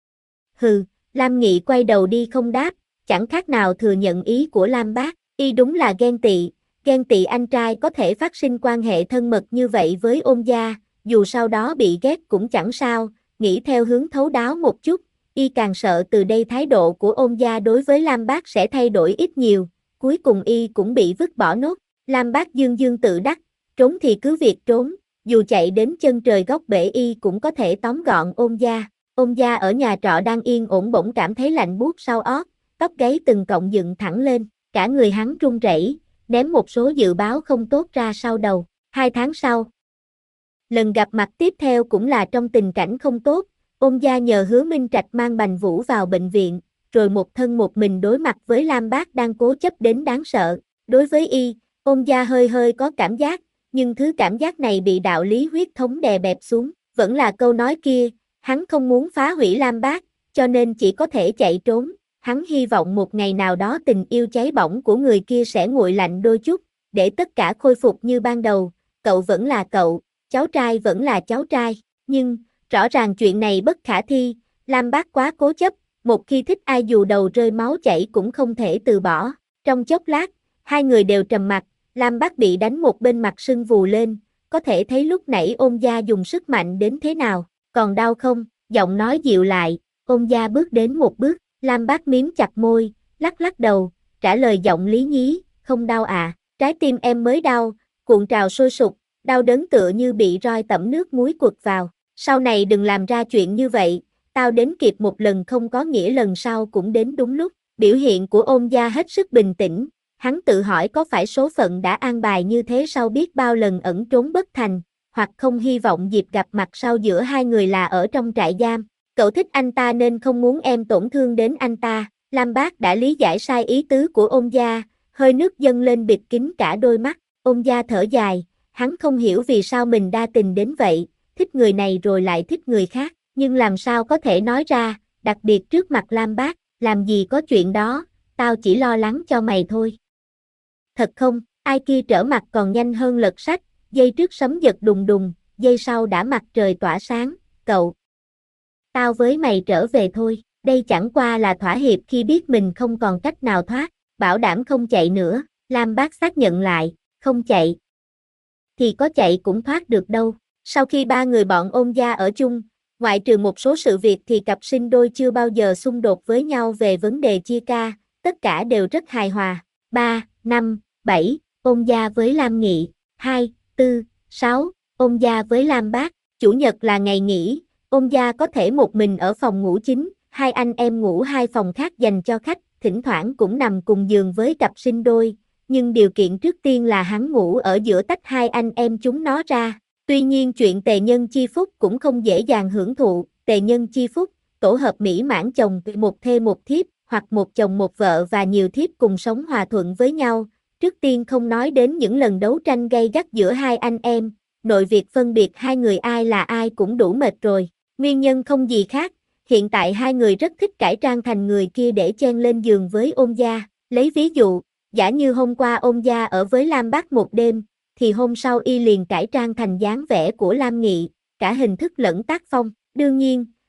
Hừ, Lam Nghị quay đầu đi không đáp, chẳng khác nào thừa nhận ý của Lam Bác, y đúng là ghen tị, ghen tị anh trai có thể phát sinh quan hệ thân mật như vậy với Ôn Gia, dù sau đó bị ghét cũng chẳng sao, nghĩ theo hướng thấu đáo một chút, y càng sợ từ đây thái độ của Ôn Gia đối với Lam Bác sẽ thay đổi ít nhiều, cuối cùng y cũng bị vứt bỏ nốt. Lam Bác dương dương tự đắc, trốn thì cứ việc trốn, dù chạy đến chân trời góc bể y cũng có thể tóm gọn Ôn Gia. Ôn Gia ở nhà trọ đang yên ổn bỗng cảm thấy lạnh buốt sau ót, tóc gáy từng cọng dựng thẳng lên, cả người hắn run rẩy, ném một số dự báo không tốt ra sau đầu. Hai tháng sau, lần gặp mặt tiếp theo cũng là trong tình cảnh không tốt, Ôn Gia nhờ Hứa Minh Trạch mang Bành Vũ vào bệnh viện, rồi một thân một mình đối mặt với Lam Bác đang cố chấp đến đáng sợ. Đối với y, Ôn Gia hơi hơi có cảm giác, nhưng thứ cảm giác này bị đạo lý huyết thống đè bẹp xuống, vẫn là câu nói kia, hắn không muốn phá hủy Lam Bác, cho nên chỉ có thể chạy trốn, hắn hy vọng một ngày nào đó tình yêu cháy bỏng của người kia sẽ nguội lạnh đôi chút, để tất cả khôi phục như ban đầu, cậu vẫn là cậu, cháu trai vẫn là cháu trai, nhưng, rõ ràng chuyện này bất khả thi, Lam Bác quá cố chấp, một khi thích ai dù đầu rơi máu chảy cũng không thể từ bỏ. Trong chốc lát, hai người đều trầm mặc, Lam Bác bị đánh một bên mặt sưng vù lên, có thể thấy lúc nãy Ôn Gia dùng sức mạnh đến thế nào, còn đau không? Giọng nói dịu lại, Ôn Gia bước đến một bước, Lam Bác miếm chặt môi, lắc lắc đầu, trả lời giọng lý nhí, không đau à, trái tim em mới đau, cuộn trào sôi sục, đau đớn tựa như bị roi tẩm nước muối quật vào, sau này đừng làm ra chuyện như vậy, tao đến kịp một lần không có nghĩa lần sau cũng đến đúng lúc. Biểu hiện của Ôn Gia hết sức bình tĩnh, hắn tự hỏi có phải số phận đã an bài như thế sau biết bao lần ẩn trốn bất thành, hoặc không hy vọng dịp gặp mặt sau giữa hai người là ở trong trại giam. Cậu thích anh ta nên không muốn em tổn thương đến anh ta. Lam Bác đã lý giải sai ý tứ của Ôn Gia, hơi nước dâng lên bịt kín cả đôi mắt. Ôn Gia thở dài, hắn không hiểu vì sao mình đa tình đến vậy, thích người này rồi lại thích người khác, nhưng làm sao có thể nói ra, đặc biệt trước mặt Lam Bác, làm gì có chuyện đó, tao chỉ lo lắng cho mày thôi. Thật không, ai kia trở mặt còn nhanh hơn lật sách, giây trước sấm giật đùng đùng, giây sau đã mặt trời tỏa sáng, cậu. Tao với mày trở về thôi, đây chẳng qua là thỏa hiệp khi biết mình không còn cách nào thoát, bảo đảm không chạy nữa. Lam Bác xác nhận lại, không chạy. Thì có chạy cũng thoát được đâu. Sau khi ba người bọn Ôn Gia ở chung, ngoại trừ một số sự việc thì cặp sinh đôi chưa bao giờ xung đột với nhau về vấn đề chia ca, tất cả đều rất hài hòa. ba, năm, bảy, Ôn Gia với Lam Nghị, hai, bốn, sáu, Ôn Gia với Lam Bác, chủ nhật là ngày nghỉ, Ôn Gia có thể một mình ở phòng ngủ chính, hai anh em ngủ hai phòng khác dành cho khách, thỉnh thoảng cũng nằm cùng giường với cặp sinh đôi, nhưng điều kiện trước tiên là hắn ngủ ở giữa tách hai anh em chúng nó ra. Tuy nhiên chuyện tề nhân chi phúc cũng không dễ dàng hưởng thụ, tề nhân chi phúc, tổ hợp mỹ mãn chồng một thê một thiếp, hoặc một chồng một vợ và nhiều thiếp cùng sống hòa thuận với nhau. Trước tiên không nói đến những lần đấu tranh gay gắt giữa hai anh em, nội việc phân biệt hai người ai là ai cũng đủ mệt rồi. Nguyên nhân không gì khác, hiện tại hai người rất thích cải trang thành người kia để chen lên giường với Ôn Gia. Lấy ví dụ, giả như hôm qua Ôn Gia ở với Lam Bác một đêm, thì hôm sau y liền cải trang thành dáng vẻ của Lam Nghị, cả hình thức lẫn tác phong. Đương nhiên,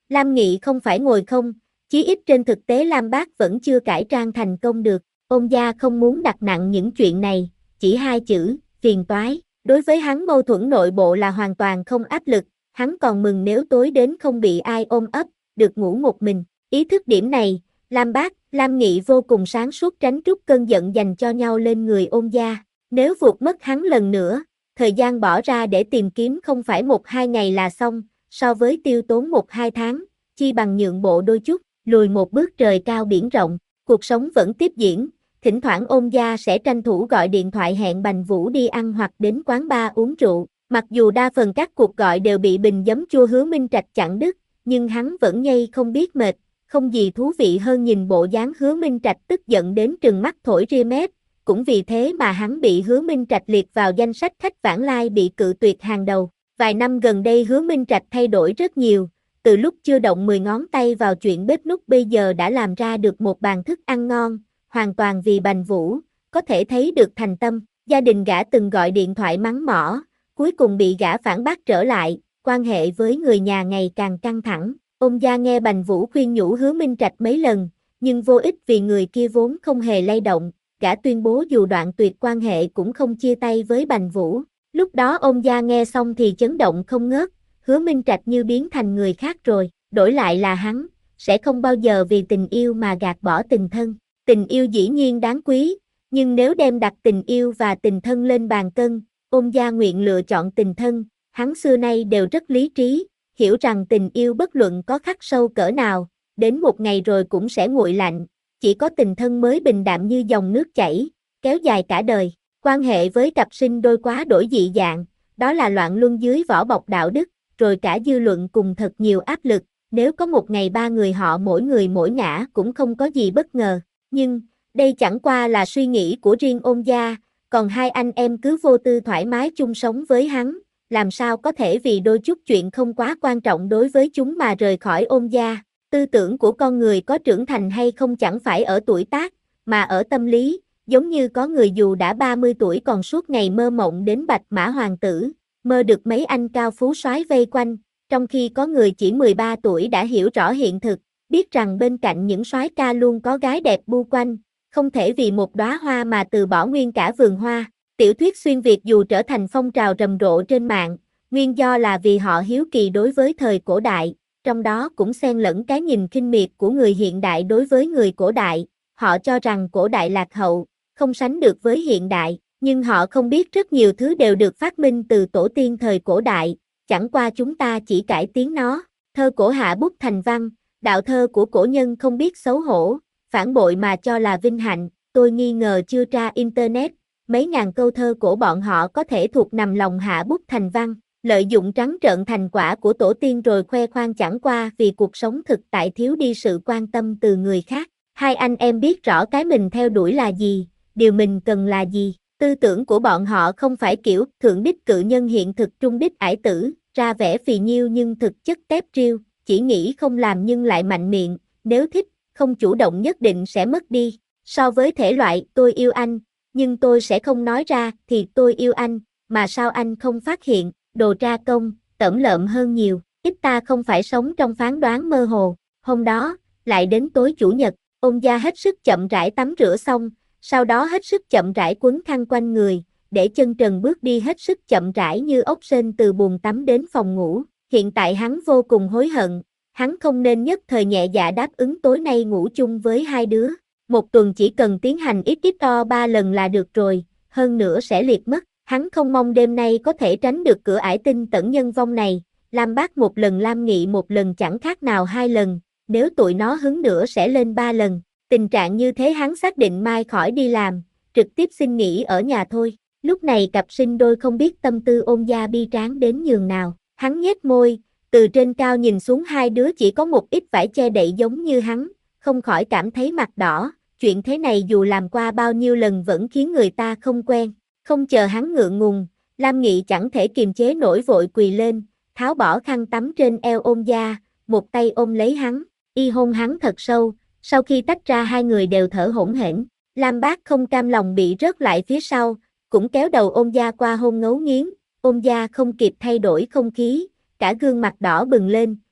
Lam Nghị không phải ngồi không, chí ít trên thực tế Lam Bác vẫn chưa cải trang thành công được. Ôn gia không muốn đặt nặng những chuyện này, chỉ hai chữ, phiền toái. Đối với hắn mâu thuẫn nội bộ là hoàn toàn không áp lực, hắn còn mừng nếu tối đến không bị ai ôm ấp, được ngủ một mình. Ý thức điểm này, Lam Bác, Lam Nghị vô cùng sáng suốt tránh trút cơn giận dành cho nhau lên người Ôn gia. Nếu vụt mất hắn lần nữa, thời gian bỏ ra để tìm kiếm không phải một hai ngày là xong, so với tiêu tốn một hai tháng, chi bằng nhượng bộ đôi chút, lùi một bước trời cao biển rộng. Cuộc sống vẫn tiếp diễn, thỉnh thoảng Ôn gia sẽ tranh thủ gọi điện thoại hẹn Bành Vũ đi ăn hoặc đến quán bar uống rượu. Mặc dù đa phần các cuộc gọi đều bị bình giấm chua Hứa Minh Trạch chặn đứt, nhưng hắn vẫn nhây không biết mệt, không gì thú vị hơn nhìn bộ dáng Hứa Minh Trạch tức giận đến trừng mắt thổi ria mép. Cũng vì thế mà hắn bị Hứa Minh Trạch liệt vào danh sách khách vãng lai bị cự tuyệt hàng đầu. Vài năm gần đây Hứa Minh Trạch thay đổi rất nhiều, từ lúc chưa động mười ngón tay vào chuyện bếp núc bây giờ đã làm ra được một bàn thức ăn ngon, hoàn toàn vì Bành Vũ, có thể thấy được thành tâm. Gia đình gã từng gọi điện thoại mắng mỏ, cuối cùng bị gã phản bác trở lại, quan hệ với người nhà ngày càng căng thẳng. Ôn gia nghe Bành Vũ khuyên nhủ Hứa Minh Trạch mấy lần, nhưng vô ích vì người kia vốn không hề lay động, gã tuyên bố dù đoạn tuyệt quan hệ cũng không chia tay với Bành Vũ. Lúc đó Ôn gia nghe xong thì chấn động không ngớt, Hứa Minh Trạch như biến thành người khác rồi, đổi lại là hắn, sẽ không bao giờ vì tình yêu mà gạt bỏ tình thân. Tình yêu dĩ nhiên đáng quý, nhưng nếu đem đặt tình yêu và tình thân lên bàn cân, Ôn gia nguyện lựa chọn tình thân. Hắn xưa nay đều rất lý trí, hiểu rằng tình yêu bất luận có khắc sâu cỡ nào, đến một ngày rồi cũng sẽ nguội lạnh, chỉ có tình thân mới bình đạm như dòng nước chảy, kéo dài cả đời. Quan hệ với cặp sinh đôi quá đổi dị dạng, đó là loạn luân dưới vỏ bọc đạo đức, rồi cả dư luận cùng thật nhiều áp lực, nếu có một ngày ba người họ mỗi người mỗi ngã cũng không có gì bất ngờ. Nhưng, đây chẳng qua là suy nghĩ của riêng Ôn gia, còn hai anh em cứ vô tư thoải mái chung sống với hắn, làm sao có thể vì đôi chút chuyện không quá quan trọng đối với chúng mà rời khỏi Ôn gia. Tư tưởng của con người có trưởng thành hay không chẳng phải ở tuổi tác, mà ở tâm lý, giống như có người dù đã ba mươi tuổi còn suốt ngày mơ mộng đến Bạch Mã Hoàng tử, mơ được mấy anh cao phú soái vây quanh, trong khi có người chỉ mười ba tuổi đã hiểu rõ hiện thực, biết rằng bên cạnh những soái ca luôn có gái đẹp bu quanh, không thể vì một đóa hoa mà từ bỏ nguyên cả vườn hoa. Tiểu thuyết xuyên Việt dù trở thành phong trào rầm rộ trên mạng, nguyên do là vì họ hiếu kỳ đối với thời cổ đại, trong đó cũng xen lẫn cái nhìn khinh miệt của người hiện đại đối với người cổ đại. Họ cho rằng cổ đại lạc hậu, không sánh được với hiện đại, nhưng họ không biết rất nhiều thứ đều được phát minh từ tổ tiên thời cổ đại, chẳng qua chúng ta chỉ cải tiến nó. Thơ cổ hạ bút thành văn, đạo thơ của cổ nhân không biết xấu hổ, phản bội mà cho là vinh hạnh. Tôi nghi ngờ chưa tra internet, mấy ngàn câu thơ cổ bọn họ có thể thuộc nằm lòng hạ bút thành văn, lợi dụng trắng trợn thành quả của tổ tiên rồi khoe khoang chẳng qua vì cuộc sống thực tại thiếu đi sự quan tâm từ người khác. Hai anh em biết rõ cái mình theo đuổi là gì, điều mình cần là gì. Tư tưởng của bọn họ không phải kiểu thượng đích cự nhân hiện thực trung đích ải tử, ra vẻ phì nhiêu nhưng thực chất tép riêu, chỉ nghĩ không làm nhưng lại mạnh miệng, nếu thích, không chủ động nhất định sẽ mất đi. So với thể loại tôi yêu anh, nhưng tôi sẽ không nói ra thì tôi yêu anh, mà sao anh không phát hiện, đồ tra công, tởm lợm hơn nhiều. Ít ta không phải sống trong phán đoán mơ hồ. Hôm đó, lại đến tối chủ nhật, Ôn gia hết sức chậm rãi tắm rửa xong, sau đó hết sức chậm rãi quấn khăn quanh người, để chân trần bước đi hết sức chậm rãi như ốc sên từ bồn tắm đến phòng ngủ. Hiện tại hắn vô cùng hối hận, hắn không nên nhất thời nhẹ dạ đáp ứng tối nay ngủ chung với hai đứa. Một tuần chỉ cần tiến hành ít ít o ba lần là được rồi, hơn nữa sẽ liệt mất. Hắn không mong đêm nay có thể tránh được cửa ải tinh tẩn nhân vong này. Lam Bác một lần, Lam Nghị một lần, chẳng khác nào hai lần, nếu tụi nó hứng nữa sẽ lên ba lần. Tình trạng như thế hắn xác định mai khỏi đi làm, trực tiếp xin nghỉ ở nhà thôi. Lúc này cặp sinh đôi không biết tâm tư Ôn gia bi tráng đến nhường nào. Hắn nhếch môi, từ trên cao nhìn xuống hai đứa chỉ có một ít vải che đậy giống như hắn, không khỏi cảm thấy mặt đỏ. Chuyện thế này dù làm qua bao nhiêu lần vẫn khiến người ta không quen. Không chờ hắn ngượng ngùng, Lam Nghị chẳng thể kiềm chế nổi vội quỳ lên, tháo bỏ khăn tắm trên eo Ôn gia, một tay ôm lấy hắn, y hôn hắn thật sâu. Sau khi tách ra hai người đều thở hổn hển. Lam Bác không cam lòng bị rớt lại phía sau, cũng kéo đầu Ôn gia qua hôn ngấu nghiến. Ôn gia không kịp thay đổi không khí, cả gương mặt đỏ bừng lên,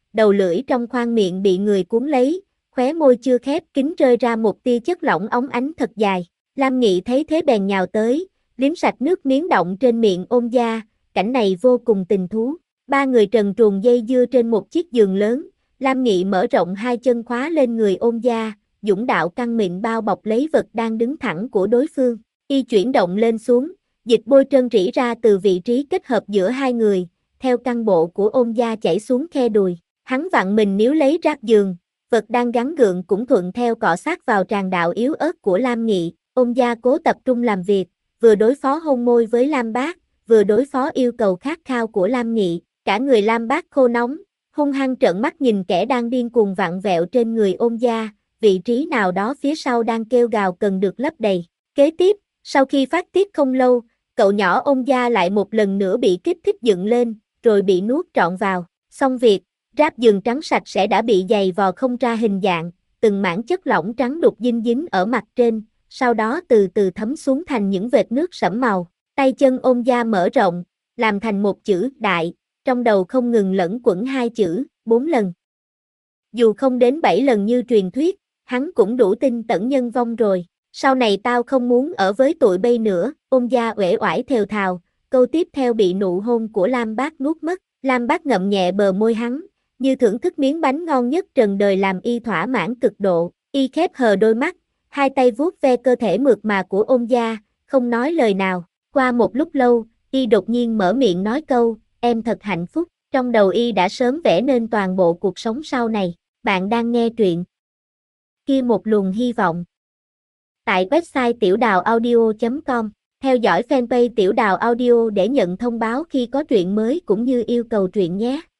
đầu lưỡi trong khoang miệng bị người cuốn lấy, khóe môi chưa khép kín rơi ra một tia chất lỏng óng ánh thật dài. Lam Nghị thấy thế bèn nhào tới, liếm sạch nước miếng động trên miệng Ôn Gia, cảnh này vô cùng tình thú. Ba người trần truồng dây dưa trên một chiếc giường lớn, Lam Nghị mở rộng hai chân khóa lên người Ôn Gia, dũng đạo căng mịn bao bọc lấy vật đang đứng thẳng của đối phương. Y chuyển động lên xuống, dịch bôi trơn rỉ ra từ vị trí kết hợp giữa hai người, theo căn bộ của Ôn Gia chảy xuống khe đùi. Hắn vặn mình níu lấy ráp giường, vật đang gắn gượng cũng thuận theo cọ sát vào tràng đạo yếu ớt của Lam Nghị. Ôn Gia cố tập trung làm việc, vừa đối phó hôn môi với Lam Bác, vừa đối phó yêu cầu khát khao của Lam Nghị. Cả người Lam Bác khô nóng, hung hăng trợn mắt nhìn kẻ đang điên cuồng vặn vẹo trên người Ôn Gia, vị trí nào đó phía sau đang kêu gào cần được lấp đầy. Kế tiếp, sau khi phát tiết không lâu, cậu nhỏ Ôn Gia lại một lần nữa bị kích thích dựng lên, rồi bị nuốt trọn vào. Xong việc, ráp giường trắng sạch sẽ đã bị giày vò không ra hình dạng, từng mảng chất lỏng trắng đục dinh dính ở mặt trên, sau đó từ từ thấm xuống thành những vệt nước sẫm màu. Tay chân Ôn Gia mở rộng, làm thành một chữ đại, trong đầu không ngừng lẫn quẩn hai chữ, bốn lần. Dù không đến bảy lần như truyền thuyết, hắn cũng đủ tin tẩn nhân vong rồi. Sau này tao không muốn ở với tụi bay nữa. Ôn Gia uể oải thều thào, câu tiếp theo bị nụ hôn của Lam Bác nuốt mất. Lam Bác ngậm nhẹ bờ môi hắn, như thưởng thức miếng bánh ngon nhất trần đời làm y thỏa mãn cực độ. Y khép hờ đôi mắt, hai tay vuốt ve cơ thể mượt mà của Ôn Gia, không nói lời nào. Qua một lúc lâu, y đột nhiên mở miệng nói câu, em thật hạnh phúc. Trong đầu y đã sớm vẽ nên toàn bộ cuộc sống sau này. Bạn đang nghe truyện Kia một luồng hy vọng tại website tiểu đào audio chấm com. Theo dõi fanpage Tiểu Đào Audio để nhận thông báo khi có truyện mới cũng như yêu cầu truyện nhé.